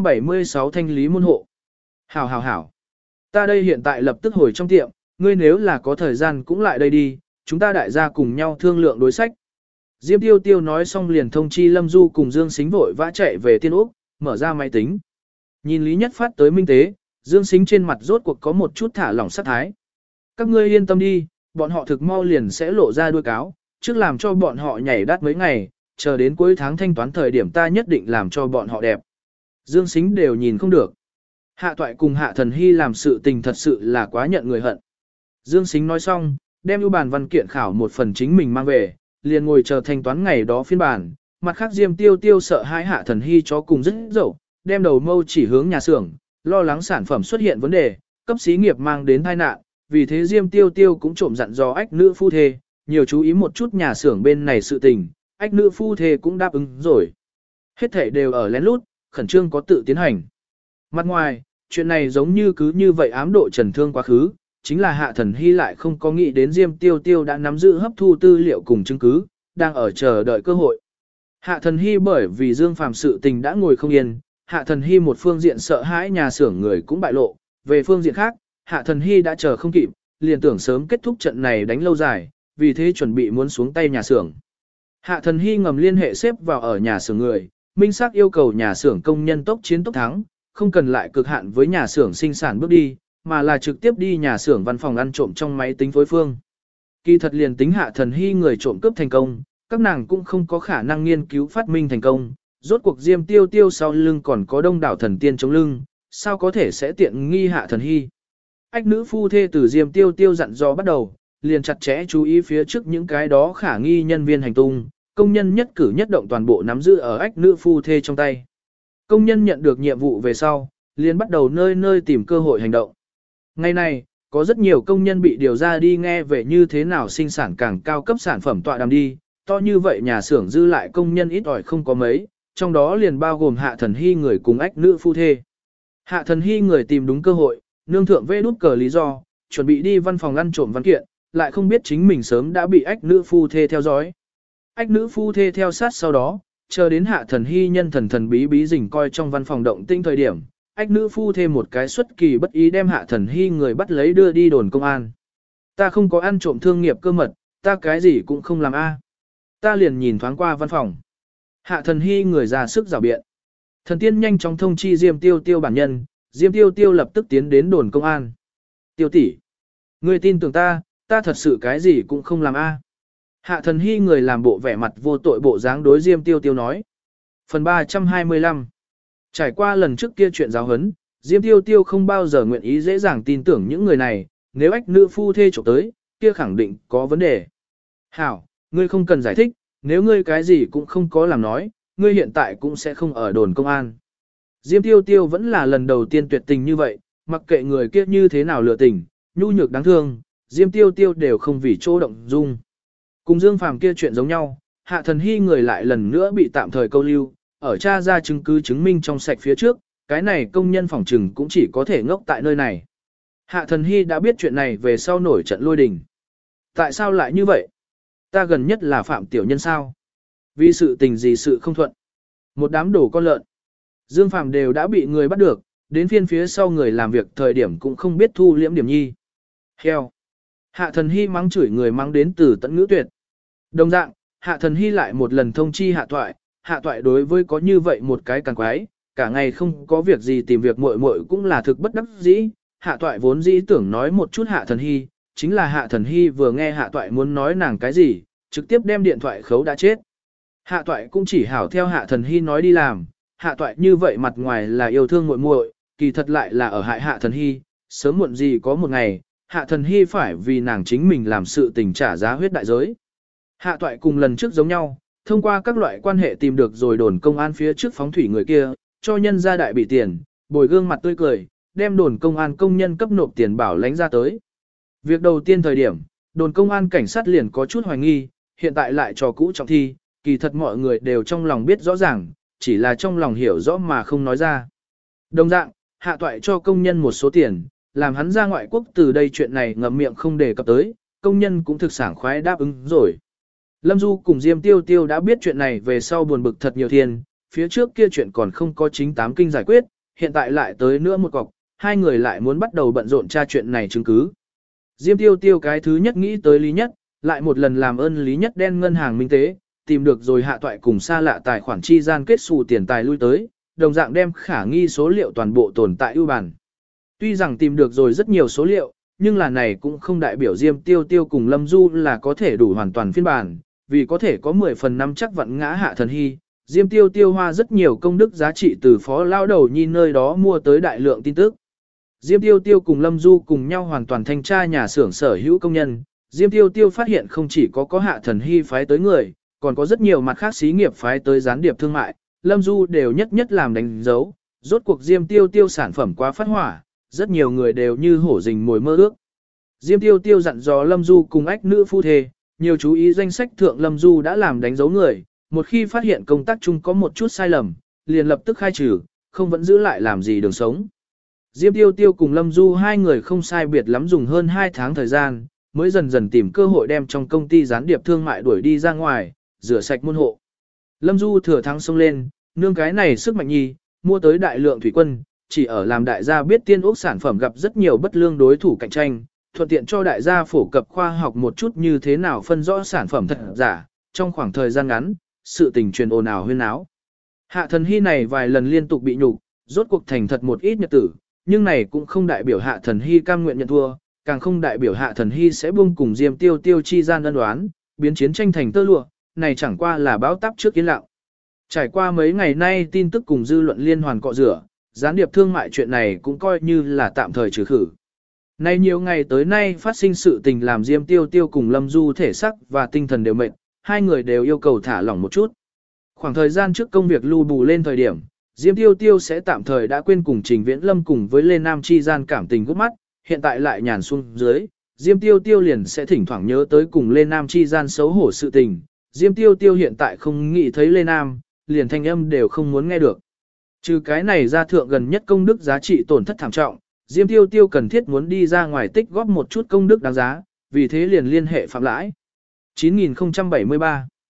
376 thanh lý môn hộ. Hảo hảo hảo. Ta đây hiện tại lập tức hồi trong tiệm, ngươi nếu là có thời gian cũng lại đây đi, chúng ta đại gia cùng nhau thương lượng đối sách. Diêm Tiêu Tiêu nói xong liền thông chi Lâm Du cùng Dương Sính vội vã chạy về Tiên Úc, mở ra máy tính. Nhìn Lý Nhất phát tới minh tế, Dương Sính trên mặt rốt cuộc có một chút thả lỏng sát thái. Các ngươi yên tâm đi, bọn họ thực mau liền sẽ lộ ra đuôi cáo, trước làm cho bọn họ nhảy đắt mấy ngày, chờ đến cuối tháng thanh toán thời điểm ta nhất định làm cho bọn họ đẹp. Dương Sính đều nhìn không được. Hạ Toại cùng Hạ Thần Hy làm sự tình thật sự là quá nhận người hận. Dương Sính nói xong, đem ưu bản văn kiện khảo một phần chính mình mang về, liền ngồi chờ thanh toán ngày đó phiên bản. Mặt khác Diêm Tiêu Tiêu sợ hai Hạ Thần Hy chó cùng rất dậu, đem đầu mâu chỉ hướng nhà xưởng, lo lắng sản phẩm xuất hiện vấn đề, cấp xí nghiệp mang đến tai nạn. Vì thế Diêm Tiêu Tiêu cũng trộm dặn dò ách nữ phu thê, nhiều chú ý một chút nhà xưởng bên này sự tình, ách nữ phu thê cũng đáp ứng rồi. Hết thảy đều ở lén lút, khẩn trương có tự tiến hành. Mặt ngoài, chuyện này giống như cứ như vậy ám độ trần thương quá khứ, chính là Hạ Thần Hy lại không có nghĩ đến Diêm Tiêu Tiêu đã nắm giữ hấp thu tư liệu cùng chứng cứ, đang ở chờ đợi cơ hội. Hạ Thần Hy bởi vì Dương Phàm sự tình đã ngồi không yên, Hạ Thần Hy một phương diện sợ hãi nhà xưởng người cũng bại lộ, về phương diện khác, Hạ Thần Hy đã chờ không kịp, liền tưởng sớm kết thúc trận này đánh lâu dài, vì thế chuẩn bị muốn xuống tay nhà xưởng. Hạ Thần Hy ngầm liên hệ xếp vào ở nhà xưởng người, minh xác yêu cầu nhà xưởng công nhân tốc chiến tốc thắng, không cần lại cực hạn với nhà xưởng sinh sản bước đi, mà là trực tiếp đi nhà xưởng văn phòng ăn trộm trong máy tính phối phương. Kỳ thật liền tính Hạ Thần Hy người trộm cướp thành công, các nàng cũng không có khả năng nghiên cứu phát minh thành công, rốt cuộc Diêm Tiêu Tiêu sau lưng còn có đông đảo thần tiên chống lưng, sao có thể sẽ tiện nghi Hạ Thần Hy. Ách nữ phu thê từ Diêm Tiêu Tiêu dặn dò bắt đầu, liền chặt chẽ chú ý phía trước những cái đó khả nghi nhân viên hành tung, công nhân nhất cử nhất động toàn bộ nắm giữ ở ách nữ phu thê trong tay. Công nhân nhận được nhiệm vụ về sau, liền bắt đầu nơi nơi tìm cơ hội hành động. Ngày nay, có rất nhiều công nhân bị điều ra đi nghe về như thế nào sinh sản càng cao cấp sản phẩm tọa đàm đi, to như vậy nhà xưởng dư lại công nhân ít ỏi không có mấy, trong đó liền bao gồm Hạ Thần Hy người cùng ách nữ phu thê. Hạ Thần Hy người tìm đúng cơ hội, nương thượng vê đút cờ lý do, chuẩn bị đi văn phòng ăn trộm văn kiện, lại không biết chính mình sớm đã bị ách nữ phu thê theo dõi. Ách nữ phu thê theo sát sau đó, chờ đến Hạ Thần Hy nhân thần thần bí bí rình coi trong văn phòng động tĩnh thời điểm, ách nữ phu thêm một cái xuất kỳ bất ý đem Hạ Thần Hy người bắt lấy đưa đi đồn công an. Ta không có ăn trộm thương nghiệp cơ mật, ta cái gì cũng không làm a. Ta liền nhìn thoáng qua văn phòng. Hạ Thần Hy người ra sức rảo biện. Thần tiên nhanh chóng thông chi Diêm Tiêu Tiêu bản nhân, Diêm Tiêu Tiêu lập tức tiến đến đồn công an. Tiêu tỷ, ngươi tin tưởng ta thật sự cái gì cũng không làm a. Hạ Thần Hy người làm bộ vẻ mặt vô tội bộ dáng đối Diêm Tiêu Tiêu nói. Phần 325. Trải qua lần trước kia chuyện giáo huấn, Diêm Tiêu Tiêu không bao giờ nguyện ý dễ dàng tin tưởng những người này, nếu ách nữ phu thê trộm tới, kia khẳng định có vấn đề. Hảo, ngươi không cần giải thích, nếu ngươi cái gì cũng không có làm nói, ngươi hiện tại cũng sẽ không ở đồn công an. Diêm Tiêu Tiêu vẫn là lần đầu tiên tuyệt tình như vậy, mặc kệ người kia như thế nào lừa tình, nhu nhược đáng thương, Diêm Tiêu Tiêu đều không vì chỗ động dung. Cùng Dương Phàm kia chuyện giống nhau, Hạ Thần Hy người lại lần nữa bị tạm thời câu lưu, ở tra ra chứng cứ chứng minh trong sạch phía trước, cái này công nhân phòng trừng cũng chỉ có thể ngốc tại nơi này. Hạ Thần Hy đã biết chuyện này về sau nổi trận lôi đình. Tại sao lại như vậy? Ta gần nhất là phạm tiểu nhân sao? Vì sự tình gì sự không thuận? Một đám đổ con lợn. Dương Phàm đều đã bị người bắt được, đến phiên phía sau người làm việc thời điểm cũng không biết thu liễm điểm nhi. Heo. Hạ Thần Hy mắng chửi người mắng đến từ tận ngữ tuyệt. Đồng dạng, Hạ Thần Hy lại một lần thông chi Hạ Toại đối với có như vậy một cái càng quái, cả ngày không có việc gì tìm việc muội muội cũng là thực bất đắc dĩ. Hạ Toại vốn dĩ tưởng nói một chút Hạ Thần Hy, chính là Hạ Thần Hy vừa nghe Hạ Toại muốn nói nàng cái gì, trực tiếp đem điện thoại khấu đã chết. Hạ Toại cũng chỉ hảo theo Hạ Thần Hy nói đi làm, Hạ Toại như vậy mặt ngoài là yêu thương muội muội, kỳ thật lại là ở hại Hạ Thần Hy, sớm muộn gì có một ngày, Hạ Thần Hy phải vì nàng chính mình làm sự tình trả giá huyết đại giới. Hạ Toại cùng lần trước giống nhau, thông qua các loại quan hệ tìm được rồi đồn công an phía trước phóng thủy người kia, cho nhân gia đại bị tiền, bồi gương mặt tươi cười, đem đồn công an công nhân cấp nộp tiền bảo lãnh ra tới. Việc đầu tiên thời điểm, đồn công an cảnh sát liền có chút hoài nghi, hiện tại lại trò cũ trọng thi, kỳ thật mọi người đều trong lòng biết rõ ràng, chỉ là trong lòng hiểu rõ mà không nói ra. Đồng dạng, Hạ Toại cho công nhân một số tiền, làm hắn ra ngoại quốc từ đây chuyện này ngậm miệng không đề cập tới, công nhân cũng thực sảng khoái đáp ứng rồi. Lâm Du cùng Diêm Tiêu Tiêu đã biết chuyện này về sau buồn bực thật nhiều thiên, phía trước kia chuyện còn không có chính tám kinh giải quyết, hiện tại lại tới nữa một cọc, hai người lại muốn bắt đầu bận rộn tra chuyện này chứng cứ. Diêm Tiêu Tiêu cái thứ nhất nghĩ tới Lý Nhất, lại một lần làm ơn Lý Nhất đen ngân hàng minh tế, tìm được rồi Hạ Toại cùng xa lạ tài khoản chi gian kết xù tiền tài lui tới, đồng dạng đem khả nghi số liệu toàn bộ tồn tại ưu bản. Tuy rằng tìm được rồi rất nhiều số liệu, nhưng là này cũng không đại biểu Diêm Tiêu Tiêu cùng Lâm Du là có thể đủ hoàn toàn phiên bản, vì có thể có 10 phần 5 chắc vặn ngã Hạ Thần Hy. Diêm Tiêu Tiêu hoa rất nhiều công đức giá trị từ phó lao đầu nhi nơi đó mua tới đại lượng tin tức. Diêm Tiêu Tiêu cùng Lâm Du cùng nhau hoàn toàn thanh tra nhà xưởng sở hữu công nhân. Diêm Tiêu Tiêu phát hiện không chỉ có Hạ Thần Hy phái tới người, còn có rất nhiều mặt khác xí nghiệp phái tới gián điệp thương mại, Lâm Du đều nhất nhất làm đánh dấu. Rốt cuộc Diêm Tiêu Tiêu sản phẩm quá phát hỏa, rất nhiều người đều như hổ rình mồi mơ ước. Diêm Tiêu Tiêu dặn dò Lâm Du cùng ách nữ phu thê, nhiều chú ý danh sách thượng Lâm Du đã làm đánh dấu người, một khi phát hiện công tác chung có một chút sai lầm, liền lập tức khai trừ, không vẫn giữ lại làm gì đường sống. Diêm Tiêu Tiêu cùng Lâm Du hai người không sai biệt lắm dùng hơn 2 tháng thời gian, mới dần dần tìm cơ hội đem trong công ty gián điệp thương mại đuổi đi ra ngoài, rửa sạch môn hộ. Lâm Du thừa thắng xông lên, nương cái này sức mạnh nhi, mua tới đại lượng thủy quân, chỉ ở làm đại gia biết tiên ốc sản phẩm gặp rất nhiều bất lương đối thủ cạnh tranh, thuận tiện cho đại gia phổ cập khoa học một chút như thế nào phân rõ sản phẩm thật giả, trong khoảng thời gian ngắn, sự tình truyền ồn ào huyên áo. Hạ Thần Hy này vài lần liên tục bị nhục, rốt cuộc thành thật một ít nhật tử, nhưng này cũng không đại biểu Hạ Thần Hy cam nguyện nhận thua, càng không đại biểu Hạ Thần Hy sẽ buông cùng Diêm Tiêu Tiêu chi gian ân đoán, biến chiến tranh thành tơ lụa, này chẳng qua là báo táp trước kiến lặng. Trải qua mấy ngày nay tin tức cùng dư luận liên hoàn cọ rửa, gián điệp thương mại chuyện này cũng coi như là tạm thời trừ khử. Nay nhiều ngày tới nay phát sinh sự tình làm Diêm Tiêu Tiêu cùng Lâm Du thể sắc và tinh thần đều mệt, hai người đều yêu cầu thả lỏng một chút. Khoảng thời gian trước công việc lưu bù lên thời điểm, Diêm Tiêu Tiêu sẽ tạm thời đã quên cùng Trình Viễn Lâm cùng với Lê Nam chi gian cảm tình gút mắt, hiện tại lại nhàn xuống dưới, Diêm Tiêu Tiêu liền sẽ thỉnh thoảng nhớ tới cùng Lê Nam chi gian xấu hổ sự tình. Diêm Tiêu Tiêu hiện tại không nghĩ thấy Lê Nam, liền thanh âm đều không muốn nghe được. Trừ cái này ra thượng gần nhất công đức giá trị tổn thất thảm trọng, Diêm Tiêu Tiêu cần thiết muốn đi ra ngoài tích góp một chút công đức đáng giá, vì thế liền liên hệ Phạm Lãi. 9073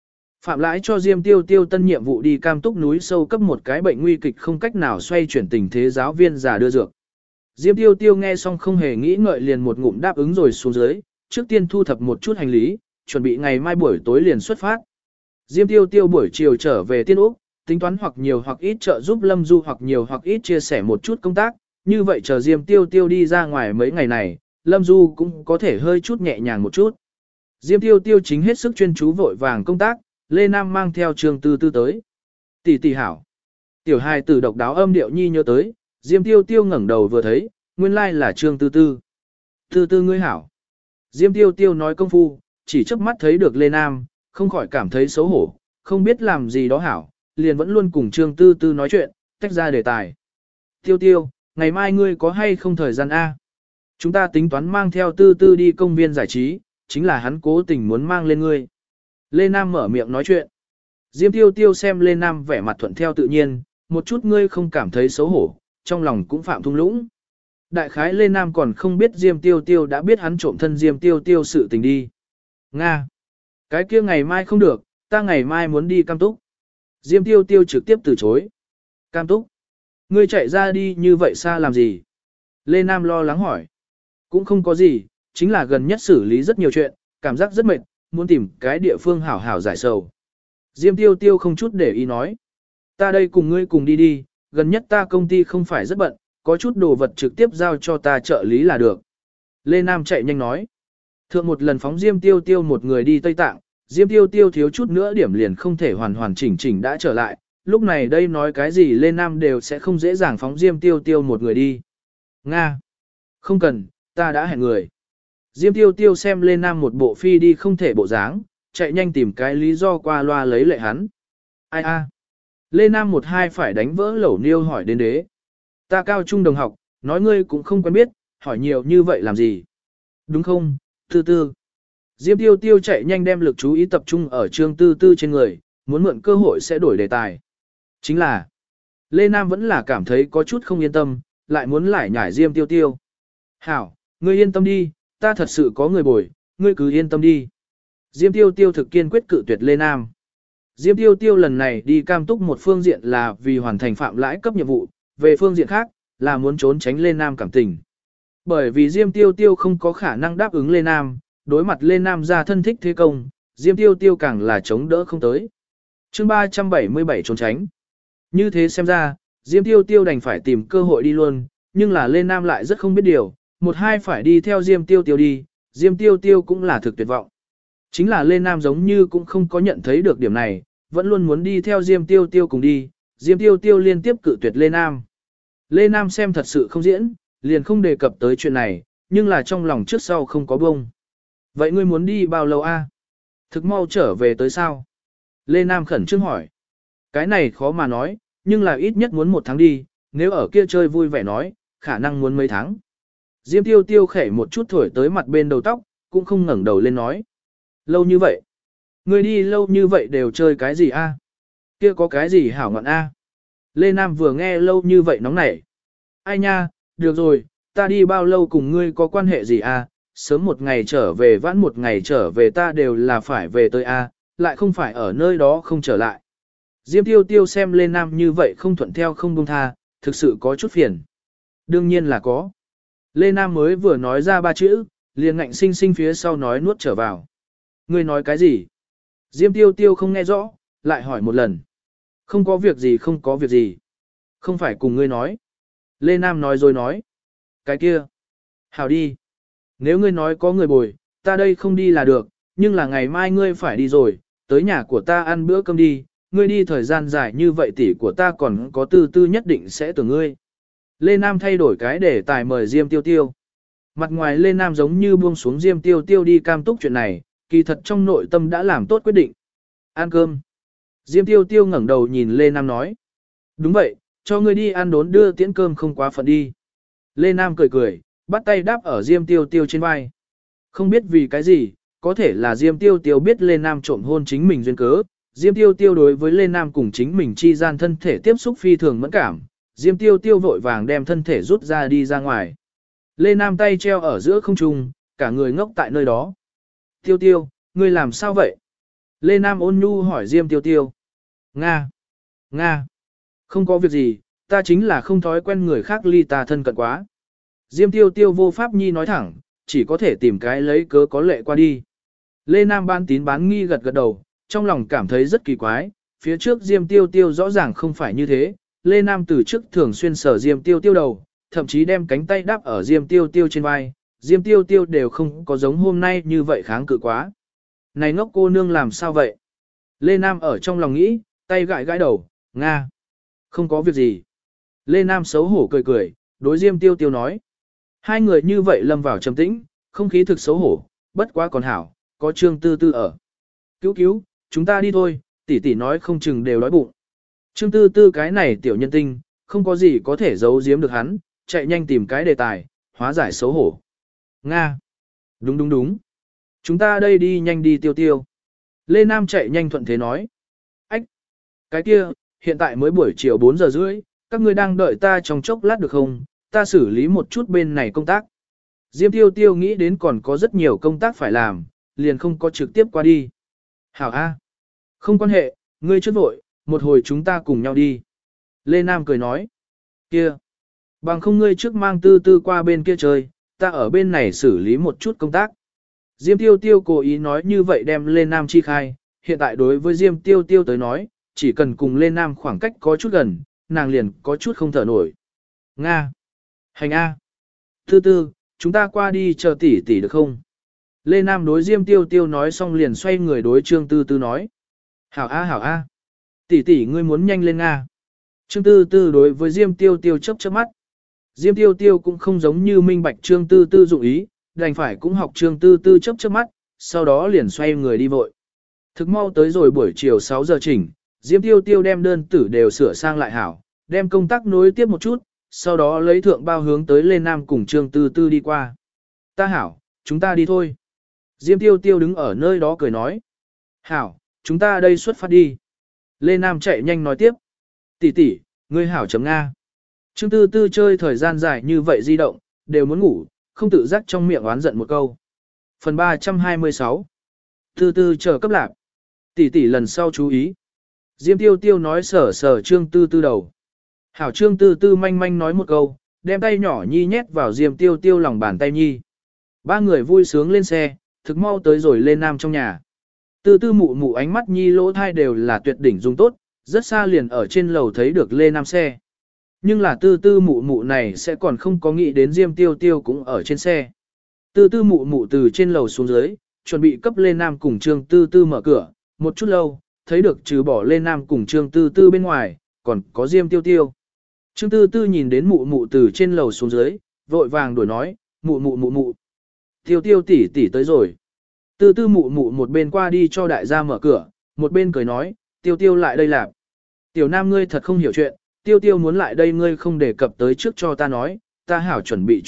Phạm Lãi cho Diêm Tiêu Tiêu tân nhiệm vụ đi Cam Túc núi sâu cấp một cái bệnh nguy kịch không cách nào xoay chuyển tình thế giáo viên già đưa dược. Diêm Tiêu Tiêu nghe xong không hề nghĩ ngợi liền một ngụm đáp ứng rồi xuống dưới, trước tiên thu thập một chút hành lý, chuẩn bị ngày mai buổi tối liền xuất phát. Diêm Tiêu Tiêu buổi chiều trở về Tiên Úc, tính toán hoặc nhiều hoặc ít trợ giúp Lâm Du hoặc nhiều hoặc ít chia sẻ một chút công tác, như vậy chờ Diêm Tiêu Tiêu đi ra ngoài mấy ngày này, Lâm Du cũng có thể hơi chút nhẹ nhàng một chút. Diêm Tiêu Tiêu chính hết sức chuyên chú vội vàng công tác, Lê Nam mang theo Trương Tư Tư tới. Tỷ tỷ hảo. Tiểu hài tử độc đáo âm điệu nhi nhớ tới, Diêm Tiêu Tiêu ngẩng đầu vừa thấy, nguyên lai là Trương Tư Tư. Tư Tư ngươi hảo. Diêm Tiêu Tiêu nói công phu, chỉ chớp mắt thấy được Lê Nam, không khỏi cảm thấy xấu hổ, không biết làm gì đó hảo, liền vẫn luôn cùng Trương Tư Tư nói chuyện, tách ra đề tài. Tiêu Tiêu, ngày mai ngươi có hay không thời gian A? Chúng ta tính toán mang theo Tư Tư đi công viên giải trí, chính là hắn cố tình muốn mang lên ngươi. Lê Nam mở miệng nói chuyện. Diêm Tiêu Tiêu xem Lê Nam vẻ mặt thuận theo tự nhiên, một chút ngươi không cảm thấy xấu hổ, trong lòng cũng phạm thung lũng. Đại khái Lê Nam còn không biết Diêm Tiêu Tiêu đã biết hắn trộm thân Diêm Tiêu Tiêu sự tình đi. Nga! Cái kia ngày mai không được, ta ngày mai muốn đi Cam Túc. Diêm Tiêu Tiêu trực tiếp từ chối. Cam Túc! Ngươi chạy ra đi như vậy xa làm gì? Lê Nam lo lắng hỏi. Cũng không có gì, chính là gần nhất xử lý rất nhiều chuyện, cảm giác rất mệt, muốn tìm cái địa phương hảo hảo giải sầu. Diêm Tiêu Tiêu không chút để ý nói. Ta đây cùng ngươi cùng đi đi, gần nhất ta công ty không phải rất bận, có chút đồ vật trực tiếp giao cho ta trợ lý là được. Lê Nam chạy nhanh nói. Thượng một lần phóng Diêm Tiêu Tiêu một người đi Tây Tạng, Diêm Tiêu Tiêu thiếu chút nữa điểm liền không thể hoàn hoàn chỉnh chỉnh đã trở lại, lúc này đây nói cái gì Lê Nam đều sẽ không dễ dàng phóng Diêm Tiêu Tiêu một người đi. Nga! Không cần, ta đã hẹn người. Diêm Tiêu Tiêu xem Lê Nam một bộ phi đi không thể bộ dáng, chạy nhanh tìm cái lý do qua loa lấy lệ hắn. Ai a? Lê Nam một hai phải đánh vỡ lẩu niêu hỏi đến đế. Ta cao trung đồng học, nói ngươi cũng không quen biết, hỏi nhiều như vậy làm gì? Đúng không, Tư Tư? Diêm Tiêu Tiêu chạy nhanh đem lực chú ý tập trung ở Trương Tư Tư trên người, muốn mượn cơ hội sẽ đổi đề tài. Chính là, Lê Nam vẫn là cảm thấy có chút không yên tâm, lại muốn lải nhải Diêm Tiêu Tiêu. Hảo, ngươi yên tâm đi, ta thật sự có người bồi, ngươi cứ yên tâm đi. Diêm Tiêu Tiêu thực kiên quyết cự tuyệt Lê Nam. Diêm Tiêu Tiêu lần này đi Cam Túc một phương diện là vì hoàn thành Phạm Lãi cấp nhiệm vụ, về phương diện khác là muốn trốn tránh Lê Nam cảm tình. Bởi vì Diêm Tiêu Tiêu không có khả năng đáp ứng Lê Nam, đối mặt Lê Nam ra thân thích thế công, Diêm Tiêu Tiêu càng là chống đỡ không tới. Chương 377 trốn tránh. Như thế xem ra, Diêm Tiêu Tiêu đành phải tìm cơ hội đi luôn, nhưng là Lê Nam lại rất không biết điều, một hai phải đi theo Diêm Tiêu Tiêu đi, Diêm Tiêu Tiêu cũng là thực tuyệt vọng. Chính là Lê Nam giống như cũng không có nhận thấy được điểm này, vẫn luôn muốn đi theo Diêm Tiêu Tiêu cùng đi, Diêm Tiêu Tiêu liên tiếp cự tuyệt Lê Nam. Lê Nam xem thật sự không diễn, liền không đề cập tới chuyện này, nhưng là trong lòng trước sau không có bông. Vậy ngươi muốn đi bao lâu a? Thực mau trở về tới sao? Lê Nam khẩn trương hỏi. Cái này khó mà nói, nhưng là ít nhất muốn một tháng đi, nếu ở kia chơi vui vẻ nói, khả năng muốn mấy tháng. Diêm Tiêu Tiêu khẽ một chút thổi tới mặt bên đầu tóc, cũng không ngẩng đầu lên nói. Lâu như vậy? Ngươi đi lâu như vậy đều chơi cái gì a? Kia có cái gì hảo ngọn a? Lê Nam vừa nghe lâu như vậy nóng nảy. Ai nha, được rồi, ta đi bao lâu cùng ngươi có quan hệ gì a? Sớm một ngày trở về vãn một ngày trở về ta đều là phải về tới a, lại không phải ở nơi đó không trở lại. Diêm Tiêu Tiêu xem Lê Nam như vậy không thuận theo không buông tha, thực sự có chút phiền. Đương nhiên là có. Lê Nam mới vừa nói ra ba chữ, liền ngạnh sinh sinh phía sau nói nuốt trở vào. Ngươi nói cái gì? Diêm Tiêu Tiêu không nghe rõ, lại hỏi một lần. Không có việc gì không có việc gì. Không phải cùng ngươi nói. Lê Nam nói rồi nói. Cái kia. Hảo đi. Nếu ngươi nói có người bồi, ta đây không đi là được, nhưng là ngày mai ngươi phải đi rồi, tới nhà của ta ăn bữa cơm đi, ngươi đi thời gian dài như vậy tỷ của ta còn có Tư Tư nhất định sẽ tưởng ngươi. Lê Nam thay đổi cái để tài mời Diêm Tiêu Tiêu. Mặt ngoài Lê Nam giống như buông xuống Diêm Tiêu Tiêu đi Cam Túc chuyện này, kỳ thật trong nội tâm đã làm tốt quyết định. Ăn cơm. Diêm Tiêu Tiêu ngẩng đầu nhìn Lê Nam nói. Đúng vậy, cho ngươi đi ăn đốn đưa tiễn cơm không quá phận đi. Lê Nam cười cười, bắt tay đáp ở Diêm Tiêu Tiêu trên vai. Không biết vì cái gì, có thể là Diêm Tiêu Tiêu biết Lê Nam trộm hôn chính mình duyên cớ. Diêm Tiêu Tiêu đối với Lê Nam cùng chính mình chi gian thân thể tiếp xúc phi thường mẫn cảm. Diêm Tiêu Tiêu vội vàng đem thân thể rút ra đi ra ngoài. Lê Nam tay treo ở giữa không trung, cả người ngốc tại nơi đó. Tiêu Tiêu, ngươi làm sao vậy? Lê Nam ôn nhu hỏi Diêm Tiêu Tiêu. Nga. Nga. Không có việc gì, ta chính là không thói quen người khác ly ta thân cận quá. Diêm Tiêu Tiêu vô pháp nhi nói thẳng, chỉ có thể tìm cái lấy cớ có lệ qua đi. Lê Nam bán tín bán nghi gật gật đầu, trong lòng cảm thấy rất kỳ quái, phía trước Diêm Tiêu Tiêu rõ ràng không phải như thế. Lê Nam từ trước thường xuyên sở Diêm Tiêu Tiêu đầu, thậm chí đem cánh tay đáp ở Diêm Tiêu Tiêu trên vai, Diêm Tiêu Tiêu đều không có giống hôm nay như vậy kháng cự quá. Này ngốc cô nương làm sao vậy? Lê Nam ở trong lòng nghĩ, tay gãi gãi đầu, Nga. Không có việc gì. Lê Nam xấu hổ cười cười, đối Diêm Tiêu Tiêu nói. Hai người như vậy lâm vào trầm tĩnh, không khí thực xấu hổ, bất quá còn hảo, có Trương Tư Tư ở. Cứu cứu, chúng ta đi thôi, tỷ tỷ nói không chừng đều đói bụng. Trương Tư Tư cái này tiểu nhân tinh, không có gì có thể giấu giếm được hắn, chạy nhanh tìm cái đề tài, hóa giải xấu hổ. Nga. Đúng đúng đúng. Chúng ta đây đi nhanh đi Tiêu Tiêu. Lê Nam chạy nhanh thuận thế nói. Ách. Cái kia, hiện tại mới buổi chiều 4 giờ rưỡi, các ngươi đang đợi ta trong chốc lát được không? Ta xử lý một chút bên này công tác. Diêm Tiêu Tiêu nghĩ đến còn có rất nhiều công tác phải làm, liền không có trực tiếp qua đi. Hảo A. Không quan hệ, ngươi trước vội, một hồi chúng ta cùng nhau đi. Lê Nam cười nói. Kia. Bằng không ngươi trước mang Tư Tư qua bên kia chơi, ta ở bên này xử lý một chút công tác. Diêm Tiêu Tiêu cố ý nói như vậy đem Lê Nam chi khai, hiện tại đối với Diêm Tiêu Tiêu tới nói, chỉ cần cùng Lê Nam khoảng cách có chút gần, nàng liền có chút không thở nổi. Nga. Hành A. Tư Tư, chúng ta qua đi chờ tỷ tỷ được không? Lê Nam đối Diêm Tiêu Tiêu nói xong liền xoay người đối Trương Tư Tư nói. Hảo A hảo A. Tỷ tỷ ngươi muốn nhanh lên Nga. Trương Tư Tư đối với Diêm Tiêu Tiêu chớp chớp mắt. Diêm Tiêu Tiêu cũng không giống như minh bạch Trương Tư Tư dụng ý, đành phải cũng học Trương Tư Tư chớp chớp mắt, sau đó liền xoay người đi vội. Thực mau tới rồi buổi chiều 6 giờ chỉnh, Diêm Tiêu Tiêu đem đơn tử đều sửa sang lại hảo, đem công tác nối tiếp một chút, sau đó lấy thượng bao hướng tới Lê Nam cùng Trương Tư Tư đi qua. Ta hảo, chúng ta đi thôi. Diêm Tiêu Tiêu đứng ở nơi đó cười nói. Hảo, chúng ta đây xuất phát đi. Lê Nam chạy nhanh nói tiếp. Tỷ tỷ, ngươi hảo chấm Nga. Trương Tư Tư chơi thời gian dài như vậy di động, đều muốn ngủ, không tự giác trong miệng oán giận một câu. Phần 326. Tư Tư chờ cấp lạc. Tỷ tỷ lần sau chú ý. Diêm Tiêu Tiêu nói sở sở Trương Tư Tư đầu. Hảo Trương Tư Tư manh manh nói một câu, đem tay nhỏ nhi nhét vào Diêm Tiêu Tiêu lòng bàn tay nhi. Ba người vui sướng lên xe, thực mau tới rồi lên Nam trong nhà. Tư Tư mụ mụ ánh mắt nhi lỗ thai đều là tuyệt đỉnh dùng tốt, rất xa liền ở trên lầu thấy được Lê Nam xe. Nhưng là Tư Tư mụ mụ này sẽ còn không có nghĩ đến Diêm Tiêu Tiêu cũng ở trên xe. Tư Tư mụ mụ từ trên lầu xuống dưới, chuẩn bị cấp Lê Nam cùng Trương Tư Tư mở cửa, một chút lâu, thấy được trừ bỏ Lê Nam cùng Trương Tư Tư bên ngoài, còn có Diêm Tiêu Tiêu. Trương Tư Tư nhìn đến mụ mụ từ trên lầu xuống dưới, vội vàng đuổi nói, mụ mụ mụ mụ. Tiêu Tiêu tỷ tỷ tới rồi. Tư Tư mụ mụ một bên qua đi cho đại gia mở cửa, một bên cười nói, Tiêu Tiêu lại đây làm. Tiểu Nam ngươi thật không hiểu chuyện, Tiêu Tiêu muốn lại đây ngươi không đề cập tới trước cho ta nói, ta hảo chuẩn bị.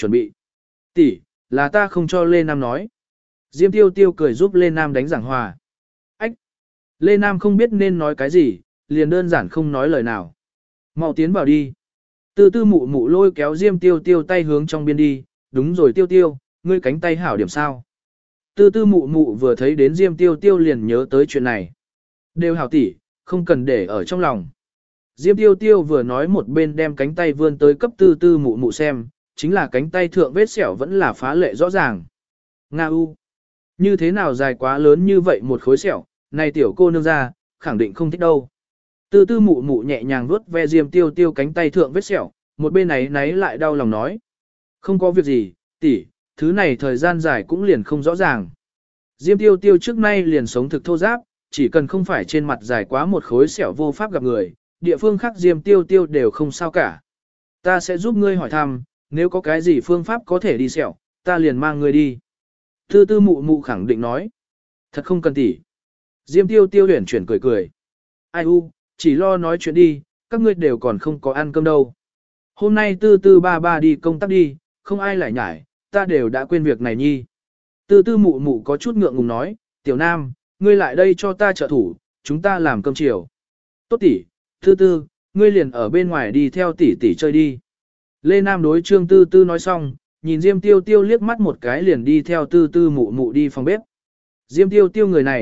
Tỷ, là ta không cho Lê Nam nói. Diêm Tiêu Tiêu cười giúp Lê Nam đánh giảng hòa. Ách! Lê Nam không biết nên nói cái gì, liền đơn giản không nói lời nào. Mau tiến vào đi. Tư Tư mụ mụ lôi kéo Diêm Tiêu Tiêu tay hướng trong biên đi, đúng rồi Tiêu Tiêu, ngươi cánh tay hảo điểm sao. Tư Tư mụ mụ vừa thấy đến Diêm Tiêu Tiêu liền nhớ tới chuyện này. Đều hảo tỷ, không cần để ở trong lòng. Diêm Tiêu Tiêu vừa nói một bên đem cánh tay vươn tới cấp Tư Tư mụ mụ xem, chính là cánh tay thượng vết sẹo vẫn là phá lệ rõ ràng. Nga u, như thế nào dài quá lớn như vậy một khối sẹo, này tiểu cô nương ra, khẳng định không thích đâu. Tư Tư mụ mụ nhẹ nhàng vuốt ve Diêm Tiêu Tiêu cánh tay thượng vết sẹo, một bên ấy náy lại đau lòng nói. Không có việc gì, tỷ, thứ này thời gian dài cũng liền không rõ ràng. Diêm Tiêu Tiêu trước nay liền sống thực thô giáp, chỉ cần không phải trên mặt dài quá một khối sẹo vô pháp gặp người, địa phương khác Diêm Tiêu Tiêu đều không sao cả. Ta sẽ giúp ngươi hỏi thăm, nếu có cái gì phương pháp có thể đi sẹo, ta liền mang ngươi đi. Tư Tư mụ mụ khẳng định nói. Thật không cần tỷ. Diêm Tiêu Tiêu huyển chuyển cười cười. Ai u, chỉ lo nói chuyện đi, các ngươi đều còn không có ăn cơm đâu. Hôm nay Tư Tư ba ba đi công tác đi, không ai lại nhải, ta đều đã quên việc này nhi. Tư Tư mụ mụ có chút ngượng ngùng nói, Tiểu Nam, ngươi lại đây cho ta trợ thủ, chúng ta làm cơm chiều. Tốt tỷ, Tư Tư, ngươi liền ở bên ngoài đi theo tỷ tỷ chơi đi. Lê Nam đối Trương Tư Tư nói xong, nhìn Diêm Tiêu Tiêu liếc mắt một cái liền đi theo Tư Tư mụ mụ đi phòng bếp. Diêm Tiêu Tiêu người này,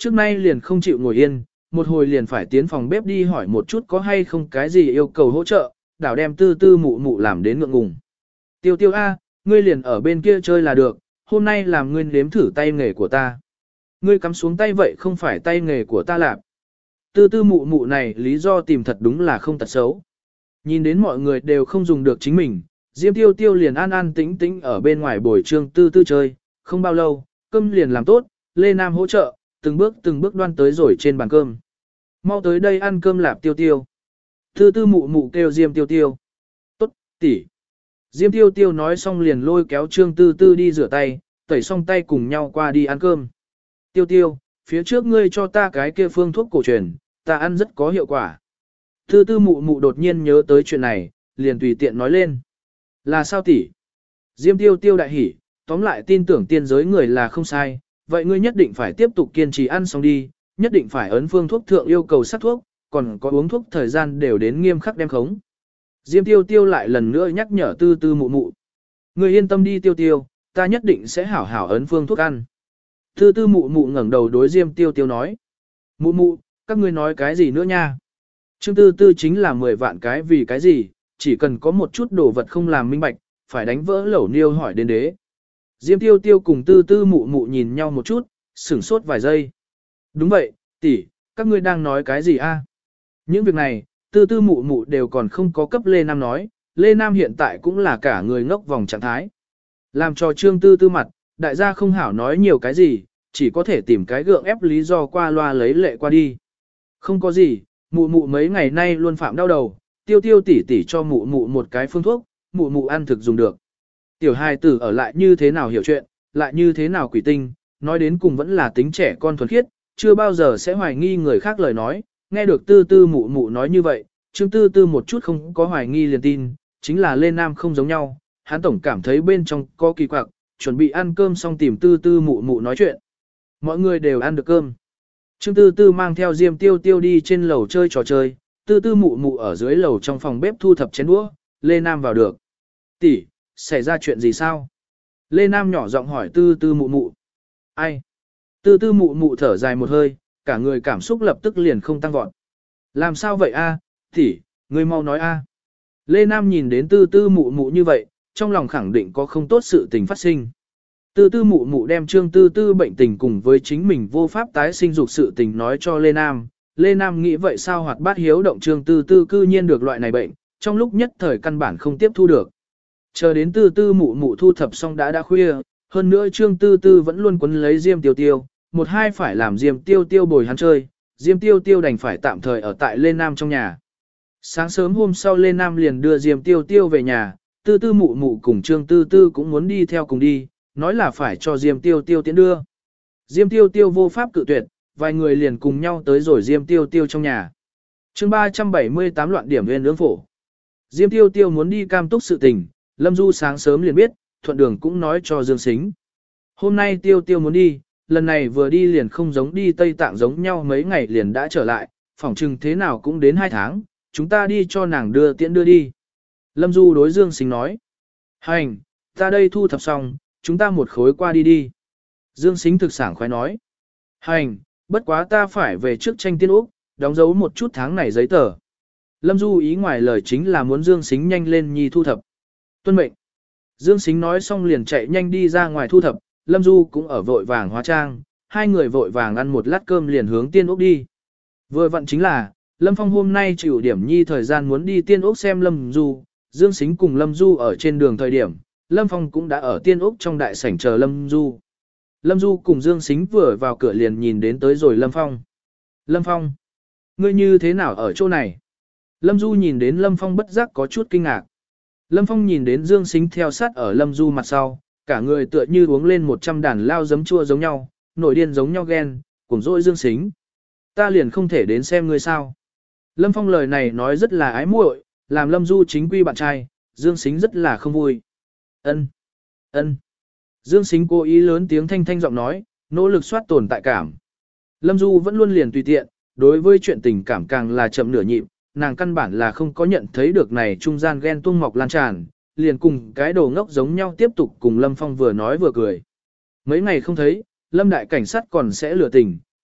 Trước nay liền không chịu ngồi yên, một hồi liền phải tiến phòng bếp đi hỏi một chút có hay không cái gì yêu cầu hỗ trợ, đảo đem tư tư mụ mụ làm đến ngượng ngùng. Tiêu tiêu A, ngươi liền ở bên kia chơi là được, hôm nay làm ngươi nếm thử tay nghề của ta. Ngươi cắm xuống tay vậy không phải tay nghề của ta làm. Tư tư mụ mụ này lý do tìm thật đúng là không tật xấu. Nhìn đến mọi người đều không dùng được chính mình, Diêm tiêu tiêu liền an an tĩnh tĩnh ở bên ngoài bồi trương tư tư chơi, không bao lâu, cơm liền làm tốt, Lê Nam hỗ trợ, từng bước đoan tới rồi trên bàn cơm. Mau tới đây ăn cơm lạp tiêu tiêu. Tư tư mụ mụ kêu Diêm tiêu tiêu. Tốt, tỷ. Diêm tiêu tiêu nói xong liền lôi kéo trương tư tư đi rửa tay, tẩy xong tay cùng nhau qua đi ăn cơm. Tiêu tiêu, phía trước ngươi cho ta cái kia phương thuốc cổ truyền, ta ăn rất có hiệu quả. Tư tư mụ mụ đột nhiên nhớ tới chuyện này, liền tùy tiện nói lên. Là sao tỷ? Diêm tiêu tiêu đại hỉ, tóm lại tin tưởng tiên giới người là không sai, vậy ngươi nhất định phải tiếp tục kiên trì ăn xong đi, nhất định phải ấn phương thuốc thượng yêu cầu sắc thuốc, còn có uống thuốc thời gian đều đến nghiêm khắc đem khống. Diêm tiêu tiêu lại lần nữa nhắc nhở tư tư mụ mụ. Ngươi yên tâm đi tiêu tiêu, ta nhất định sẽ hảo hảo ấn phương thuốc ăn. Tư tư mụ mụ ngẩng đầu đối Diêm tiêu tiêu nói. Mụ mụ, các ngươi nói cái gì nữa nha? Trương tư tư chính là 10 vạn cái vì cái gì, chỉ cần có một chút đồ vật không làm minh bạch, phải đánh vỡ lẩu niêu hỏi đến đế. Diêm tiêu tiêu cùng tư tư mụ mụ nhìn nhau một chút, sửng sốt vài giây. Đúng vậy, tỷ, các ngươi đang nói cái gì a? Những việc này, tư tư mụ mụ đều còn không có cấp Lê Nam nói, Lê Nam hiện tại cũng là cả người ngốc vòng trạng thái. Làm cho trương tư tư mặt, đại gia không hảo nói nhiều cái gì, chỉ có thể tìm cái gượng ép lý do qua loa lấy lệ qua đi. Không có gì, mụ mụ mấy ngày nay luôn phạm đau đầu, tiêu tiêu tỷ tỷ cho mụ mụ một cái phương thuốc, mụ mụ ăn thực dùng được. Tiểu hài tử ở lại như thế nào hiểu chuyện, lại như thế nào quỷ tinh, nói đến cùng vẫn là tính trẻ con thuần khiết, chưa bao giờ sẽ hoài nghi người khác lời nói, nghe được tư tư mụ mụ nói như vậy, Trương tư tư một chút không có hoài nghi liền tin, chính là Lê Nam không giống nhau, hắn tổng cảm thấy bên trong có kỳ quặc, chuẩn bị ăn cơm xong tìm tư tư mụ mụ nói chuyện. Mọi người đều ăn được cơm. Trương tư tư mang theo Diêm tiêu tiêu đi trên lầu chơi trò chơi, tư tư mụ mụ ở dưới lầu trong phòng bếp thu thập chén đũa, Lê Nam vào được. Tỷ, xảy ra chuyện gì sao? Lê Nam nhỏ giọng hỏi tư tư mụ mụ. Ai? Tư tư mụ mụ thở dài một hơi, cả người cảm xúc lập tức liền không tăng vọt. Làm sao vậy a? Tỷ, ngươi mau nói a. Lê Nam nhìn đến tư tư mụ mụ như vậy, trong lòng khẳng định có không tốt sự tình phát sinh. Tư tư mụ mụ đem trương tư tư bệnh tình cùng với chính mình vô pháp tái sinh dục sự tình nói cho Lê Nam. Lê Nam nghĩ vậy sao hoạt bát hiếu động trương tư tư cư nhiên được loại này bệnh, trong lúc nhất thời căn bản không tiếp thu được. Chờ đến tư tư mụ mụ thu thập xong đã khuya, hơn nữa trương tư tư vẫn luôn quấn lấy Diêm tiêu tiêu, một hai phải làm Diêm tiêu tiêu bồi hắn chơi, Diêm tiêu tiêu đành phải tạm thời ở tại Lê Nam trong nhà. Sáng sớm hôm sau Lê Nam liền đưa Diêm tiêu tiêu về nhà, tư tư mụ mụ cùng trương tư tư cũng muốn đi theo cùng đi, nói là phải cho Diêm tiêu tiêu tiễn đưa. Diêm tiêu tiêu vô pháp cự tuyệt, vài người liền cùng nhau tới rồi Diêm tiêu tiêu trong nhà. Chương 378 loạn điểm viên lưỡng phổ. Diêm tiêu tiêu muốn đi cam túc sự tình, Lâm Du sáng sớm liền biết, thuận đường cũng nói cho Dương Sính. Hôm nay tiêu tiêu muốn đi, lần này vừa đi liền không giống đi Tây Tạng giống nhau mấy ngày liền đã trở lại, phỏng chừng thế nào cũng đến 2 tháng, chúng ta đi cho nàng đưa tiễn đưa đi. Lâm Du đối Dương Sính nói. Hành, ta đây thu thập xong, chúng ta một khối qua đi đi. Dương Sính thực sảng khoái nói. Hành, bất quá ta phải về trước tranh tiên Úc, đóng dấu một chút tháng này giấy tờ. Lâm Du ý ngoài lời chính là muốn Dương Sính nhanh lên nhi thu thập. Tuân mệnh. Dương Sính nói xong liền chạy nhanh đi ra ngoài thu thập, Lâm Du cũng ở vội vàng hóa trang, hai người vội vàng ăn một lát cơm liền hướng Tiên Úc đi. Vừa vặn chính là, Lâm Phong hôm nay chịu điểm nhi thời gian muốn đi Tiên Úc xem Lâm Du, Dương Sính cùng Lâm Du ở trên đường thời điểm, Lâm Phong cũng đã ở Tiên Úc trong đại sảnh chờ Lâm Du. Lâm Du cùng Dương Sính vừa vào cửa liền nhìn đến tới rồi Lâm Phong. Lâm Phong, ngươi như thế nào ở chỗ này? Lâm Du nhìn đến Lâm Phong bất giác có chút kinh ngạc. Lâm Phong nhìn đến Dương Sính theo sát ở Lâm Du mặt sau, cả người tựa như uống lên 100 đàn lao giấm chua giống nhau, nổi điên giống nhau ghen, cùng dỗi Dương Sính. Ta liền không thể đến xem ngươi sao. Lâm Phong lời này nói rất là ái muội, làm Lâm Du chính quy bạn trai, Dương Sính rất là không vui. Ân, ân. Dương Sính cố ý lớn tiếng thanh thanh giọng nói, nỗ lực soát tồn tại cảm. Lâm Du vẫn luôn liền tùy tiện, đối với chuyện tình cảm càng là chậm nửa nhịp, nàng căn bản là không có nhận thấy được này trung gian ghen tuông mọc lan tràn, liền cùng cái đồ ngốc giống nhau tiếp tục cùng Lâm Phong vừa nói vừa cười. Mấy ngày không thấy, Lâm đại cảnh sát còn sẽ lừa tình,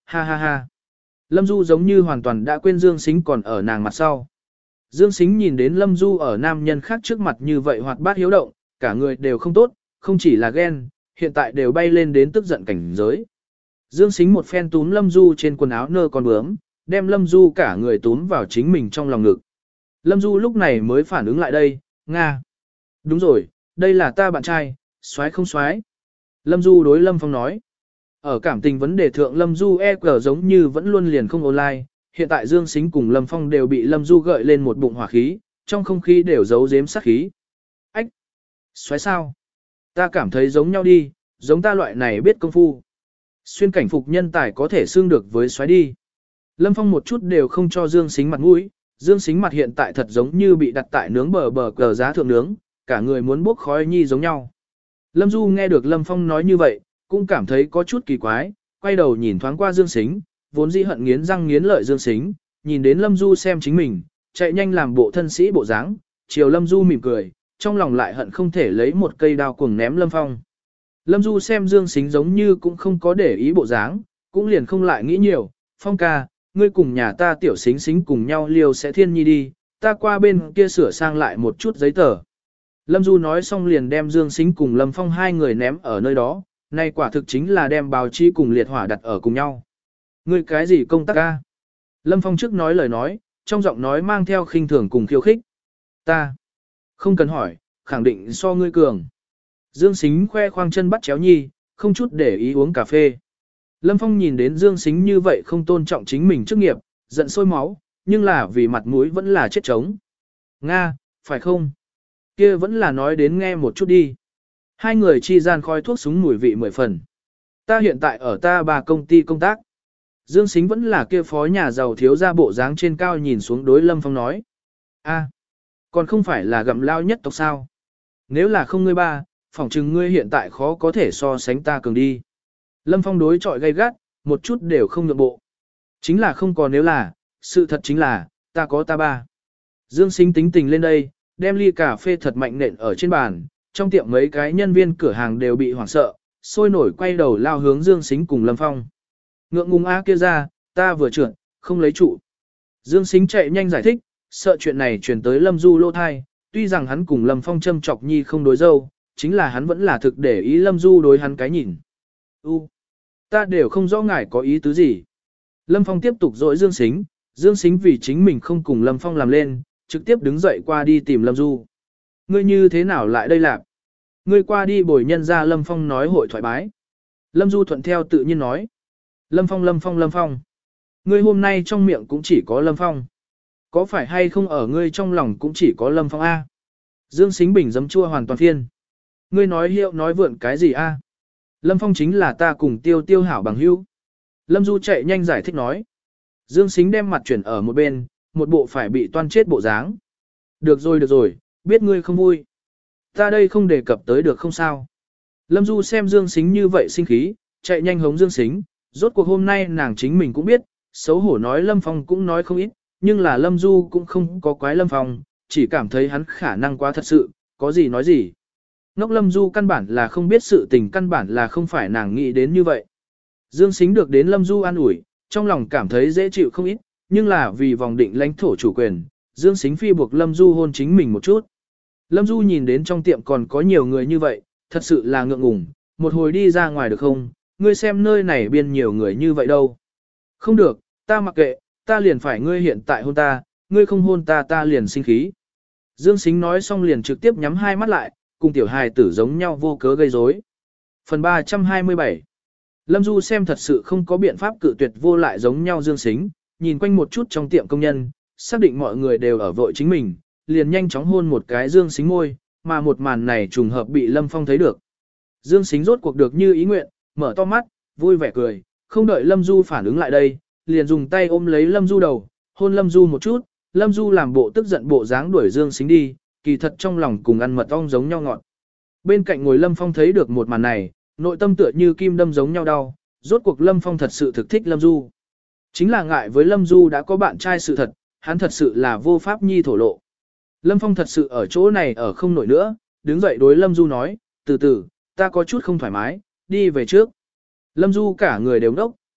Ha ha ha. Lâm Du giống như hoàn toàn đã quên Dương Sính còn ở nàng mặt sau. Dương Sính nhìn đến Lâm Du ở nam nhân khác trước mặt như vậy hoạt bát hiếu động, cả người đều không tốt, không chỉ là ghen, hiện tại đều bay lên đến tức giận cảnh giới. Dương Sính một phen túm Lâm Du trên quần áo nơ con bướm, đem Lâm Du cả người túm vào chính mình trong lòng ngực. Lâm Du lúc này mới phản ứng lại đây, Nga. Đúng rồi, đây là ta bạn trai, soái không soái. Lâm Du đối Lâm Phong nói. Ở cảm tình vấn đề thượng Lâm Du giống như vẫn luôn liền không online, hiện tại Dương Sính cùng Lâm Phong đều bị Lâm Du gợi lên một bụng hỏa khí, trong không khí đều giấu giếm sát khí. Ách! Soái sao? Ta cảm thấy giống nhau đi, giống ta loại này biết công phu. Xuyên cảnh phục nhân tài có thể xương được với soái đi. Lâm Phong một chút đều không cho Dương Sính mặt mũi, Dương Sính mặt hiện tại thật giống như bị đặt tại nướng bờ cờ giá thượng nướng, cả người muốn bốc khói nhi giống nhau. Lâm Du nghe được Lâm Phong nói như vậy, cũng cảm thấy có chút kỳ quái, quay đầu nhìn thoáng qua Dương Sính, vốn dĩ hận nghiến răng nghiến lợi Dương Sính, nhìn đến Lâm Du xem chính mình, chạy nhanh làm bộ thân sĩ bộ dáng, chiều Lâm Du mỉm cười, trong lòng lại hận không thể lấy một cây đao cuồng ném Lâm Phong. Lâm Du xem Dương Sính giống như cũng không có để ý bộ dáng, cũng liền không lại nghĩ nhiều, Phong ca, ngươi cùng nhà ta tiểu Sính Sính cùng nhau liều sẽ thiên nhi đi, ta qua bên kia sửa sang lại một chút giấy tờ. Lâm Du nói xong liền đem Dương Sính cùng Lâm Phong hai người ném ở nơi đó, nay quả thực chính là đem báo chí cùng liệt hỏa đặt ở cùng nhau. Ngươi cái gì công tác ca? Lâm Phong trước nói lời nói, trong giọng nói mang theo khinh thường cùng khiêu khích. Ta. Không cần hỏi, khẳng định so ngươi cường. Dương Sính khoe khoang chân bắt chéo nhi, không chút để ý uống cà phê. Lâm Phong nhìn đến Dương Sính như vậy không tôn trọng chính mình chức nghiệp, giận sôi máu, nhưng là vì mặt mũi vẫn là chết trống. Nga, phải không? Kia vẫn là nói đến nghe một chút đi. Hai người chi gian khói thuốc súng mùi vị 10 phần. Ta hiện tại ở ta bà công ty công tác. Dương Sính vẫn là kia phó nhà giàu thiếu gia bộ dáng trên cao nhìn xuống đối Lâm Phong nói. A, còn không phải là gặm lao nhất tộc sao? Nếu là không ngươi ba, phỏng chừng ngươi hiện tại khó có thể so sánh ta cường đi. Lâm Phong đối chọi gay gắt, một chút đều không nhượng bộ. Chính là không còn nếu là, sự thật chính là, ta có ta ba. Dương Sính tính tình lên đây, đem ly cà phê thật mạnh nện ở trên bàn, trong tiệm mấy cái nhân viên cửa hàng đều bị hoảng sợ, sôi nổi quay đầu lao hướng Dương Sính cùng Lâm Phong. Ngượng ngùng á kia ra, ta vừa trượt, không lấy trụ. Dương Sính chạy nhanh giải thích, sợ chuyện này truyền tới Lâm Du lô thai, tuy rằng hắn cùng Lâm Phong châm chọc nhi không đối dâu, chính là hắn vẫn là thực để ý Lâm Du đối hắn cái nhìn. Ta đều không rõ ngài có ý tứ gì. Lâm Phong tiếp tục dỗi Dương Sính, Dương Sính vì chính mình không cùng Lâm Phong làm lên, trực tiếp đứng dậy qua đi tìm Lâm Du. Ngươi như thế nào lại đây lạc? Ngươi qua đi bồi nhân ra Lâm Phong nói hội thoại bái. Lâm Du thuận theo tự nhiên nói. Lâm Phong. Ngươi hôm nay trong miệng cũng chỉ có Lâm Phong. Có phải hay không ở ngươi trong lòng cũng chỉ có Lâm Phong A? Dương Sính bình giấm chua hoàn toàn phiên. Ngươi nói hiệu nói vượn cái gì A? Lâm Phong chính là ta cùng tiêu hảo bằng hữu. Lâm Du chạy nhanh giải thích nói. Dương Sính đem mặt chuyển ở một bên, một bộ phải bị toan chết bộ dáng. Được rồi, biết ngươi không vui. Ta đây không đề cập tới được không sao. Lâm Du xem Dương Sính như vậy sinh khí, chạy nhanh hống Dương Sính. Rốt cuộc hôm nay nàng chính mình cũng biết, xấu hổ nói Lâm Phong cũng nói không ít, nhưng là Lâm Du cũng không có quái Lâm Phong, chỉ cảm thấy hắn khả năng quá thật sự, có gì nói gì. Ngốc Lâm Du căn bản là không biết sự tình, căn bản là không phải nàng nghĩ đến như vậy. Dương Sính được đến Lâm Du an ủi, trong lòng cảm thấy dễ chịu không ít, nhưng là vì vòng định lãnh thổ chủ quyền, Dương Sính phi buộc Lâm Du hôn chính mình một chút. Lâm Du nhìn đến trong tiệm còn có nhiều người như vậy, thật sự là ngượng ngùng, một hồi đi ra ngoài được không, ngươi xem nơi này biên nhiều người như vậy đâu. Không được, ta mặc kệ, ta liền phải ngươi hiện tại hôn ta, ngươi không hôn ta ta liền sinh khí. Dương Sính nói xong liền trực tiếp nhắm hai mắt lại, cùng tiểu hài tử giống nhau vô cớ gây rối. Phần 327 Lâm Du xem thật sự không có biện pháp cự tuyệt vô lại giống nhau Dương Sính, nhìn quanh một chút trong tiệm công nhân, xác định mọi người đều ở vội chính mình, liền nhanh chóng hôn một cái Dương Sính môi, mà một màn này trùng hợp bị Lâm Phong thấy được. Dương Sính rốt cuộc được như ý nguyện, mở to mắt, vui vẻ cười, không đợi Lâm Du phản ứng lại đây, liền dùng tay ôm lấy Lâm Du đầu, hôn Lâm Du một chút, Lâm Du làm bộ tức giận bộ dáng đuổi Dương Sính đi, kỳ thật trong lòng cùng ăn mật ong giống nhau ngọt. Bên cạnh ngồi Lâm Phong thấy được một màn này, nội tâm tựa như kim đâm giống nhau đau, rốt cuộc Lâm Phong thật sự thực thích Lâm Du. Chính là ngại với Lâm Du đã có bạn trai sự thật, hắn thật sự là vô pháp nhi thổ lộ. Lâm Phong thật sự ở chỗ này ở không nổi nữa, đứng dậy đối Lâm Du nói, từ từ, ta có chút không thoải mái, đi về trước. Lâm Du cả người đều đốc,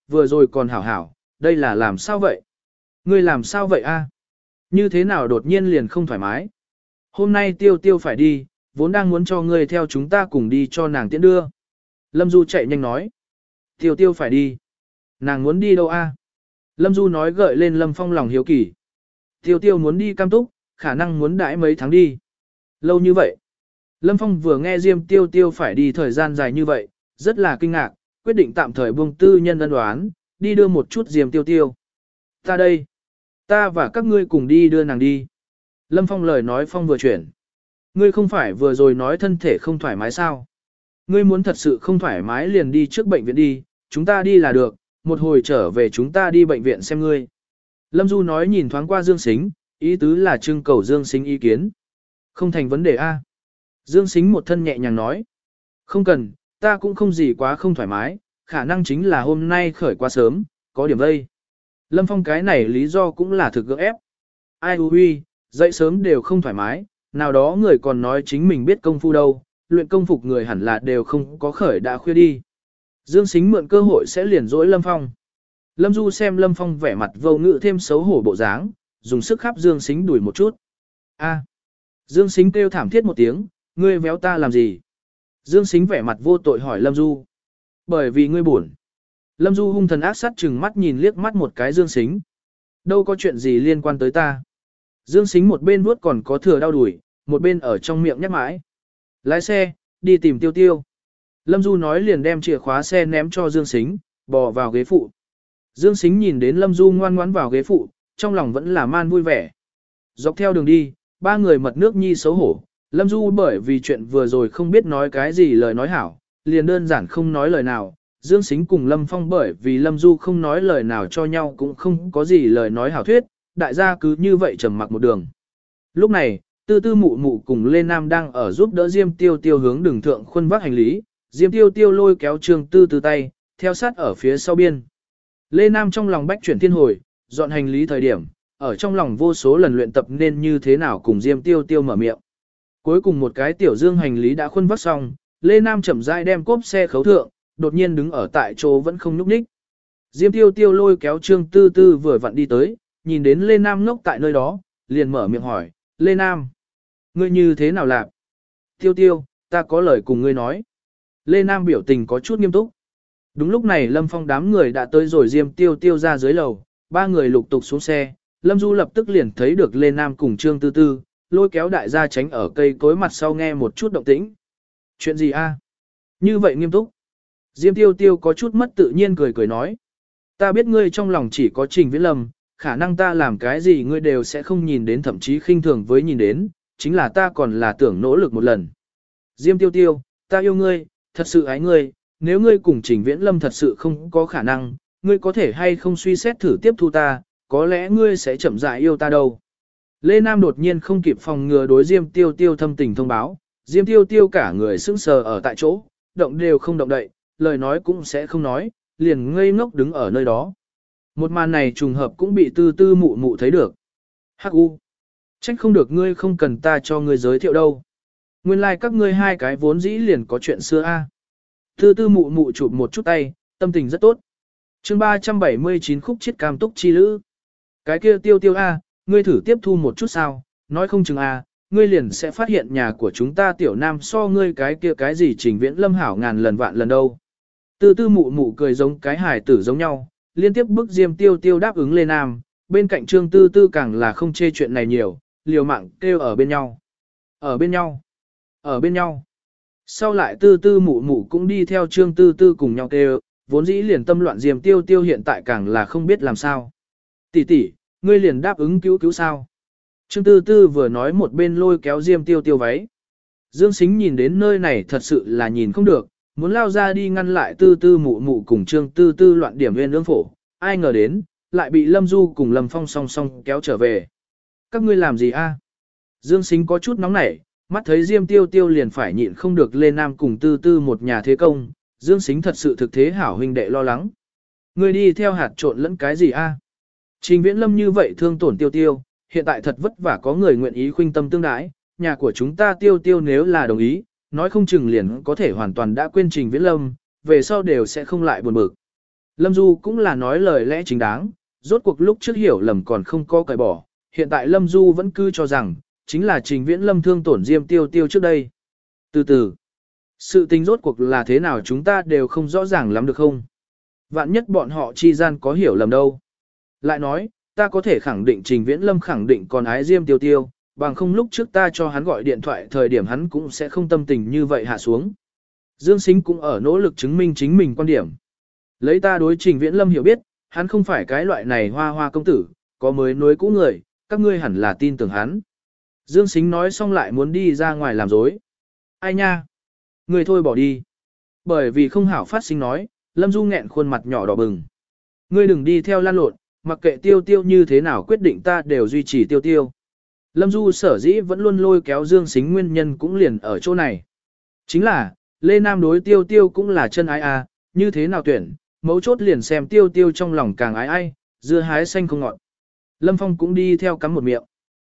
vừa rồi còn hảo hảo, đây là làm sao vậy? Ngươi làm sao vậy a? Như thế nào đột nhiên liền không thoải mái? Hôm nay tiêu tiêu phải đi, vốn đang muốn cho ngươi theo chúng ta cùng đi cho nàng tiễn đưa. Lâm Du chạy nhanh nói. Tiêu tiêu phải đi. Nàng muốn đi đâu a? Lâm Du nói gợi lên Lâm Phong lòng hiếu kỳ. Tiêu tiêu muốn đi Cam Túc, khả năng muốn đãi mấy tháng đi. Lâu như vậy. Lâm Phong vừa nghe Diêm Tiêu Tiêu phải đi thời gian dài như vậy, rất là kinh ngạc, quyết định tạm thời buông tư nhân ân đoán, đi đưa một chút Diêm Tiêu Tiêu. Ta đây. Ta và các ngươi cùng đi đưa nàng đi. Lâm Phong lời nói Phong vừa chuyển. Ngươi không phải vừa rồi nói thân thể không thoải mái sao? Ngươi muốn thật sự không thoải mái liền đi trước bệnh viện đi, chúng ta đi là được, một hồi trở về chúng ta đi bệnh viện xem ngươi. Lâm Du nói nhìn thoáng qua Dương Sính, ý tứ là trưng cầu Dương Sính ý kiến. Không thành vấn đề a. Dương Sính một thân nhẹ nhàng nói. Không cần, ta cũng không gì quá không thoải mái, khả năng chính là hôm nay khởi quá sớm, có điểm vây. Lâm Phong cái này lý do cũng là thực gượng ép. Ai huy, dậy sớm đều không thoải mái, nào đó người còn nói chính mình biết công phu đâu, luyện công phục người hẳn là đều không có khởi đã khuya đi. Dương Sính mượn cơ hội sẽ liền dỗi Lâm Phong. Lâm Du xem Lâm Phong vẻ mặt vô ngữ thêm xấu hổ bộ dáng, dùng sức khắp Dương Sính đuổi một chút. A. Dương Sính kêu thảm thiết một tiếng, ngươi véo ta làm gì? Dương Sính vẻ mặt vô tội hỏi Lâm Du. Bởi vì ngươi buồn. Lâm Du hung thần ác sát chừng mắt nhìn liếc mắt một cái Dương Sính. Đâu có chuyện gì liên quan tới ta. Dương Sính một bên vuốt còn có thừa đau đuổi, một bên ở trong miệng nhắc mãi. Lái xe, đi tìm Tiêu Tiêu. Lâm Du nói liền đem chìa khóa xe ném cho Dương Sính, bò vào ghế phụ. Dương Sính nhìn đến Lâm Du ngoan ngoãn vào ghế phụ, trong lòng vẫn là man vui vẻ. Dọc theo đường đi, ba người mật nước nhi xấu hổ. Lâm Du bởi vì chuyện vừa rồi không biết nói cái gì lời nói hảo, liền đơn giản không nói lời nào. Dương Sính cùng Lâm Phong bởi vì Lâm Du không nói lời nào cho nhau cũng không có gì lời nói hảo thuyết, đại gia cứ như vậy trầm mặc một đường. Lúc này, Tư Tư Mụ Mụ cùng Lê Nam đang ở giúp đỡ Diêm Tiêu Tiêu hướng đường thượng khuân vác hành lý, Diêm Tiêu Tiêu lôi kéo Trương Tư Tư tay, theo sát ở phía sau biên. Lê Nam trong lòng bách chuyển thiên hồi, dọn hành lý thời điểm, ở trong lòng vô số lần luyện tập nên như thế nào cùng Diêm Tiêu Tiêu mở miệng. Cuối cùng một cái tiểu dương hành lý đã khuân vác xong, Lê Nam chậm rãi đem cốp xe khấu thượng, đột nhiên đứng ở tại chỗ vẫn không nhúc nhích. Diêm Tiêu Tiêu lôi kéo Trương Tư Tư vừa vặn đi tới, nhìn đến Lê Nam ngốc tại nơi đó, liền mở miệng hỏi, Lê Nam, ngươi như thế nào lạc? Tiêu Tiêu, ta có lời cùng ngươi nói. Lê Nam biểu tình có chút nghiêm túc. Đúng lúc này Lâm Phong đám người đã tới rồi Diêm Tiêu Tiêu ra dưới lầu, ba người lục tục xuống xe, Lâm Du lập tức liền thấy được Lê Nam cùng Trương Tư Tư, lôi kéo đại gia tránh ở cây cối mặt sau nghe một chút động tĩnh. Chuyện gì a? Như vậy nghiêm túc. Diêm Tiêu Tiêu có chút mất tự nhiên cười cười nói. Ta biết ngươi trong lòng chỉ có Trình Viễn Lâm, khả năng ta làm cái gì ngươi đều sẽ không nhìn đến thậm chí khinh thường với nhìn đến, chính là ta còn là tưởng nỗ lực một lần. Diêm Tiêu Tiêu, ta yêu ngươi, thật sự ái ngươi, nếu ngươi cùng Trình Viễn Lâm thật sự không có khả năng, ngươi có thể hay không suy xét thử tiếp thu ta, có lẽ ngươi sẽ chậm rãi yêu ta đâu. Lê Nam đột nhiên không kịp phòng ngừa đối Diêm Tiêu Tiêu thâm tình thông báo, Diêm Tiêu Tiêu cả người sững sờ ở tại chỗ, động đều không động đậy, lời nói cũng sẽ không nói, liền ngây ngốc đứng ở nơi đó. Một màn này trùng hợp cũng bị Tư Tư Mụ Mụ thấy được. Hắc U, trách không được ngươi không cần ta cho ngươi giới thiệu đâu. Nguyên lai like các ngươi hai cái vốn dĩ liền có chuyện xưa a. Tư Tư Mụ Mụ chụp một chút tay, tâm tình rất tốt. Chương 379 khúc chiết cam túc chi lữ. Cái kia Tiêu Tiêu a, ngươi thử tiếp thu một chút sao, nói không chừng a, ngươi liền sẽ phát hiện nhà của chúng ta tiểu nam so ngươi cái kia cái gì Trình Viễn Lâm hảo ngàn lần vạn lần đâu. Tư Tư Mụ Mụ cười giống cái hài tử giống nhau, liên tiếp bức Diêm Tiêu Tiêu đáp ứng Lê Nam, bên cạnh Trương Tư Tư càng là không chê chuyện này nhiều, liều mạng kêu ở bên nhau. Ở bên nhau. Ở bên nhau. Sau lại Tư Tư Mụ Mụ cũng đi theo Trương Tư Tư cùng nhau kêu, vốn dĩ liền tâm loạn Diêm Tiêu Tiêu hiện tại càng là không biết làm sao. Tỷ tỷ, ngươi liền đáp ứng cứu cứu sao. Trương Tư Tư vừa nói một bên lôi kéo Diêm Tiêu Tiêu váy. Dương Sính nhìn đến nơi này thật sự là nhìn không được, muốn lao ra đi ngăn lại Tư Tư Mụ Mụ cùng Trương Tư Tư loạn điểm nguyên ương phổ, ai ngờ đến, lại bị Lâm Du cùng Lâm Phong song song kéo trở về. Các ngươi làm gì a? Dương Sính có chút nóng nảy, mắt thấy Diêm Tiêu Tiêu liền phải nhịn không được lên Nam cùng Tư Tư một nhà thế công, Dương Sính thật sự thực thế hảo huynh đệ lo lắng. Ngươi đi theo hạt trộn lẫn cái gì a? Trình Viễn Lâm như vậy thương tổn Tiêu Tiêu, hiện tại thật vất vả có người nguyện ý khuynh tâm tương đái, nhà của chúng ta Tiêu Tiêu nếu là đồng ý, nói không chừng liền có thể hoàn toàn đã quên Trình Viễn Lâm, về sau đều sẽ không lại buồn bực. Lâm Du cũng là nói lời lẽ chính đáng, rốt cuộc lúc trước hiểu lầm còn không có cởi bỏ, hiện tại Lâm Du vẫn cứ cho rằng, chính là Trình Viễn Lâm thương tổn Diêm Tiêu Tiêu trước đây. Từ từ, sự tình rốt cuộc là thế nào chúng ta đều không rõ ràng lắm được không? Vạn nhất bọn họ chi gian có hiểu lầm đâu. Lại nói, ta có thể khẳng định Trình Viễn Lâm khẳng định còn ái Diêm Tiêu Tiêu, bằng không lúc trước ta cho hắn gọi điện thoại thời điểm hắn cũng sẽ không tâm tình như vậy hạ xuống. Dương Sính cũng ở nỗ lực chứng minh chính mình quan điểm. Lấy ta đối Trình Viễn Lâm hiểu biết, hắn không phải cái loại này hoa hoa công tử, có mới nối cũ người, các ngươi hẳn là tin tưởng hắn. Dương Sính nói xong lại muốn đi ra ngoài làm dối. Ai nha? Người thôi bỏ đi. Bởi vì không hảo phát sinh nói, Lâm Du nghẹn khuôn mặt nhỏ đỏ bừng. Ngươi đừng đi theo lan lộn, mặc kệ Tiêu Tiêu như thế nào quyết định ta đều duy trì Tiêu Tiêu. Lâm Du sở dĩ vẫn luôn lôi kéo Dương Sính nguyên nhân cũng liền ở chỗ này. Chính là, Lê Nam đối Tiêu Tiêu cũng là chân ái à, như thế nào tuyển, mấu chốt liền xem Tiêu Tiêu trong lòng càng ái ai, dưa hái xanh không ngọt. Lâm Phong cũng đi theo cắm một miệng.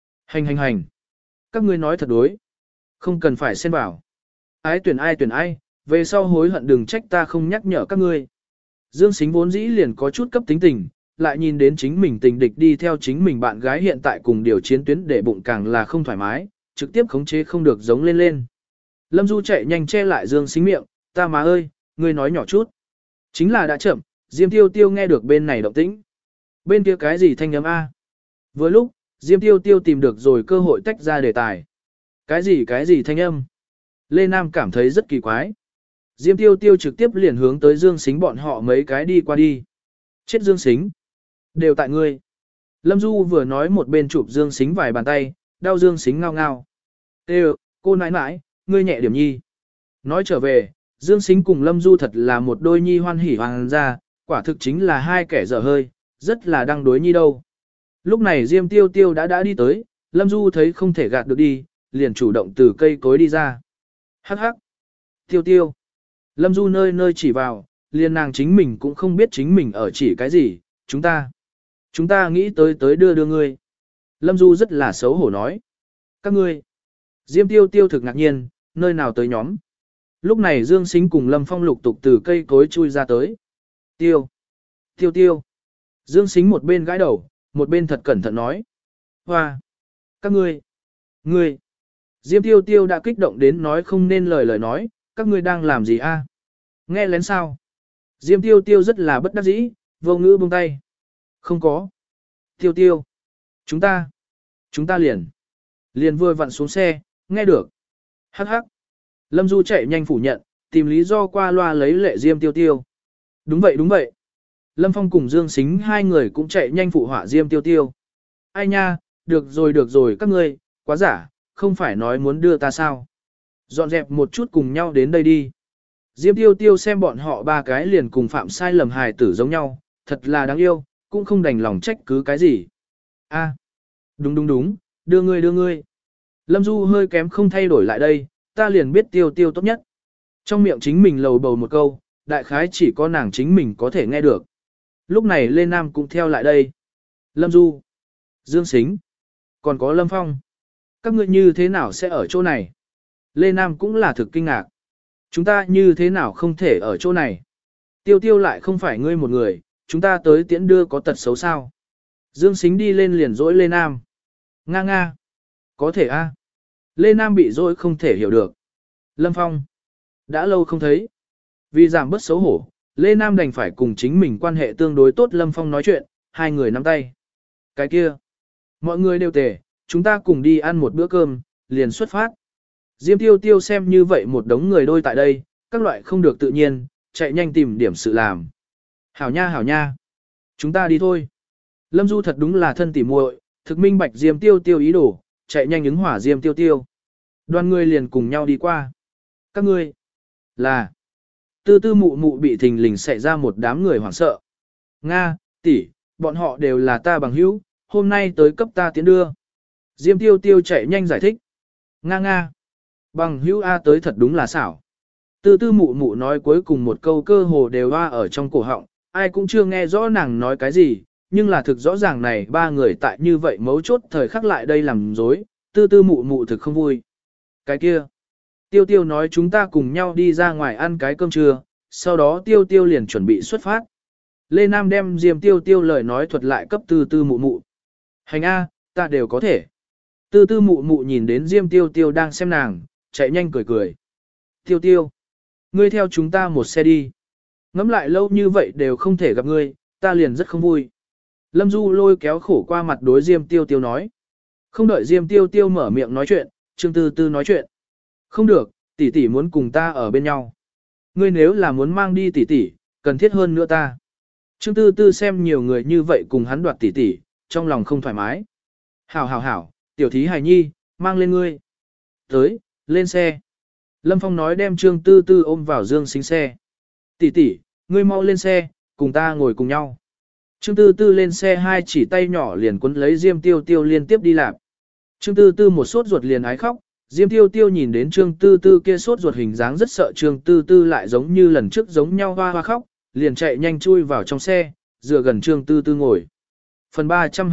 Hành. Các ngươi nói thật đối. Không cần phải xen vào. Ai tuyển ai, về sau hối hận đừng trách ta không nhắc nhở các ngươi. Dương Sính vốn dĩ liền có chút cấp tính tình, lại nhìn đến chính mình tình địch đi theo chính mình bạn gái hiện tại cùng điều chiến tuyến để bụng càng là không thoải mái, trực tiếp khống chế không được giống lên. Lâm Du chạy nhanh che lại Dương Sính miệng, ta má ơi, ngươi nói nhỏ chút. Chính là đã chậm, Diêm Tiêu Tiêu nghe được bên này động tĩnh. Bên kia cái gì thanh âm a? Vừa lúc, Diêm Tiêu Tiêu tìm được rồi cơ hội tách ra đề tài. Cái gì thanh âm? Lê Nam cảm thấy rất kỳ quái. Diêm Tiêu Tiêu trực tiếp liền hướng tới Dương Sính bọn họ mấy cái đi qua đi. Chết Dương Sính. Đều tại ngươi. Lâm Du vừa nói một bên chụp Dương Sính vài bàn tay, đau Dương Sính ngao ngao. Ê, cô nãi nãi, ngươi nhẹ điểm nhi. Nói trở về, Dương Sính cùng Lâm Du thật là một đôi nhi hoan hỉ hoàng gia, quả thực chính là hai kẻ dở hơi, rất là đang đối nhi đâu. Lúc này Diêm Tiêu Tiêu đã đi tới, Lâm Du thấy không thể gạt được đi, liền chủ động từ cây cối đi ra. Hắc hắc. Tiêu Tiêu. Lâm Du nơi chỉ vào, liền nàng chính mình cũng không biết chính mình ở chỉ cái gì, chúng ta nghĩ tới đưa ngươi. Lâm Du rất là xấu hổ nói. Các ngươi. Diêm Tiêu Tiêu thực ngạc nhiên, nơi nào tới nhóm. Lúc này Dương Sính cùng Lâm Phong lục tục từ cây cối chui ra tới. Tiêu. Dương Sính một bên gãi đầu, một bên thật cẩn thận nói. Hoa. Các ngươi. Diêm Tiêu Tiêu đã kích động đến nói không nên lời nói, các ngươi đang làm gì a? Nghe lén sao? Diêm Tiêu Tiêu rất là bất đắc dĩ, vô ngữ buông tay. Không có. Tiêu. Chúng ta liền vừa vặn xuống xe, nghe được. Hắc. Lâm Du chạy nhanh phủ nhận, tìm lý do qua loa lấy lệ Diêm Tiêu Tiêu. Đúng vậy. Lâm Phong cùng Dương Sính hai người cũng chạy nhanh phụ họa Diêm Tiêu Tiêu. Ai nha, được rồi các ngươi, quá giả, không phải nói muốn đưa ta sao. Dọn dẹp một chút cùng nhau đến đây đi. Diêm Tiêu Tiêu xem bọn họ ba cái liền cùng phạm sai lầm hài tử giống nhau, thật là đáng yêu, cũng không đành lòng trách cứ cái gì. A, đúng, đưa ngươi. Lâm Du hơi kém không thay đổi lại đây, ta liền biết Tiêu Tiêu tốt nhất. Trong miệng chính mình lầu bầu một câu, đại khái chỉ có nàng chính mình có thể nghe được. Lúc này Lê Nam cũng theo lại đây. Lâm Du, Dương Sính, còn có Lâm Phong. Các ngươi như thế nào sẽ ở chỗ này? Lê Nam cũng là thực kinh ngạc. Chúng ta như thế nào không thể ở chỗ này? Tiêu Tiêu lại không phải ngươi một người, chúng ta tới tiễn đưa có tật xấu sao? Dương Sính đi lên liền dỗi Lê Nam. Nga. Có thể a. Lê Nam bị dỗi không thể hiểu được. Lâm Phong. Đã lâu không thấy. Vì giảm bớt xấu hổ, Lê Nam đành phải cùng chính mình quan hệ tương đối tốt Lâm Phong nói chuyện, hai người nắm tay. Cái kia. Mọi người đều tề, chúng ta cùng đi ăn một bữa cơm, liền xuất phát. Diêm Tiêu Tiêu xem như vậy một đống người đôi tại đây, các loại không được tự nhiên, chạy nhanh tìm điểm sự làm. Hảo nha. Chúng ta đi thôi. Lâm Du thật đúng là thân tỉ muội, thực minh bạch Diêm Tiêu Tiêu ý đồ, chạy nhanh ứng hỏa Diêm Tiêu Tiêu. Đoàn người liền cùng nhau đi qua. Các ngươi là tư mụ bị thình lình xảy ra một đám người hoảng sợ. Nga, tỷ, bọn họ đều là ta bằng hữu, hôm nay tới cấp ta tiến đưa. Diêm Tiêu Tiêu chạy nhanh giải thích. Nga. Bằng hữu A tới thật đúng là xảo. Tư mụ nói cuối cùng một câu cơ hồ đều hoa ở trong cổ họng, ai cũng chưa nghe rõ nàng nói cái gì, nhưng là thực rõ ràng này ba người tại như vậy mấu chốt thời khắc lại đây làm dối, tư mụ thực không vui. Cái kia, Tiêu nói chúng ta cùng nhau đi ra ngoài ăn cái cơm trưa, sau đó Tiêu liền chuẩn bị xuất phát. Lê Nam đem Diêm Tiêu Tiêu lời nói thuật lại cấp tư tư mụ mụ. Hành A, ta đều có thể. Tư tư mụ mụ nhìn đến Diêm Tiêu Tiêu đang xem nàng, chạy nhanh cười cười. Tiêu Tiêu, ngươi theo chúng ta một xe đi. Ngắm lại lâu như vậy đều không thể gặp ngươi, ta liền rất không vui. Lâm Du lôi kéo khổ qua mặt đối Diêm Tiêu Tiêu nói. Không đợi Diêm Tiêu Tiêu mở miệng nói chuyện, Trương Tư Tư nói chuyện. Không được, tỷ tỷ muốn cùng ta ở bên nhau. Ngươi nếu là muốn mang đi tỷ tỷ, cần thiết hơn nữa ta. Trương Tư Tư xem nhiều người như vậy cùng hắn đoạt tỷ tỷ, trong lòng không thoải mái. Hảo hảo hảo, tiểu thí hài nhi, mang lên ngươi. Tới, lên xe. Lâm Phong nói đem Trương Tư Tư ôm vào Dương Sính xe. Tỷ tỷ, ngươi mau lên xe, cùng ta ngồi cùng nhau. Trương Tư Tư lên xe hai chỉ tay nhỏ liền quấn lấy Diêm Tiêu Tiêu liên tiếp đi làm. Trương Tư Tư một sốt ruột liền ái khóc, Diêm Tiêu Tiêu nhìn đến Trương Tư Tư kia sốt ruột hình dáng rất sợ Trương Tư Tư lại giống như lần trước giống nhau hoa hoa khóc, liền chạy nhanh chui vào trong xe, dựa gần Trương Tư Tư ngồi. Phần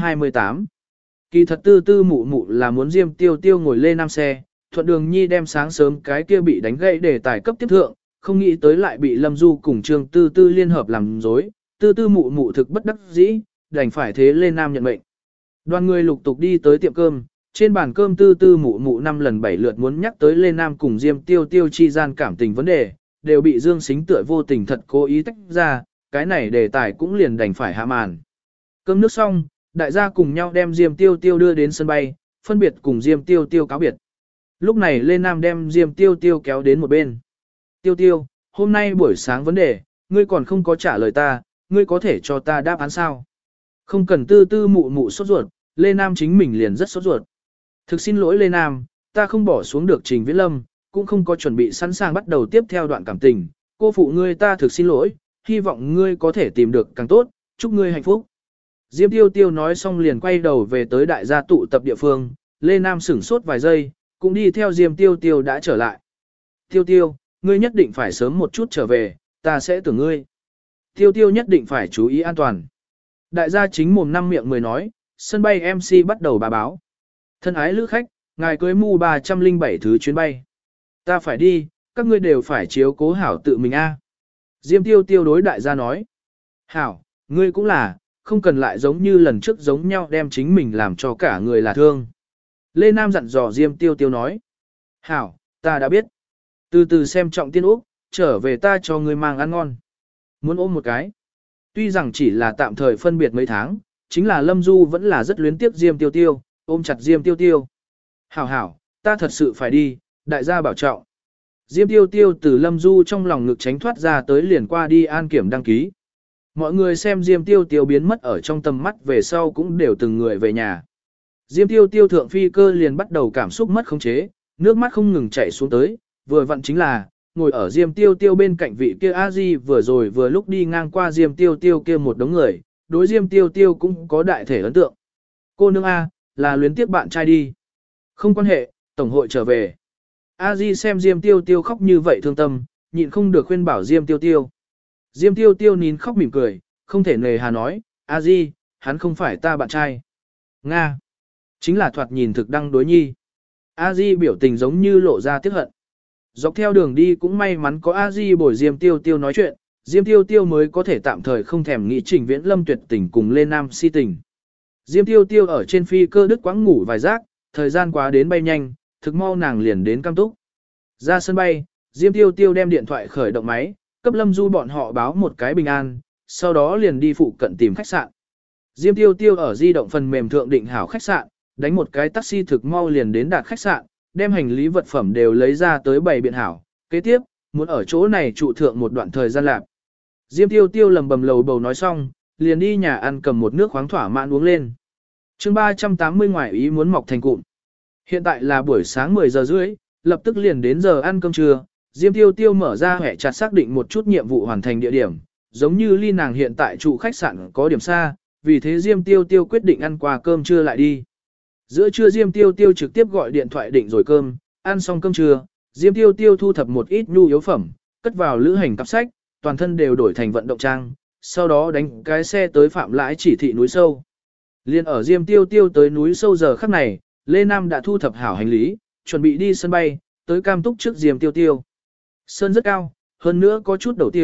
328 Kỳ thật Tư Tư mụ mụ là muốn Diêm Tiêu Tiêu ngồi lên nam xe, thuận đường nhi đem sáng sớm cái kia bị đánh gãy để tài cấp tiếp thượng, không nghĩ tới lại bị Lâm Du cùng Trương Tư Tư liên hợp làm dối, Tư Tư mụ mụ thực bất đắc dĩ, đành phải thế lên nam nhận mệnh. Đoàn người lục tục đi tới tiệm cơm, trên bàn cơm Tư Tư mụ mụ 5 lần 7 lượt muốn nhắc tới Lê Nam cùng Diêm Tiêu Tiêu chi gian cảm tình vấn đề, đều bị Dương Sính tựa vô tình thật cố ý tách ra, cái này đề tài cũng liền đành phải hạ màn. Cơm nước xong, đại gia cùng nhau đem Diêm Tiêu Tiêu đưa đến sân bay, phân biệt cùng Diêm Tiêu Tiêu cáo biệt. Lúc này Lê Nam đem Diêm Tiêu Tiêu kéo đến một bên. Tiêu Tiêu, hôm nay buổi sáng vấn đề, ngươi còn không có trả lời ta, ngươi có thể cho ta đáp án sao? Không cần Tư Tư mụ mụ sốt ruột, Lê Nam chính mình liền rất sốt ruột. Thực xin lỗi Lê Nam, ta không bỏ xuống được Trình Viễn Lâm, cũng không có chuẩn bị sẵn sàng bắt đầu tiếp theo đoạn cảm tình. Cô phụ ngươi ta thực xin lỗi, hy vọng ngươi có thể tìm được càng tốt, chúc ngươi hạnh phúc. Diêm Tiêu Tiêu nói xong liền quay đầu về tới đại gia tụ tập địa phương, Lê Nam sửng sốt vài giây, cũng đi theo Diêm Tiêu Tiêu đã trở lại. Tiêu Tiêu, ngươi nhất định phải sớm một chút trở về, ta sẽ tưởng ngươi. Tiêu Tiêu nhất định phải chú ý an toàn. Đại gia chính mồm năm miệng mười nói, sân bay MC bắt đầu bà báo. Thân ái lữ khách, ngài cưới mu 307 thứ chuyến bay. Ta phải đi, các ngươi đều phải chiếu cố hảo tự mình a. Diêm Tiêu Tiêu đối đại gia nói. Hảo, ngươi cũng là, không cần lại giống như lần trước giống nhau đem chính mình làm cho cả người là thương. Lê Nam dặn dò Diêm Tiêu Tiêu nói. Hảo, ta đã biết. Từ từ xem trọng tiên Úc, trở về ta cho ngươi mang ăn ngon. Muốn ôm một cái. Tuy rằng chỉ là tạm thời phân biệt mấy tháng, chính là Lâm Du vẫn là rất luyến tiếc Diêm Tiêu Tiêu, ôm chặt Diêm Tiêu Tiêu. Hảo hảo, ta thật sự phải đi, đại gia bảo trọng. Diêm Tiêu Tiêu từ Lâm Du trong lòng ngực tránh thoát ra tới liền qua đi an kiểm đăng ký. Mọi người xem Diêm Tiêu Tiêu biến mất ở trong tầm mắt về sau cũng đều từng người về nhà. Diêm Tiêu Tiêu thượng phi cơ liền bắt đầu cảm xúc mất khống chế, nước mắt không ngừng chảy xuống tới, vừa vặn chính là, ngồi ở Diêm Tiêu Tiêu bên cạnh vị kia A-di vừa rồi vừa lúc đi ngang qua Diêm Tiêu Tiêu kia một đống người, đối Diêm Tiêu Tiêu cũng có đại thể ấn tượng. Cô nương A, là luyến tiếc bạn trai đi. Không quan hệ, tổng hội trở về. A-di xem Diêm Tiêu Tiêu khóc như vậy thương tâm, nhịn không được khuyên bảo Diêm Tiêu Tiêu. Diêm Tiêu Tiêu nín khóc mỉm cười, không thể nề hà nói, A-di, hắn không phải ta bạn trai. Nga. Chính là thoạt nhìn thực đăng đối nhi. A-di biểu tình giống như lộ ra tiếc hận. Dọc theo đường đi cũng may mắn có A-di bồi Diêm Tiêu Tiêu nói chuyện, Diêm Tiêu Tiêu mới có thể tạm thời không thèm nghĩ Trình Viễn Lâm tuyệt tình cùng Lê Nam si tình. Diêm Tiêu Tiêu ở trên phi cơ đứt quãng ngủ vài giấc, thời gian quá đến bay nhanh, thực mau nàng liền đến Cam Túc. Ra sân bay, Diêm Tiêu Tiêu đem điện thoại khởi động máy, cấp Lâm Du bọn họ báo một cái bình an, sau đó liền đi phụ cận tìm khách sạn. Diêm Tiêu Tiêu ở di động phần mềm thượng định hảo khách sạn, đánh một cái taxi thực mau liền đến đạt khách sạn, đem hành lý vật phẩm đều lấy ra tới bày biện hảo. Kế tiếp, muốn ở chỗ này trụ thượng một đoạn thời gian lạc. Diêm Tiêu Tiêu lầm bầm lầu bầu nói xong, liền đi nhà ăn cầm một nước khoáng thỏa mãn uống lên. Chương 380 ngoại ý muốn mọc thành cụm. Hiện tại là buổi sáng 10 giờ rưỡi, lập tức liền đến giờ ăn cơm trưa. Diêm Tiêu Tiêu mở ra hệ chặt xác định một chút nhiệm vụ hoàn thành địa điểm, giống như ly nàng hiện tại trụ khách sạn có điểm xa, vì thế Diêm Tiêu Tiêu quyết định ăn qua cơm trưa lại đi. Giữa trưa Diêm Tiêu Tiêu trực tiếp gọi điện thoại định rồi cơm, ăn xong cơm trưa, Diêm Tiêu Tiêu thu thập một ít nhu yếu phẩm, cất vào lữ hành cặp sách, toàn thân đều đổi thành vận động trang, sau đó đánh cái xe tới Phạm Lãi chỉ thị núi sâu. Liên ở Diêm Tiêu Tiêu tới núi sâu giờ khắc này, Lê Nam đã thu thập hảo hành lý, chuẩn bị đi sân bay, tới Cam Túc trước Diêm Tiêu Tiêu. Sơn rất cao, hơn nữa có chút đầu tiếu,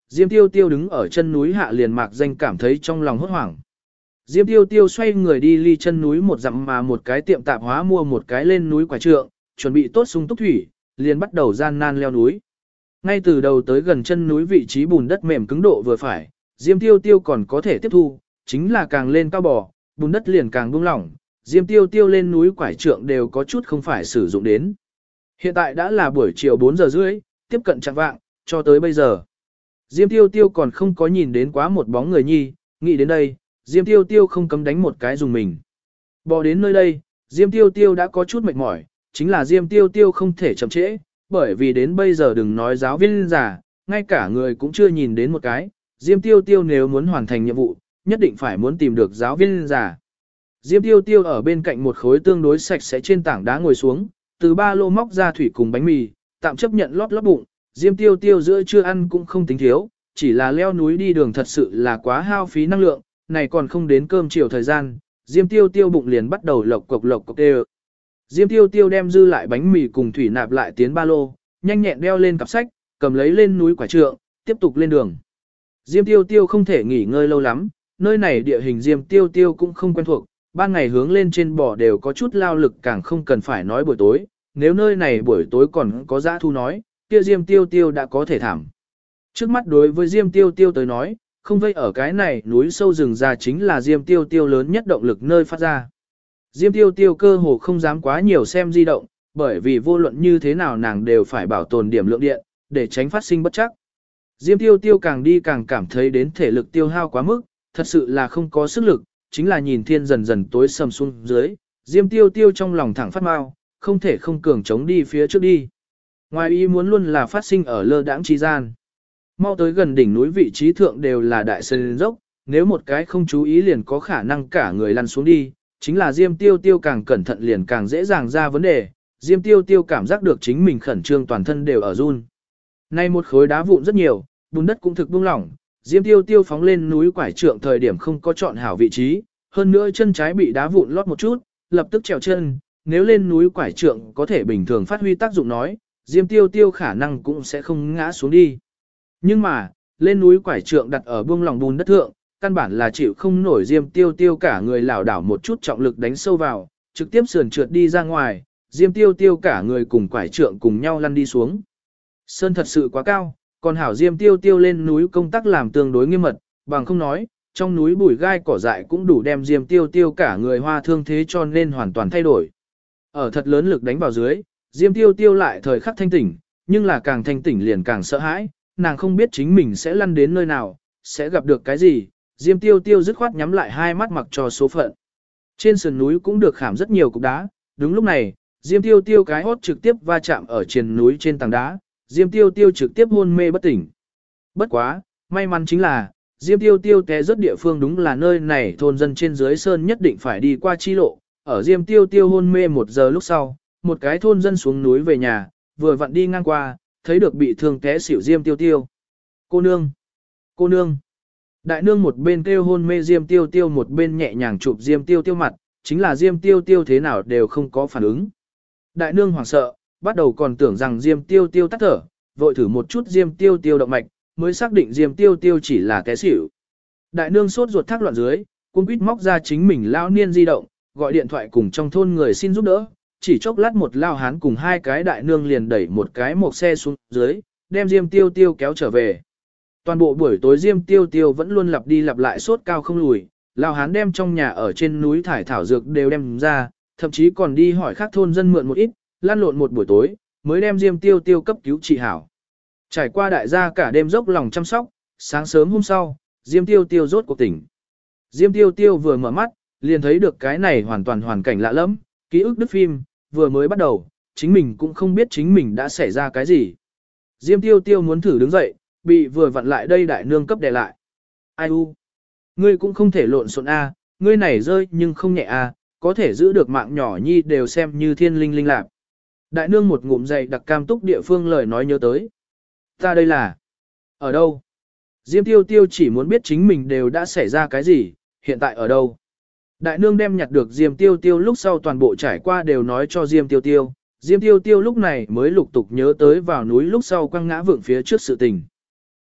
Diêm Tiêu Tiêu đứng ở chân núi hạ liền mạc danh cảm thấy trong lòng hốt hoảng. Diêm Tiêu Tiêu xoay người đi ly chân núi một dặm mà một cái tiệm tạp hóa mua một cái lên núi quả trượng, chuẩn bị tốt sung túc thủy, liền bắt đầu gian nan leo núi. Ngay từ đầu tới gần chân núi vị trí bùn đất mềm cứng độ vừa phải, Diêm Tiêu Tiêu còn có thể tiếp thu, chính là càng lên cao bò, bùn đất liền càng buông lỏng, Diêm Tiêu Tiêu lên núi quải trượng đều có chút không phải sử dụng đến. Hiện tại đã là buổi chiều 4 giờ rưỡi, tiếp cận chạng vạng, cho tới bây giờ. Diêm Tiêu Tiêu còn không có nhìn đến quá một bóng người nhi, nghĩ đến đây, Diêm Tiêu Tiêu không cấm đánh một cái dùng mình. Bò đến nơi đây, Diêm Tiêu Tiêu đã có chút mệt mỏi, chính là Diêm Tiêu Tiêu không thể chậm trễ, bởi vì đến bây giờ đừng nói giáo viên già, ngay cả người cũng chưa nhìn đến một cái. Diêm Tiêu Tiêu nếu muốn hoàn thành nhiệm vụ, nhất định phải muốn tìm được giáo viên già. Diêm Tiêu Tiêu ở bên cạnh một khối tương đối sạch sẽ trên tảng đá ngồi xuống, từ ba lô móc ra thủy cùng bánh mì, tạm chấp nhận lót bụng. Diêm Tiêu Tiêu giữa trưa ăn cũng không tính thiếu, chỉ là leo núi đi đường thật sự là quá hao phí năng lượng, này còn không đến cơm chiều thời gian, Diêm Tiêu Tiêu bụng liền bắt đầu lộc cộc đều. Diêm Tiêu Tiêu đem dư lại bánh mì cùng thủy nạp lại tiến ba lô, nhanh nhẹn đeo lên cặp sách, cầm lấy lên núi quả trượng, tiếp tục lên đường. Diêm Tiêu Tiêu không thể nghỉ ngơi lâu lắm, nơi này địa hình Diêm Tiêu Tiêu cũng không quen thuộc, ban ngày hướng lên trên bò đều có chút lao lực càng không cần phải nói buổi tối, nếu nơi này buổi tối còn có dã thu nói, kia Diêm Tiêu Tiêu đã có thể thảm. Trước mắt đối với Diêm Tiêu Tiêu tới nói, không vây ở cái này núi sâu rừng già chính là Diêm Tiêu Tiêu lớn nhất động lực nơi phát ra. Diêm Tiêu Tiêu cơ hồ không dám quá nhiều xem di động, bởi vì vô luận như thế nào nàng đều phải bảo tồn điểm lượng điện, để tránh phát sinh bất chắc. Diêm Tiêu Tiêu càng đi càng cảm thấy đến thể lực tiêu hao quá mức, thật sự là không có sức lực, chính là nhìn thiên dần dần tối sầm xuống dưới, Diêm Tiêu Tiêu trong lòng thẳng phát mau, không thể không cường chống đi phía trước đi. Ngoài ý muốn luôn là phát sinh ở lơ đãng chi gian. Mau tới gần đỉnh núi vị trí thượng đều là đại sơn dốc, nếu một cái không chú ý liền có khả năng cả người lăn xuống đi, chính là Diêm Tiêu Tiêu càng cẩn thận liền càng dễ dàng ra vấn đề, Diêm Tiêu Tiêu cảm giác được chính mình khẩn trương toàn thân đều ở run. Nay một khối đá vụn rất nhiều, bùn đất cũng thực buông lỏng, Diêm Tiêu Tiêu phóng lên núi quải trượng thời điểm không có chọn hảo vị trí, hơn nữa chân trái bị đá vụn lót một chút, lập tức trèo chân, nếu lên núi quải trượng có thể bình thường phát huy tác dụng nói, Diêm Tiêu Tiêu khả năng cũng sẽ không ngã xuống đi. Nhưng mà, lên núi quải trượng đặt ở buông lỏng bùn đất thượng, căn bản là chịu không nổi Diêm Tiêu Tiêu cả người lảo đảo một chút trọng lực đánh sâu vào, trực tiếp sườn trượt đi ra ngoài, Diêm Tiêu Tiêu cả người cùng quải trượng cùng nhau lăn đi xuống. Sơn thật sự quá cao, còn hảo Diêm Tiêu Tiêu lên núi công tác làm tương đối nghiêm mật, bằng không nói, trong núi bụi gai cỏ dại cũng đủ đem Diêm Tiêu Tiêu cả người hoa thương thế cho nên hoàn toàn thay đổi. Ở thật lớn lực đánh vào dưới, Diêm Tiêu Tiêu lại thời khắc thanh tỉnh, nhưng là càng thanh tỉnh liền càng sợ hãi, nàng không biết chính mình sẽ lăn đến nơi nào, sẽ gặp được cái gì, Diêm Tiêu Tiêu dứt khoát nhắm lại hai mắt mặc cho số phận. Trên sườn núi cũng được khảm rất nhiều cục đá, đúng lúc này, Diêm Tiêu Tiêu cái hốt trực tiếp va chạm ở trên núi trên tảng đá, Diêm Tiêu Tiêu trực tiếp hôn mê bất tỉnh. Bất quá, may mắn chính là, Diêm Tiêu Tiêu té rớt địa phương đúng là nơi này thôn dân trên dưới sơn nhất định phải đi qua chi lộ, ở Diêm Tiêu Tiêu hôn mê 1 giờ lúc sau, một cái thôn dân xuống núi về nhà, vừa vặn đi ngang qua, thấy được bị thương té xỉu Diêm Tiêu Tiêu. Cô nương! Cô nương! Đại nương một bên kêu hôn mê Diêm Tiêu Tiêu một bên nhẹ nhàng chụp Diêm Tiêu Tiêu mặt, chính là Diêm Tiêu Tiêu thế nào đều không có phản ứng. Đại nương hoảng sợ, bắt đầu còn tưởng rằng Diêm Tiêu Tiêu tắt thở, vội thử một chút Diêm Tiêu Tiêu động mạch, mới xác định Diêm Tiêu Tiêu chỉ là té xỉu. Đại nương sốt ruột thác loạn dưới, cuống quýt móc ra chính mình lao niên di động, gọi điện thoại cùng trong thôn người xin giúp đỡ, chỉ chốc lát một lao hán cùng hai cái đại nương liền đẩy một cái một xe xuống dưới, đem Diêm Tiêu Tiêu kéo trở về. Toàn bộ buổi tối Diêm Tiêu Tiêu vẫn luôn lặp đi lặp lại sốt cao không lùi, lao hán đem trong nhà ở trên núi thải thảo dược đều đem ra, thậm chí còn đi hỏi khác thôn dân mượn một ít, lăn lộn một buổi tối, mới đem Diêm Tiêu Tiêu cấp cứu trị hảo. Trải qua đại gia cả đêm dốc lòng chăm sóc, sáng sớm hôm sau, Diêm Tiêu Tiêu rốt cuộc tỉnh. Diêm Tiêu Tiêu vừa mở mắt, liền thấy được cái này hoàn toàn hoàn cảnh lạ lẫm, ký ức đứt phim, vừa mới bắt đầu, chính mình cũng không biết chính mình đã xảy ra cái gì. Diêm Tiêu Tiêu muốn thử đứng dậy, bị vừa vặn lại đây đại nương cấp đè lại. Ai u? Ngươi cũng không thể lộn xộn a, ngươi này rơi nhưng không nhẹ a, có thể giữ được mạng nhỏ nhi đều xem như thiên linh linh lạc. Đại nương một ngụm dày đặc cam túc địa phương lời nói nhớ tới. Ta đây là... Ở đâu? Diêm Tiêu Tiêu chỉ muốn biết chính mình đều đã xảy ra cái gì, hiện tại ở đâu? Đại nương đem nhặt được Diêm Tiêu Tiêu lúc sau toàn bộ trải qua đều nói cho Diêm Tiêu Tiêu. Diêm Tiêu Tiêu lúc này mới lục tục nhớ tới vào núi lúc sau quăng ngã vượng phía trước sự tình.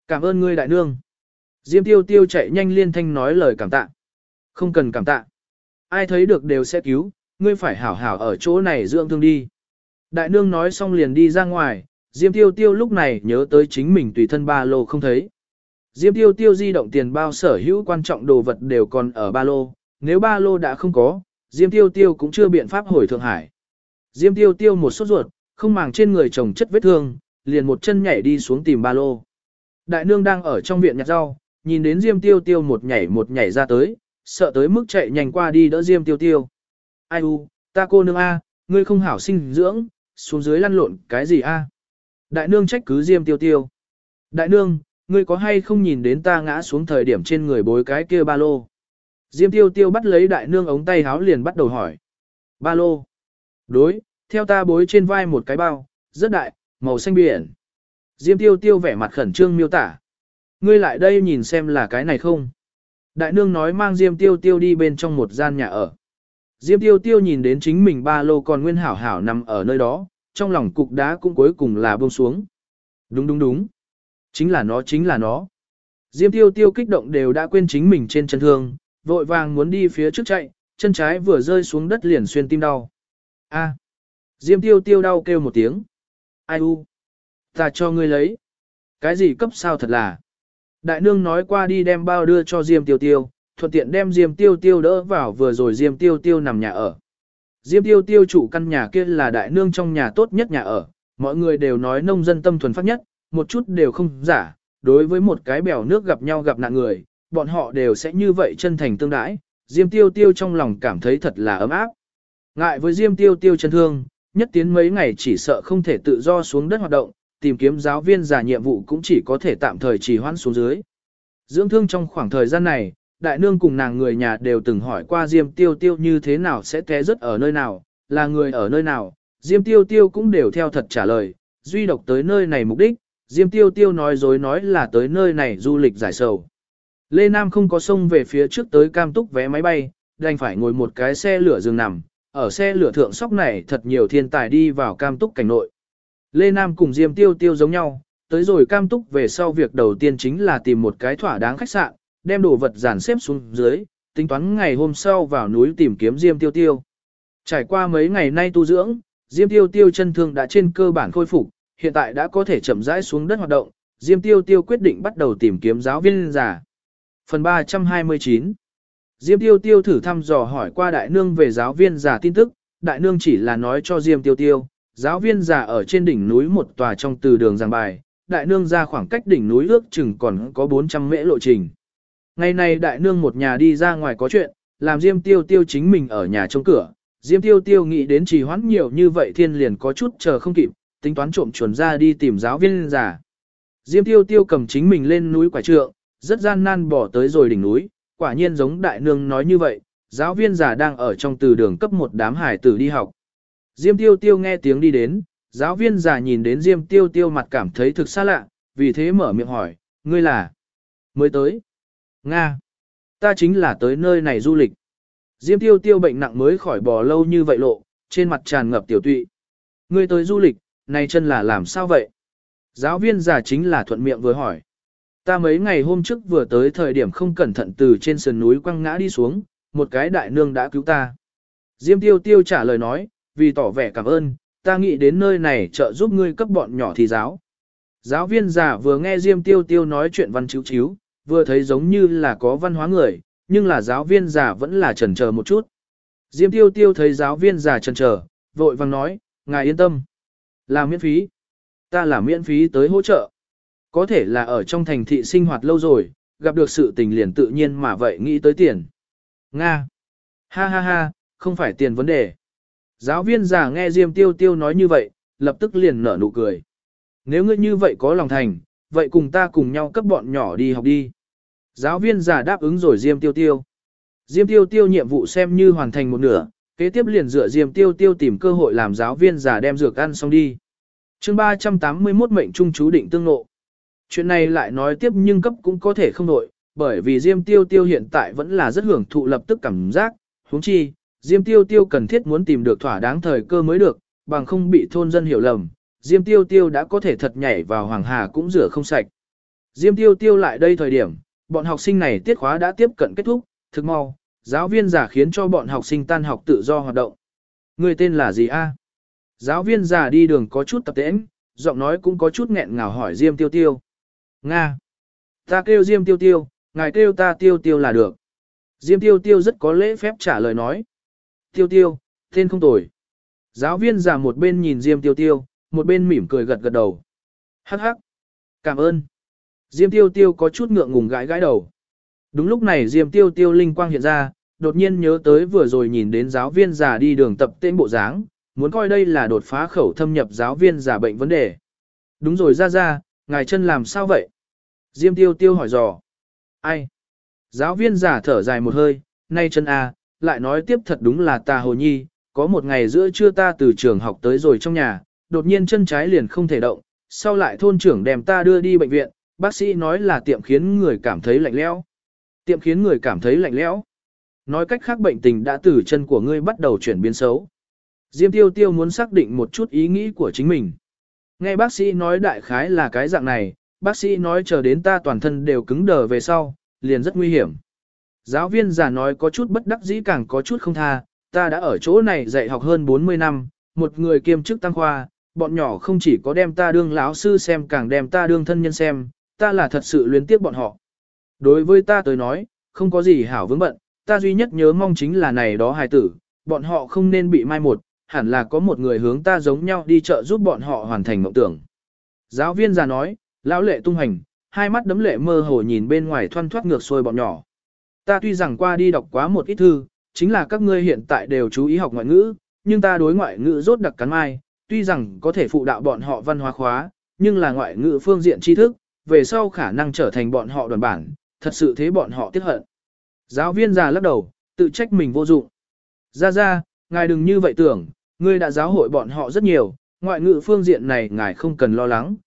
Cảm ơn ngươi đại nương. Diêm tiêu tiêu chạy nhanh liên thanh nói lời cảm tạ. Không cần cảm tạ. Ai thấy được đều sẽ cứu, ngươi phải hảo hảo ở chỗ này dưỡng thương đi. Đại nương nói xong liền đi ra ngoài, Diêm tiêu tiêu lúc này nhớ tới chính mình tùy thân ba lô không thấy. Diêm tiêu tiêu di động tiền bao sở hữu quan trọng đồ vật đều còn ở ba lô, nếu ba lô đã không có, Diêm tiêu tiêu cũng chưa biện pháp hồi Thượng Hải. Diêm tiêu tiêu một sốt ruột, không màng trên người chồng chất vết thương, liền một chân nhảy đi xuống tìm ba lô. Đại nương đang ở trong viện nhặt rau, nhìn đến Diêm tiêu tiêu một nhảy ra tới, sợ tới mức chạy nhanh qua đi đỡ Diêm tiêu tiêu. Ai u, ta cô nương a, ngươi không hảo sinh dưỡng, xuống dưới lăn lộn cái gì a? Đại nương trách cứ Diêm tiêu tiêu. Đại nương, ngươi có hay không nhìn đến ta ngã xuống thời điểm trên người bối cái kia ba lô? Diêm tiêu tiêu bắt lấy đại nương ống tay háo liền bắt đầu hỏi. Ba lô. Đối, theo ta bối trên vai một cái bao, rất đại, màu xanh biển. Diêm tiêu tiêu vẻ mặt khẩn trương miêu tả. Ngươi lại đây nhìn xem là cái này không? Đại nương nói mang Diêm tiêu tiêu đi bên trong một gian nhà ở. Diêm tiêu tiêu nhìn đến chính mình ba lô còn nguyên hảo hảo nằm ở nơi đó, trong lòng cục đá cũng cuối cùng là buông xuống. Đúng đúng đúng. Chính là nó. Diêm tiêu tiêu kích động đều đã quên chính mình trên chân thương, vội vàng muốn đi phía trước chạy, chân trái vừa rơi xuống đất liền xuyên tim đau. A. Diêm tiêu tiêu đau kêu một tiếng. Ai u. Ta cho ngươi lấy. Cái gì cấp sao thật là. Đại nương nói qua đi đem bao đưa cho Diêm tiêu tiêu, thuận tiện đem Diêm tiêu tiêu đỡ vào vừa rồi Diêm tiêu tiêu nằm nhà ở. Diêm tiêu tiêu chủ căn nhà kia là đại nương trong nhà tốt nhất nhà ở, mọi người đều nói nông dân tâm thuần phát nhất, một chút đều không giả, đối với một cái bèo nước gặp nhau gặp nạn người, bọn họ đều sẽ như vậy chân thành tương đãi. Diêm tiêu tiêu trong lòng cảm thấy thật là ấm áp. Ngại với Diêm tiêu tiêu chân thương, nhất tiến mấy ngày chỉ sợ không thể tự do xuống đất hoạt động, tìm kiếm giáo viên giả nhiệm vụ cũng chỉ có thể tạm thời trì hoãn xuống dưới. Dưỡng thương trong khoảng thời gian này, đại nương cùng nàng người nhà đều từng hỏi qua Diêm tiêu tiêu như thế nào sẽ té rớt ở nơi nào, là người ở nơi nào, Diêm tiêu tiêu cũng đều theo thật trả lời, duy độc tới nơi này mục đích, Diêm tiêu tiêu nói dối nói là tới nơi này du lịch giải sầu. Lê Nam không có xông về phía trước tới Cam Túc vé máy bay, đành phải ngồi một cái xe lửa giường nằm, ở xe lửa thượng sóc này thật nhiều thiên tài đi vào Cam Túc cảnh nội. Lê Nam cùng Diêm tiêu tiêu giống nhau, tới rồi Cam Túc về sau việc đầu tiên chính là tìm một cái thỏa đáng khách sạn, đem đồ vật dàn xếp xuống dưới, tính toán ngày hôm sau vào núi tìm kiếm Diêm tiêu tiêu. Trải qua mấy ngày nay tu dưỡng, Diêm tiêu tiêu chân thương đã trên cơ bản khôi phục, hiện tại đã có thể chậm rãi xuống đất hoạt động, Diêm tiêu tiêu quyết định bắt đầu tìm kiếm giáo viên giả. Phần 329 Diêm tiêu tiêu thử thăm dò hỏi qua đại nương về giáo viên giả tin tức, đại nương chỉ là nói cho Diêm tiêu tiêu, giáo viên giả ở trên đỉnh núi một tòa trong từ đường giảng bài, đại nương ra khoảng cách đỉnh núi ước chừng còn có 400 mễ lộ trình. Ngày này đại nương một nhà đi ra ngoài có chuyện, làm Diêm tiêu tiêu chính mình ở nhà trông cửa, Diêm tiêu tiêu nghĩ đến trì hoãn nhiều như vậy thiên liền có chút chờ không kịp, tính toán trộm chuồn ra đi tìm giáo viên giả. Diêm tiêu tiêu cầm chính mình lên núi quả trượng, rất gian nan bỏ tới rồi đỉnh núi, quả nhiên giống đại nương nói như vậy, giáo viên giả đang ở trong từ đường cấp một đám hải tử đi học. Diêm tiêu tiêu nghe tiếng đi đến, giáo viên giả nhìn đến Diêm tiêu tiêu mặt cảm thấy thực xa lạ, vì thế mở miệng hỏi, ngươi là? Mới tới. Nga. Ta chính là tới nơi này du lịch. Diêm tiêu tiêu bệnh nặng mới khỏi bò lâu như vậy lộ, trên mặt tràn ngập tiểu tụy. Ngươi tới du lịch, này chân là làm sao vậy? Giáo viên giả chính là thuận miệng vừa hỏi. Ta mấy ngày hôm trước vừa tới thời điểm không cẩn thận từ trên sườn núi quăng ngã đi xuống, một cái đại nương đã cứu ta. Diêm tiêu tiêu trả lời nói, vì tỏ vẻ cảm ơn, ta nghĩ đến nơi này trợ giúp ngươi cấp bọn nhỏ thì giáo. Giáo viên giả vừa nghe Diêm tiêu tiêu nói chuyện văn chiếu chiếu, vừa thấy giống như là có văn hóa người, nhưng là giáo viên giả vẫn là chần chờ một chút. Diêm tiêu tiêu thấy giáo viên giả chần chờ, vội vàng nói, ngài yên tâm. Là miễn phí. Ta là miễn phí tới hỗ trợ. Có thể là ở trong thành thị sinh hoạt lâu rồi, gặp được sự tình liền tự nhiên mà vậy nghĩ tới tiền. Nga. Ha ha ha, không phải tiền vấn đề. Giáo viên già nghe Diêm tiêu tiêu nói như vậy, lập tức liền nở nụ cười. Nếu ngươi như vậy có lòng thành, vậy cùng ta cùng nhau cấp bọn nhỏ đi học đi. Giáo viên già đáp ứng rồi Diêm tiêu tiêu. Diêm tiêu tiêu nhiệm vụ xem như hoàn thành một nửa, kế tiếp liền dựa Diêm tiêu tiêu tìm cơ hội làm giáo viên già đem dược ăn xong đi. Chương 381 mệnh trung chú định tương ngộ. Chuyện này lại nói tiếp nhưng cấp cũng có thể không đổi, bởi vì Diêm tiêu tiêu hiện tại vẫn là rất hưởng thụ lập tức cảm giác, huống chi, Diêm tiêu tiêu cần thiết muốn tìm được thỏa đáng thời cơ mới được, bằng không bị thôn dân hiểu lầm, Diêm tiêu tiêu đã có thể thật nhảy vào hoàng hà cũng rửa không sạch. Diêm Tiêu Tiêu lại đây thời điểm, bọn học sinh này tiết khóa đã tiếp cận kết thúc, thực mau, giáo viên giả khiến cho bọn học sinh tan học tự do hoạt động. Người tên là gì a? Giáo viên giả đi đường có chút tập tễnh, giọng nói cũng có chút nghẹn ngào hỏi Diêm Tiêu Tiêu. Nga. Ta kêu Diêm Tiêu Tiêu, ngài kêu ta Tiêu Tiêu là được. Diêm Tiêu Tiêu rất có lễ phép trả lời nói. Tiêu Tiêu, tên không tồi. Giáo viên giả một bên nhìn Diêm Tiêu Tiêu, một bên mỉm cười gật gật đầu. Hắc hắc. Cảm ơn. Diêm Tiêu Tiêu có chút ngượng ngùng gãi gãi đầu. Đúng lúc này Diêm Tiêu Tiêu linh quang hiện ra, đột nhiên nhớ tới vừa rồi nhìn đến giáo viên già đi đường tập tên bộ dáng, muốn coi đây là đột phá khẩu thâm nhập giáo viên giả bệnh vấn đề. Đúng rồi ra, ngài chân làm sao vậy? Diêm Tiêu Tiêu hỏi dò. Ai? Giáo viên giả thở dài một hơi, nay chân à, lại nói tiếp thật đúng là ta hồ nhi, có một ngày giữa trưa ta từ trường học tới rồi trong nhà, đột nhiên chân trái liền không thể động, sau lại thôn trưởng đem ta đưa đi bệnh viện, bác sĩ nói là tiệm khiến người cảm thấy lạnh lẽo. Tiệm khiến người cảm thấy lạnh lẽo. Nói cách khác bệnh tình đã từ chân của ngươi bắt đầu chuyển biến xấu. Diêm Tiêu Tiêu muốn xác định một chút ý nghĩ của chính mình. Nghe bác sĩ nói đại khái là cái dạng này, bác sĩ nói chờ đến ta toàn thân đều cứng đờ về sau, liền rất nguy hiểm. Giáo viên già nói có chút bất đắc dĩ càng có chút không tha, ta đã ở chỗ này dạy học hơn 40 năm, một người kiêm chức tăng khoa, bọn nhỏ không chỉ có đem ta đương lão sư xem càng đem ta đương thân nhân xem, ta là thật sự luyến tiếc bọn họ. Đối với ta tới nói, không có gì hảo vướng bận, ta duy nhất nhớ mong chính là này đó hài tử, bọn họ không nên bị mai một, hẳn là có một người hướng ta giống nhau đi chợ giúp bọn họ hoàn thành mộng tưởng. Giáo viên già nói, lão lệ tung hành, hai mắt đấm lệ mơ hồ nhìn bên ngoài thoăn thoát ngược xuôi bọn nhỏ. Ta tuy rằng qua đi đọc quá một ít thư, chính là các ngươi hiện tại đều chú ý học ngoại ngữ, nhưng ta đối ngoại ngữ rốt đặc cắn mai, tuy rằng có thể phụ đạo bọn họ văn hóa khóa, nhưng là ngoại ngữ phương diện tri thức, về sau khả năng trở thành bọn họ đoàn bản, thật sự thế bọn họ tiếc hận. Giáo viên già lắc đầu, tự trách mình vô dụng. Ra, ngài đừng như vậy tưởng, ngươi đã giáo hội bọn họ rất nhiều, ngoại ngữ phương diện này ngài không cần lo lắng,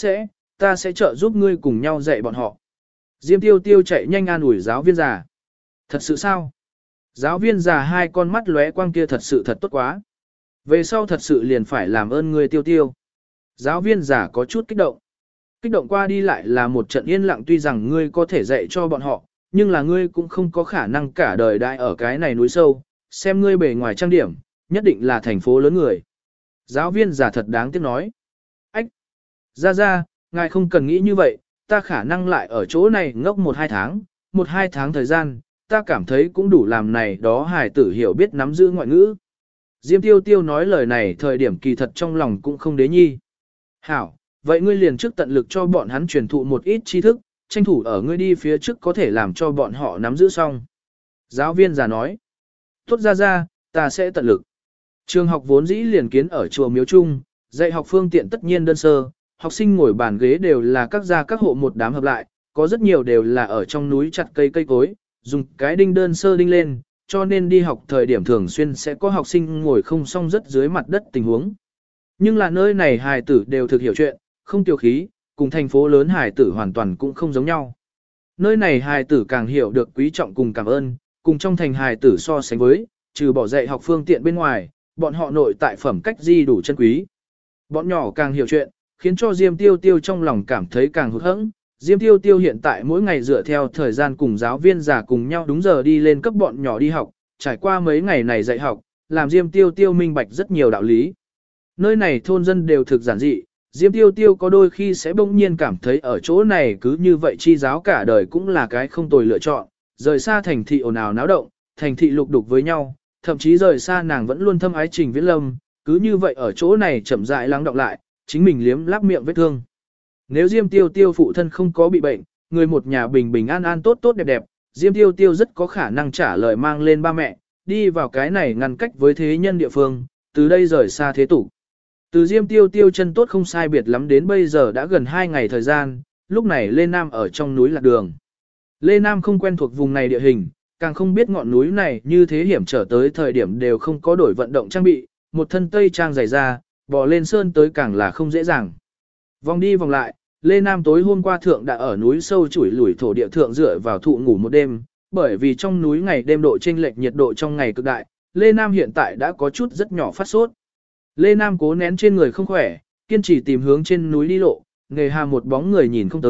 ta sẽ trợ giúp ngươi cùng nhau dạy bọn họ. Diêm Tiêu Tiêu chạy nhanh an ủi giáo viên già. Thật sự sao? Giáo viên già hai con mắt lóe quang kia thật sự thật tốt quá. Về sau thật sự liền phải làm ơn ngươi Tiêu Tiêu. Giáo viên già có chút kích động. Kích động qua đi lại là một trận yên lặng tuy rằng ngươi có thể dạy cho bọn họ, nhưng là ngươi cũng không có khả năng cả đời đại ở cái này núi sâu, xem ngươi bề ngoài trang điểm, nhất định là thành phố lớn người. Giáo viên già thật đáng tiếc nói. Ách! Ra, ngài không cần nghĩ như vậy, ta khả năng lại ở chỗ này ngốc 1-2 tháng thời gian, ta cảm thấy cũng đủ làm này đó hài tử hiểu biết nắm giữ ngoại ngữ. Diêm Tiêu Tiêu nói lời này thời điểm kỳ thật trong lòng cũng không đế nhi. Hảo, vậy ngươi liền trước tận lực cho bọn hắn truyền thụ một ít tri thức, tranh thủ ở ngươi đi phía trước có thể làm cho bọn họ nắm giữ xong. Giáo viên già nói, tốt ra, ta sẽ tận lực. Trường học vốn dĩ liền kiến ở chùa Miếu Trung, dạy học phương tiện tất nhiên đơn sơ, học sinh ngồi bàn ghế đều là các gia các hộ một đám hợp lại, có rất nhiều đều là ở trong núi chặt cây cối, dùng cái đinh đơn sơ đinh lên, cho nên đi học thời điểm thường xuyên sẽ có học sinh ngồi không song rất dưới mặt đất tình huống. Nhưng là nơi này hài tử đều thực hiểu chuyện, không tiêu khí, cùng thành phố lớn hài tử hoàn toàn cũng không giống nhau. Nơi này hài tử càng hiểu được quý trọng cùng cảm ơn, cùng trong thành hài tử so sánh với, trừ bỏ dạy học phương tiện bên ngoài, bọn họ nội tại phẩm cách di đủ chân quý. Bọn nhỏ càng hiểu chuyện, khiến cho Diêm Tiêu Tiêu trong lòng cảm thấy càng hụt hẫng. Diêm Tiêu Tiêu hiện tại mỗi ngày dựa theo thời gian cùng giáo viên già cùng nhau đúng giờ đi lên cấp bọn nhỏ đi học, trải qua mấy ngày này dạy học, làm Diêm Tiêu Tiêu minh bạch rất nhiều đạo lý. Nơi này thôn dân đều thực giản dị, Diêm Tiêu Tiêu có đôi khi sẽ bỗng nhiên cảm thấy ở chỗ này cứ như vậy chi giáo cả đời cũng là cái không tồi lựa chọn, rời xa thành thị ồn ào náo động, thành thị lục đục với nhau, thậm chí rời xa nàng vẫn luôn thâm ái Trình Viễn Lâm, cứ như vậy ở chỗ này chậm rãi lắng đọng lại, chính mình liếm láp miệng vết thương. Nếu Diêm Tiêu Tiêu phụ thân không có bị bệnh, người một nhà bình bình an an tốt tốt đẹp đẹp, Diêm Tiêu Tiêu rất có khả năng trả lời mang lên ba mẹ, đi vào cái này ngăn cách với thế nhân địa phương, từ đây rời xa thế tục. Từ Diêm Tiêu Tiêu chân tốt không sai biệt lắm đến bây giờ đã gần 2 ngày thời gian, lúc này Lê Nam ở trong núi lạc đường. Lê Nam không quen thuộc vùng này địa hình, càng không biết ngọn núi này như thế hiểm trở tới thời điểm đều không có đổi vận động trang bị, một thân tây trang dày ra, bò lên sơn tới càng là không dễ dàng. Vòng đi vòng lại, Lê Nam tối hôm qua thượng đã ở núi sâu chủi lủi thổ địa thượng dựa vào thụ ngủ một đêm, bởi vì trong núi ngày đêm độ chênh lệch nhiệt độ trong ngày cực đại, Lê Nam hiện tại đã có chút rất nhỏ phát sốt. Lê Nam cố nén trên người không khỏe, kiên trì tìm hướng trên núi đi lộ, nghề hà một bóng người nhìn không tới,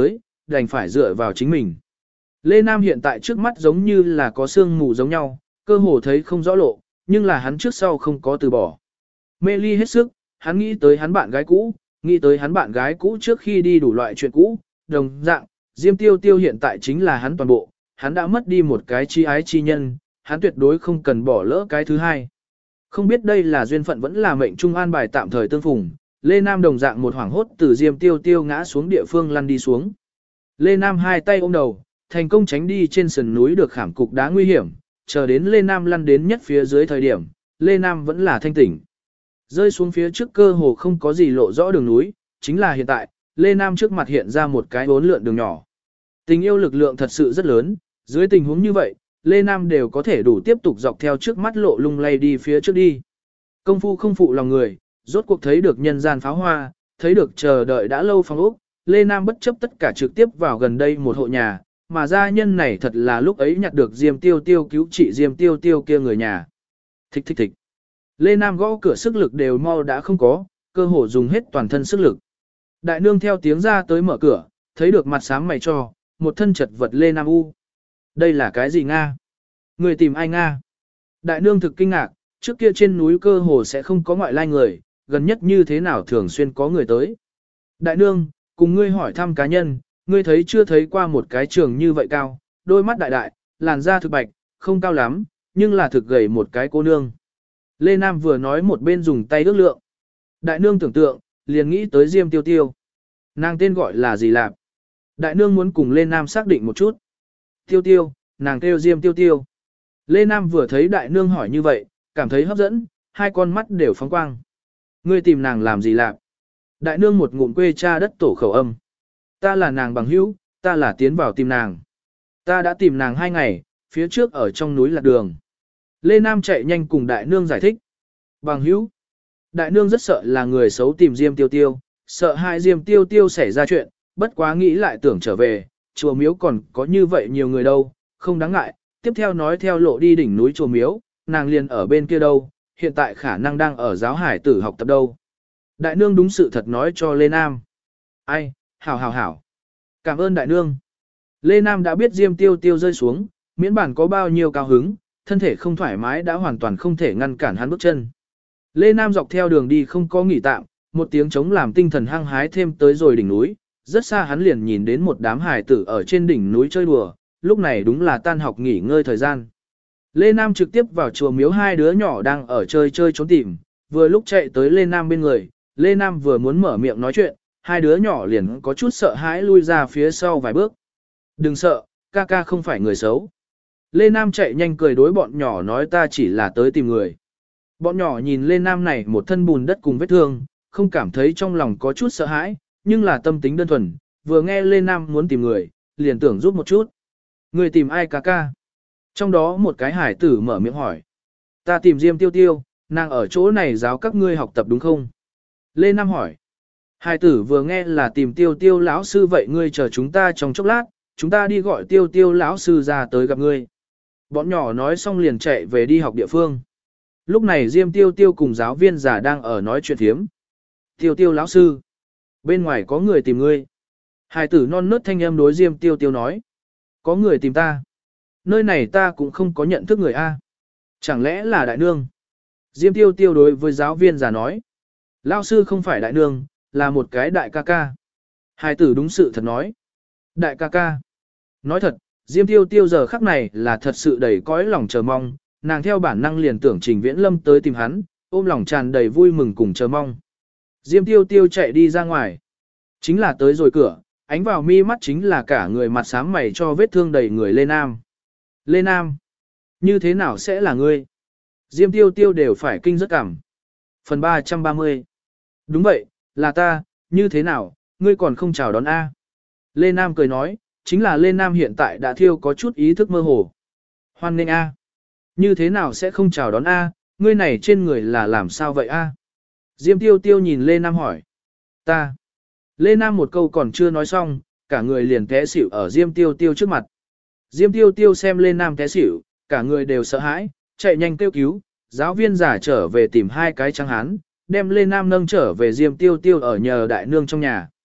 đành phải dựa vào chính mình. Lê Nam hiện tại trước mắt giống như là có sương mù giống nhau, cơ hồ thấy không rõ lộ, nhưng là hắn trước sau không có từ bỏ. Mê ly hết sức, hắn nghĩ tới hắn bạn gái cũ, nghĩ tới hắn bạn gái cũ trước khi đi đủ loại chuyện cũ, đồng dạng, Diêm Tiêu Tiêu hiện tại chính là hắn toàn bộ, hắn đã mất đi một cái chi ái chi nhân, hắn tuyệt đối không cần bỏ lỡ cái thứ hai. Không biết đây là duyên phận vẫn là mệnh trung an bài tạm thời tương phùng, Lê Nam đồng dạng một hoảng hốt từ Diêm Tiêu Tiêu ngã xuống địa phương lăn đi xuống. Lê Nam hai tay ôm đầu, thành công tránh đi trên sườn núi được khảm cục đá nguy hiểm, chờ đến Lê Nam lăn đến nhất phía dưới thời điểm, Lê Nam vẫn là thanh tỉnh. Rơi xuống phía trước cơ hồ không có gì lộ rõ đường núi, chính là hiện tại, Lê Nam trước mặt hiện ra một cái bốn lượn đường nhỏ. Tình yêu lực lượng thật sự rất lớn, dưới tình huống như vậy, Lê Nam đều có thể đủ tiếp tục dọc theo trước mắt lộ lung lay đi phía trước đi. Công phu không phụ lòng người, rốt cuộc thấy được nhân gian pháo hoa, thấy được chờ đợi đã lâu phong ốc, Lê Nam bất chấp tất cả trực tiếp vào gần đây một hộ nhà, mà gia nhân này thật là lúc ấy nhặt được Diêm Tiêu Tiêu cứu trị Diêm Tiêu Tiêu kia người nhà. Thích thích thích. Lê Nam gõ cửa sức lực đều mau đã không có, cơ hồ dùng hết toàn thân sức lực. Đại nương theo tiếng ra tới mở cửa, thấy được mặt sáng mày cho, một thân chật vật Lê Nam u. Đây là cái gì Nga? Người tìm ai Nga? Đại nương thực kinh ngạc, trước kia trên núi cơ hồ sẽ không có ngoại lai người, gần nhất như thế nào thường xuyên có người tới. Đại nương, cùng ngươi hỏi thăm cá nhân, ngươi thấy chưa thấy qua một cái trường như vậy cao, đôi mắt đại đại, làn da thực bạch, không cao lắm, nhưng là thực gầy một cái cô nương. Lê Nam vừa nói một bên dùng tay ước lượng. Đại nương tưởng tượng, liền nghĩ tới Diêm Tiêu Tiêu. Nàng tên gọi là gì lạp? Đại nương muốn cùng Lê Nam xác định một chút. Tiêu Tiêu, nàng kêu Diêm Tiêu Tiêu. Lê Nam vừa thấy đại nương hỏi như vậy, cảm thấy hấp dẫn, hai con mắt đều phóng quang. Ngươi tìm nàng làm gì lạp? Đại nương một ngụm quê cha đất tổ khẩu âm. Ta là nàng bằng hữu, ta là tiến vào tìm nàng. Ta đã tìm nàng 2 ngày, phía trước ở trong núi lạc đường. Lê Nam chạy nhanh cùng đại nương giải thích. Bằng hữu. Đại nương rất sợ là người xấu tìm Diêm Tiêu Tiêu, sợ hai Diêm Tiêu Tiêu xảy ra chuyện, bất quá nghĩ lại tưởng trở về, chùa miếu còn có như vậy nhiều người đâu, không đáng ngại. Tiếp theo nói theo lộ đi đỉnh núi chùa miếu, nàng liền ở bên kia đâu, hiện tại khả năng đang ở giáo hải tử học tập đâu. Đại nương đúng sự thật nói cho Lê Nam. Ai, hảo hảo hảo. Cảm ơn đại nương. Lê Nam đã biết Diêm Tiêu Tiêu rơi xuống, miễn bản có bao nhiêu cao hứng, thân thể không thoải mái đã hoàn toàn không thể ngăn cản hắn bước chân. Lê Nam dọc theo đường đi không có nghỉ tạm, một tiếng trống làm tinh thần hăng hái thêm tới rồi đỉnh núi, rất xa hắn liền nhìn đến một đám hài tử ở trên đỉnh núi chơi đùa, lúc này đúng là tan học nghỉ ngơi thời gian. Lê Nam trực tiếp vào chùa miếu, hai đứa nhỏ đang ở chơi trốn tìm, vừa lúc chạy tới Lê Nam bên người, Lê Nam vừa muốn mở miệng nói chuyện, hai đứa nhỏ liền có chút sợ hãi lui ra phía sau vài bước. Đừng sợ, ca ca không phải người xấu. Lê Nam chạy nhanh cười đối bọn nhỏ nói ta chỉ là tới tìm người. Bọn nhỏ nhìn Lê Nam này một thân bùn đất cùng vết thương, không cảm thấy trong lòng có chút sợ hãi, nhưng là tâm tính đơn thuần, vừa nghe Lê Nam muốn tìm người, liền tưởng giúp một chút. Người tìm ai ca ca? Trong đó một cái hải tử mở miệng hỏi. Ta tìm Diêm Tiêu Tiêu, nàng ở chỗ này giáo các ngươi học tập đúng không? Lê Nam hỏi. Hải tử vừa nghe là tìm Tiêu Tiêu lão sư vậy ngươi chờ chúng ta trong chốc lát, chúng ta đi gọi Tiêu Tiêu lão sư ra tới gặp ngươi. Bọn nhỏ nói xong liền chạy về đi học địa phương. Lúc này Diêm Tiêu Tiêu cùng giáo viên già đang ở nói chuyện thiếm. Tiêu Tiêu lão sư, bên ngoài có người tìm ngươi. Hải tử non nớt thanh âm đối Diêm Tiêu Tiêu nói. Có người tìm ta. Nơi này ta cũng không có nhận thức người A. Chẳng lẽ là đại nương? Diêm Tiêu Tiêu đối với giáo viên già nói. Lão sư không phải đại nương, là một cái đại ca ca. Hải tử đúng sự thật nói. Đại ca ca. Nói thật, Diêm Tiêu Tiêu giờ khắc này là thật sự đầy cõi lòng chờ mong, nàng theo bản năng liền tưởng Trình Viễn Lâm tới tìm hắn, ôm lòng tràn đầy vui mừng cùng chờ mong. Diêm Tiêu Tiêu chạy đi ra ngoài. Chính là tới rồi cửa, ánh vào mi mắt chính là cả người mặt xám mày cho vết thương đầy người Lê Nam. Lê Nam, như thế nào sẽ là ngươi? Diêm Tiêu Tiêu đều phải kinh rất cảm. Phần 330. Đúng vậy, là ta, như thế nào, ngươi còn không chào đón A. Lê Nam cười nói, chính là Lê Nam hiện tại đã thiêu có chút ý thức mơ hồ. Hoan nghênh A. Như thế nào sẽ không chào đón A, ngươi này trên người là làm sao vậy A? Diêm Tiêu Tiêu nhìn Lê Nam hỏi. Ta. Lê Nam một câu còn chưa nói xong, cả người liền té xỉu ở Diêm Tiêu Tiêu trước mặt. Diêm Tiêu Tiêu xem Lê Nam té xỉu, cả người đều sợ hãi, chạy nhanh kêu cứu, giáo viên giả trở về tìm hai cái trắng hán, đem Lê Nam nâng trở về Diêm Tiêu Tiêu ở nhờ đại nương trong nhà.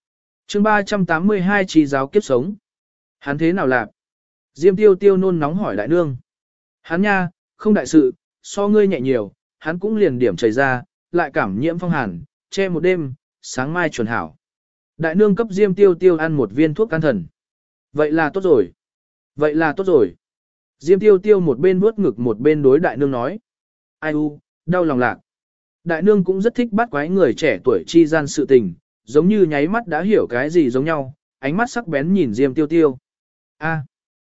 chương 382 trí giáo kiếp sống. Hắn thế nào làm? Diêm tiêu tiêu nôn nóng hỏi đại nương. Hắn nha, không đại sự, so ngươi nhẹ nhiều, hắn cũng liền điểm chảy ra, lại cảm nhiễm phong hàn, che một đêm, sáng mai chuẩn hảo. Đại nương cấp Diêm tiêu tiêu ăn một viên thuốc can thần. Vậy là tốt rồi. Vậy là tốt rồi. Diêm tiêu tiêu một bên vuốt ngực một bên đối đại nương nói. Ai u, đau lòng lạc. Đại nương cũng rất thích bắt quái người trẻ tuổi chi gian sự tình, giống như nháy mắt đã hiểu cái gì giống nhau, ánh mắt sắc bén nhìn Diêm tiêu tiêu. A,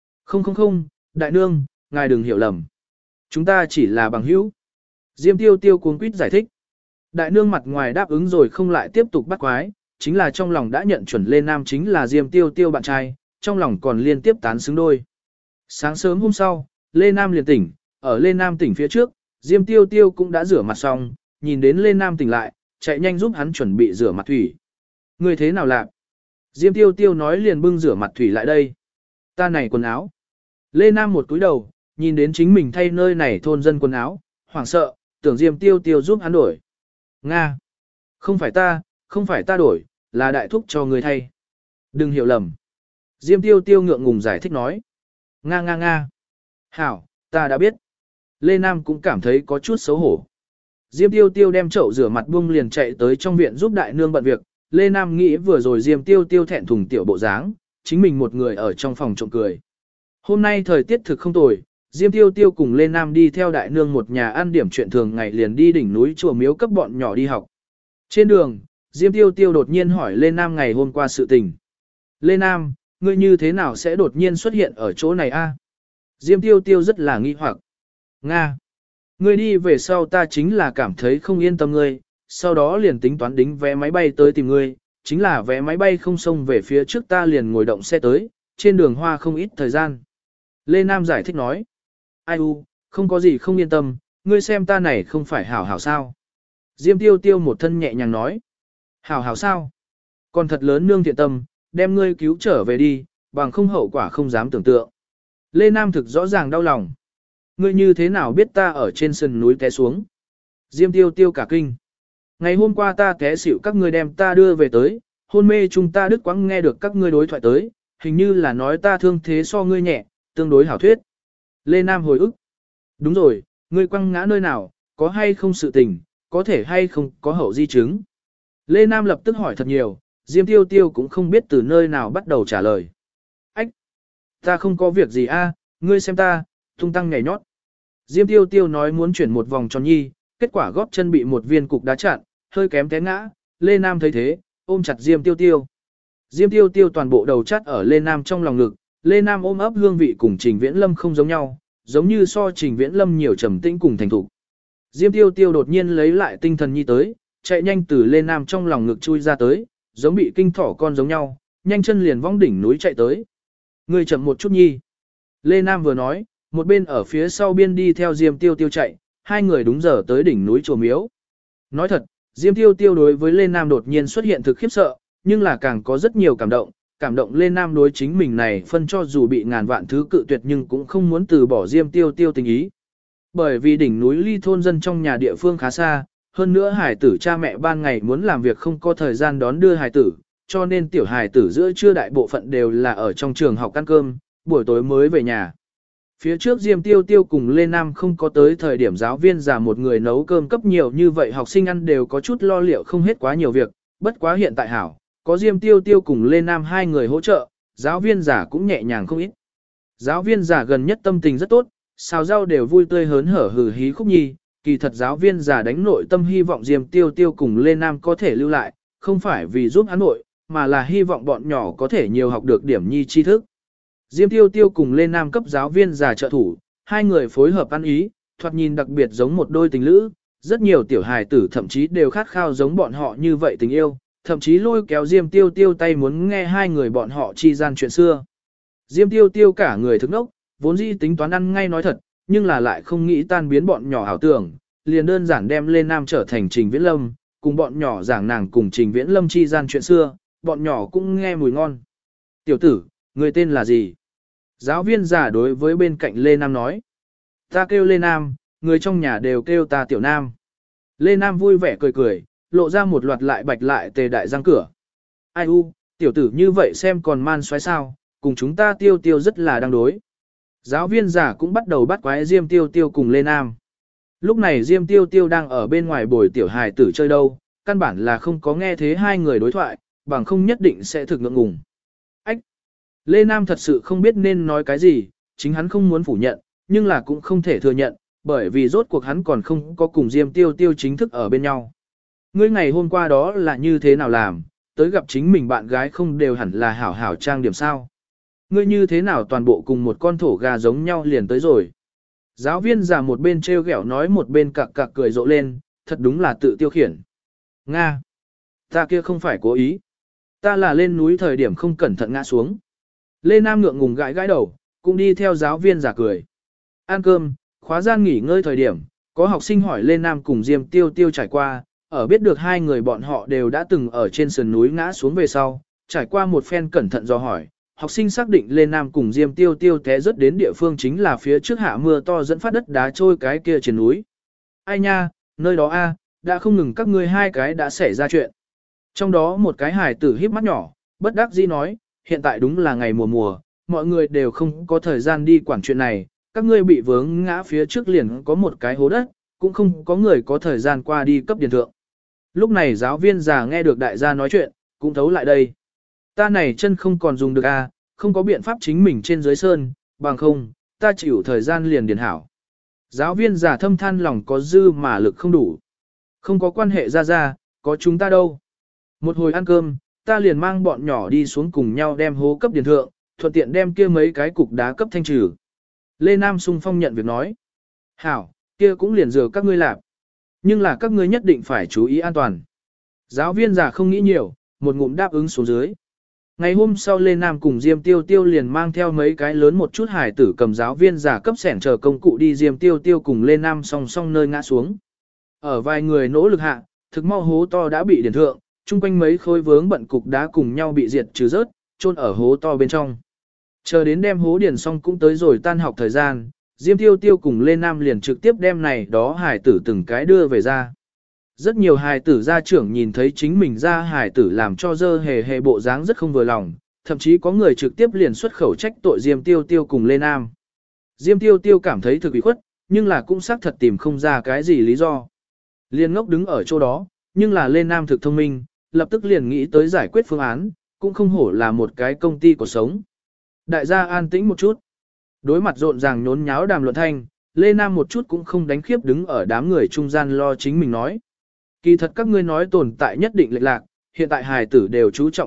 không, đại nương, ngài đừng hiểu lầm. Chúng ta chỉ là bằng hữu. Diêm tiêu tiêu cuống quýt giải thích. Đại nương mặt ngoài đáp ứng rồi không lại tiếp tục bắt quái, chính là trong lòng đã nhận chuẩn Lê Nam chính là Diêm tiêu tiêu bạn trai, trong lòng còn liên tiếp tán xứng đôi. Sáng sớm hôm sau, Lê Nam liền tỉnh, ở Lê Nam tỉnh phía trước, Diêm tiêu tiêu cũng đã rửa mặt xong, nhìn đến Lê Nam tỉnh lại, chạy nhanh giúp hắn chuẩn bị rửa mặt thủy. Người thế nào lạc? Diêm tiêu tiêu nói liền bưng rửa mặt thủy lại đây. Ta này quần áo. Lê Nam một cúi đầu, nhìn đến chính mình thay nơi này thôn dân quần áo, hoảng sợ, tưởng Diêm tiêu tiêu giúp hắn đổi. Nga. Không phải ta đổi, là đại thúc cho người thay. Đừng hiểu lầm. Diêm tiêu tiêu ngượng ngùng giải thích nói. Nga. Hảo, ta đã biết. Lê Nam cũng cảm thấy có chút xấu hổ. Diêm tiêu tiêu đem chậu rửa mặt buông liền chạy tới trong viện giúp đại nương bận việc. Lê Nam nghĩ vừa rồi Diêm tiêu tiêu thẹn thùng tiểu bộ dáng, chính mình một người ở trong phòng trộm cười. Hôm nay thời tiết thực không tồi, Diêm tiêu tiêu cùng Lê Nam đi theo đại nương một nhà ăn điểm chuyện thường ngày liền đi đỉnh núi chùa miếu cấp bọn nhỏ đi học. Trên đường, Diêm tiêu tiêu đột nhiên hỏi Lê Nam ngày hôm qua sự tình. Lê Nam, ngươi như thế nào sẽ đột nhiên xuất hiện ở chỗ này a? Diêm tiêu tiêu rất là nghi hoặc. Nga. Ngươi đi về sau ta chính là cảm thấy không yên tâm ngươi, sau đó liền tính toán đính vé máy bay tới tìm ngươi, chính là vé máy bay không xông về phía trước ta liền ngồi động xe tới, trên đường hoa không ít thời gian. Lê Nam giải thích nói. Ai u, không có gì không yên tâm, ngươi xem ta này không phải hảo hảo sao. Diêm tiêu tiêu một thân nhẹ nhàng nói. Hảo hảo sao? Còn thật lớn nương thiện tâm, đem ngươi cứu trở về đi, bằng không hậu quả không dám tưởng tượng. Lê Nam thực rõ ràng đau lòng. Ngươi như thế nào biết ta ở trên sườn núi té xuống? Diêm tiêu tiêu cả kinh. Ngày hôm qua ta té xỉu các ngươi đem ta đưa về tới, hôn mê chúng ta đứt quãng nghe được các ngươi đối thoại tới, hình như là nói ta thương thế so ngươi nhẹ, tương đối hảo thuyết. Lê Nam hồi ức. Đúng rồi, ngươi quăng ngã nơi nào, có hay không sự tình, có thể hay không có hậu di chứng. Lê Nam lập tức hỏi thật nhiều, Diêm tiêu tiêu cũng không biết từ nơi nào bắt đầu trả lời. Ách! Ta không có việc gì a, ngươi xem ta, tung tăng nhảy nhót. Diêm tiêu tiêu nói muốn chuyển một vòng tròn nhi, kết quả góp chân bị một viên cục đá chặn, hơi kém té ngã. Lê Nam thấy thế, ôm chặt Diêm tiêu tiêu. Diêm tiêu tiêu toàn bộ đầu chắt ở Lê Nam trong lòng ngực, Lê Nam ôm ấp hương vị cùng Trình Viễn Lâm không giống nhau, giống như so Trình Viễn Lâm nhiều trầm tĩnh cùng thành thục. Diêm tiêu tiêu đột nhiên lấy lại tinh thần nhi tới, chạy nhanh từ Lê Nam trong lòng ngực chui ra tới, giống bị kinh thỏ con giống nhau, nhanh chân liền vong đỉnh núi chạy tới. Người chậm một chút nhi. Lê Nam vừa nói, một bên ở phía sau biên đi theo Diêm tiêu tiêu chạy, hai người đúng giờ tới đỉnh núi chùa miếu. Nói thật, Diêm tiêu tiêu đối với Lê Nam đột nhiên xuất hiện thực khiếp sợ, nhưng là càng có rất nhiều cảm động Lê Nam đối chính mình này phân cho dù bị ngàn vạn thứ cự tuyệt nhưng cũng không muốn từ bỏ Diêm tiêu tiêu tình ý. Bởi vì đỉnh núi ly thôn dân trong nhà địa phương khá xa, hơn nữa hải tử cha mẹ ban ngày muốn làm việc không có thời gian đón đưa hải tử, cho nên tiểu hải tử giữa trưa đại bộ phận đều là ở trong trường học ăn cơm, buổi tối mới về nhà. Phía trước Diêm tiêu tiêu cùng Lê Nam không có tới thời điểm giáo viên già một người nấu cơm cấp nhiều như vậy học sinh ăn đều có chút lo liệu không hết quá nhiều việc, bất quá hiện tại hảo, có Diêm tiêu tiêu cùng Lê Nam hai người hỗ trợ, giáo viên già cũng nhẹ nhàng không ít. Giáo viên già gần nhất tâm tình rất tốt, xào rau đều vui tươi hớn hở hừ hí khúc nhi, kỳ thật giáo viên già đánh nội tâm hy vọng Diêm tiêu tiêu cùng Lê Nam có thể lưu lại, không phải vì giúp hắn nội, mà là hy vọng bọn nhỏ có thể nhiều học được điểm nhi tri thức. Diêm tiêu tiêu cùng Lê Nam cấp giáo viên già trợ thủ, hai người phối hợp ăn ý, thoạt nhìn đặc biệt giống một đôi tình lữ, rất nhiều tiểu hài tử thậm chí đều khát khao giống bọn họ như vậy tình yêu, thậm chí lôi kéo Diêm tiêu tiêu tay muốn nghe hai người bọn họ chi gian chuyện xưa. Diêm tiêu tiêu cả người thức nốc, vốn dĩ tính toán ăn ngay nói thật, nhưng là lại không nghĩ tan biến bọn nhỏ ảo tưởng, liền đơn giản đem Lê Nam trở thành Trình Viễn Lâm, cùng bọn nhỏ giảng nàng cùng Trình Viễn Lâm chi gian chuyện xưa, bọn nhỏ cũng nghe mùi ngon. Tiểu tử, người tên là gì? Giáo viên già đối với bên cạnh Lê Nam nói. Ta kêu Lê Nam, người trong nhà đều kêu ta Tiểu Nam. Lê Nam vui vẻ cười cười, lộ ra một loạt lại bạch lại tề đại răng cửa. Ai u, Tiểu tử như vậy xem còn man xoáy sao, cùng chúng ta tiêu tiêu rất là đang đối. Giáo viên giả cũng bắt đầu bắt quái Diêm Tiêu Tiêu cùng Lê Nam. Lúc này Diêm Tiêu Tiêu đang ở bên ngoài bồi tiểu hài tử chơi đâu, căn bản là không có nghe thế hai người đối thoại, bằng không nhất định sẽ thực ngượng ngùng. Ách! Lê Nam thật sự không biết nên nói cái gì, chính hắn không muốn phủ nhận, nhưng là cũng không thể thừa nhận, bởi vì rốt cuộc hắn còn không có cùng Diêm Tiêu Tiêu chính thức ở bên nhau. Ngươi ngày hôm qua đó là như thế nào làm, tới gặp chính mình bạn gái không đều hẳn là hảo hảo trang điểm sao. Ngươi như thế nào toàn bộ cùng một con thổ gà giống nhau liền tới rồi. Giáo viên già một bên treo ghẹo nói một bên cặc cặc cười rộ lên, thật đúng là tự tiêu khiển. Nga! Ta kia không phải cố ý. Ta là lên núi thời điểm không cẩn thận ngã xuống. Lê Nam ngượng ngùng gãi gãi đầu, cũng đi theo giáo viên già cười. Ăn cơm, khóa gian nghỉ ngơi thời điểm, có học sinh hỏi Lê Nam cùng Diêm Tiêu Tiêu trải qua, ở biết được hai người bọn họ đều đã từng ở trên sườn núi ngã xuống về sau, trải qua một phen cẩn thận do hỏi, học sinh xác định Lê Nam cùng Diêm Tiêu Tiêu té rớt đến địa phương chính là phía trước hạ mưa to dẫn phát đất đá trôi cái kia trên núi. Ai nha, nơi đó a, đã không ngừng các ngươi hai cái đã xảy ra chuyện. Trong đó một cái hài tử híp mắt nhỏ, bất đắc dĩ nói, hiện tại đúng là ngày mùa mùa, mọi người đều không có thời gian đi quản chuyện này, các ngươi bị vướng ngã phía trước liền có một cái hố đất, cũng không có người có thời gian qua đi cấp điện thượng. Lúc này giáo viên già nghe được đại gia nói chuyện, cũng thấu lại đây. Ta này chân không còn dùng được a, không có biện pháp chính mình trên dưới sơn, bằng không, ta chịu thời gian liền điền hảo. Giáo viên già thâm than lòng có dư mà lực không đủ. Không có quan hệ ra, có chúng ta đâu. Một hồi ăn cơm, ta liền mang bọn nhỏ đi xuống cùng nhau đem hố cấp điền thượng, thuận tiện đem kia mấy cái cục đá cấp thanh trừ. Lê Nam sung phong nhận việc nói. Hảo, kia cũng liền dừa các ngươi làm. Nhưng là các ngươi nhất định phải chú ý an toàn. Giáo viên già không nghĩ nhiều, một ngụm đáp ứng xuống dưới. Ngày hôm sau Lê Nam cùng Diêm Tiêu Tiêu liền mang theo mấy cái lớn một chút hải tử cầm giáo viên giả cấp sẻn chờ công cụ đi Diêm Tiêu Tiêu cùng Lê Nam song song nơi ngã xuống. Ở vài người nỗ lực hạ, thực mau hố to đã bị điển thượng, chung quanh mấy khối vướng bận cục đá cùng nhau bị diệt trừ rớt, chôn ở hố to bên trong. Chờ đến đem hố điển xong cũng tới rồi tan học thời gian, Diêm Tiêu Tiêu cùng Lê Nam liền trực tiếp đem này đó hải tử từng cái đưa về ra. Rất nhiều hài tử gia trưởng nhìn thấy chính mình ra hài tử làm cho dơ hề hề bộ dáng rất không vừa lòng, thậm chí có người trực tiếp liền xuất khẩu trách tội Diêm Tiêu Tiêu cùng Lê Nam. Diêm Tiêu Tiêu cảm thấy thực ủy khuất, nhưng là cũng xác thật tìm không ra cái gì lý do. Liên ngốc đứng ở chỗ đó, nhưng là Lê Nam thực thông minh, lập tức liền nghĩ tới giải quyết phương án, cũng không hổ là một cái công ty của sống. Đại gia an tĩnh một chút. Đối mặt rộn ràng nhốn nháo đàm luận thanh, Lê Nam một chút cũng không đánh khiếp đứng ở đám người trung gian lo chính mình nói. Kỳ thật các ngươi nói tồn tại nhất định lệch lạc, hiện tại hài tử đều chú trọng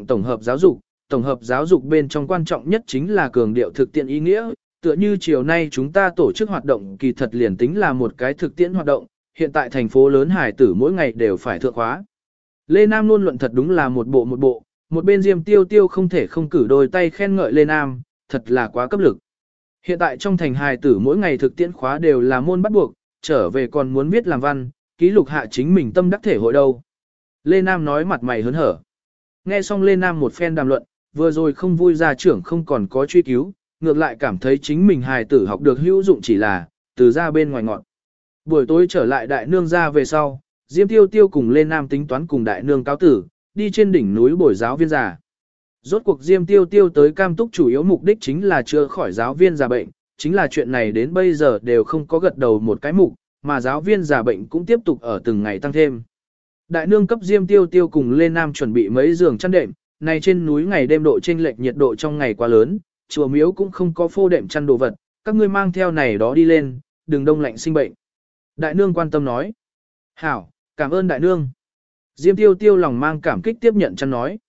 tổng hợp giáo dục bên trong quan trọng nhất chính là cường điệu thực tiễn ý nghĩa, tựa như chiều nay chúng ta tổ chức hoạt động kỳ thật liền tính là một cái thực tiễn hoạt động, hiện tại thành phố lớn hài tử mỗi ngày đều phải thượng khóa. Lê Nam luôn luận thật đúng là một bộ, một bên Diêm Tiêu Tiêu không thể không cử đôi tay khen ngợi Lê Nam, thật là quá cấp lực. Hiện tại trong thành hài tử mỗi ngày thực tiễn khóa đều là môn bắt buộc, trở về còn muốn viết làm văn, ký lục hạ chính mình tâm đắc thể hội đâu. Lê Nam nói mặt mày hớn hở. Nghe xong Lê Nam một phen đàm luận, vừa rồi không vui gia trưởng không còn có truy cứu, ngược lại cảm thấy chính mình hài tử học được hữu dụng chỉ là, từ ra bên ngoài ngọn. Buổi tối trở lại đại nương ra về sau, Diêm Tiêu Tiêu cùng Lê Nam tính toán cùng đại nương cáo tử, đi trên đỉnh núi bồi giáo viên già. Rốt cuộc Diêm Tiêu Tiêu tới Cam Túc chủ yếu mục đích chính là chữa khỏi giáo viên già bệnh, chính là chuyện này đến bây giờ đều không có gật đầu một cái mục, mà giáo viên già bệnh cũng tiếp tục ở từng ngày tăng thêm. Đại nương cấp Diêm Tiêu Tiêu cùng Lê Nam chuẩn bị mấy giường chăn đệm, này trên núi ngày đêm độ chênh lệch nhiệt độ trong ngày quá lớn, chùa miếu cũng không có phô đệm chăn đồ vật, các ngươi mang theo này đó đi lên, đừng đông lạnh sinh bệnh. Đại nương quan tâm nói. Hảo, cảm ơn đại nương. Diêm Tiêu Tiêu lòng mang cảm kích tiếp nhận chăn nói.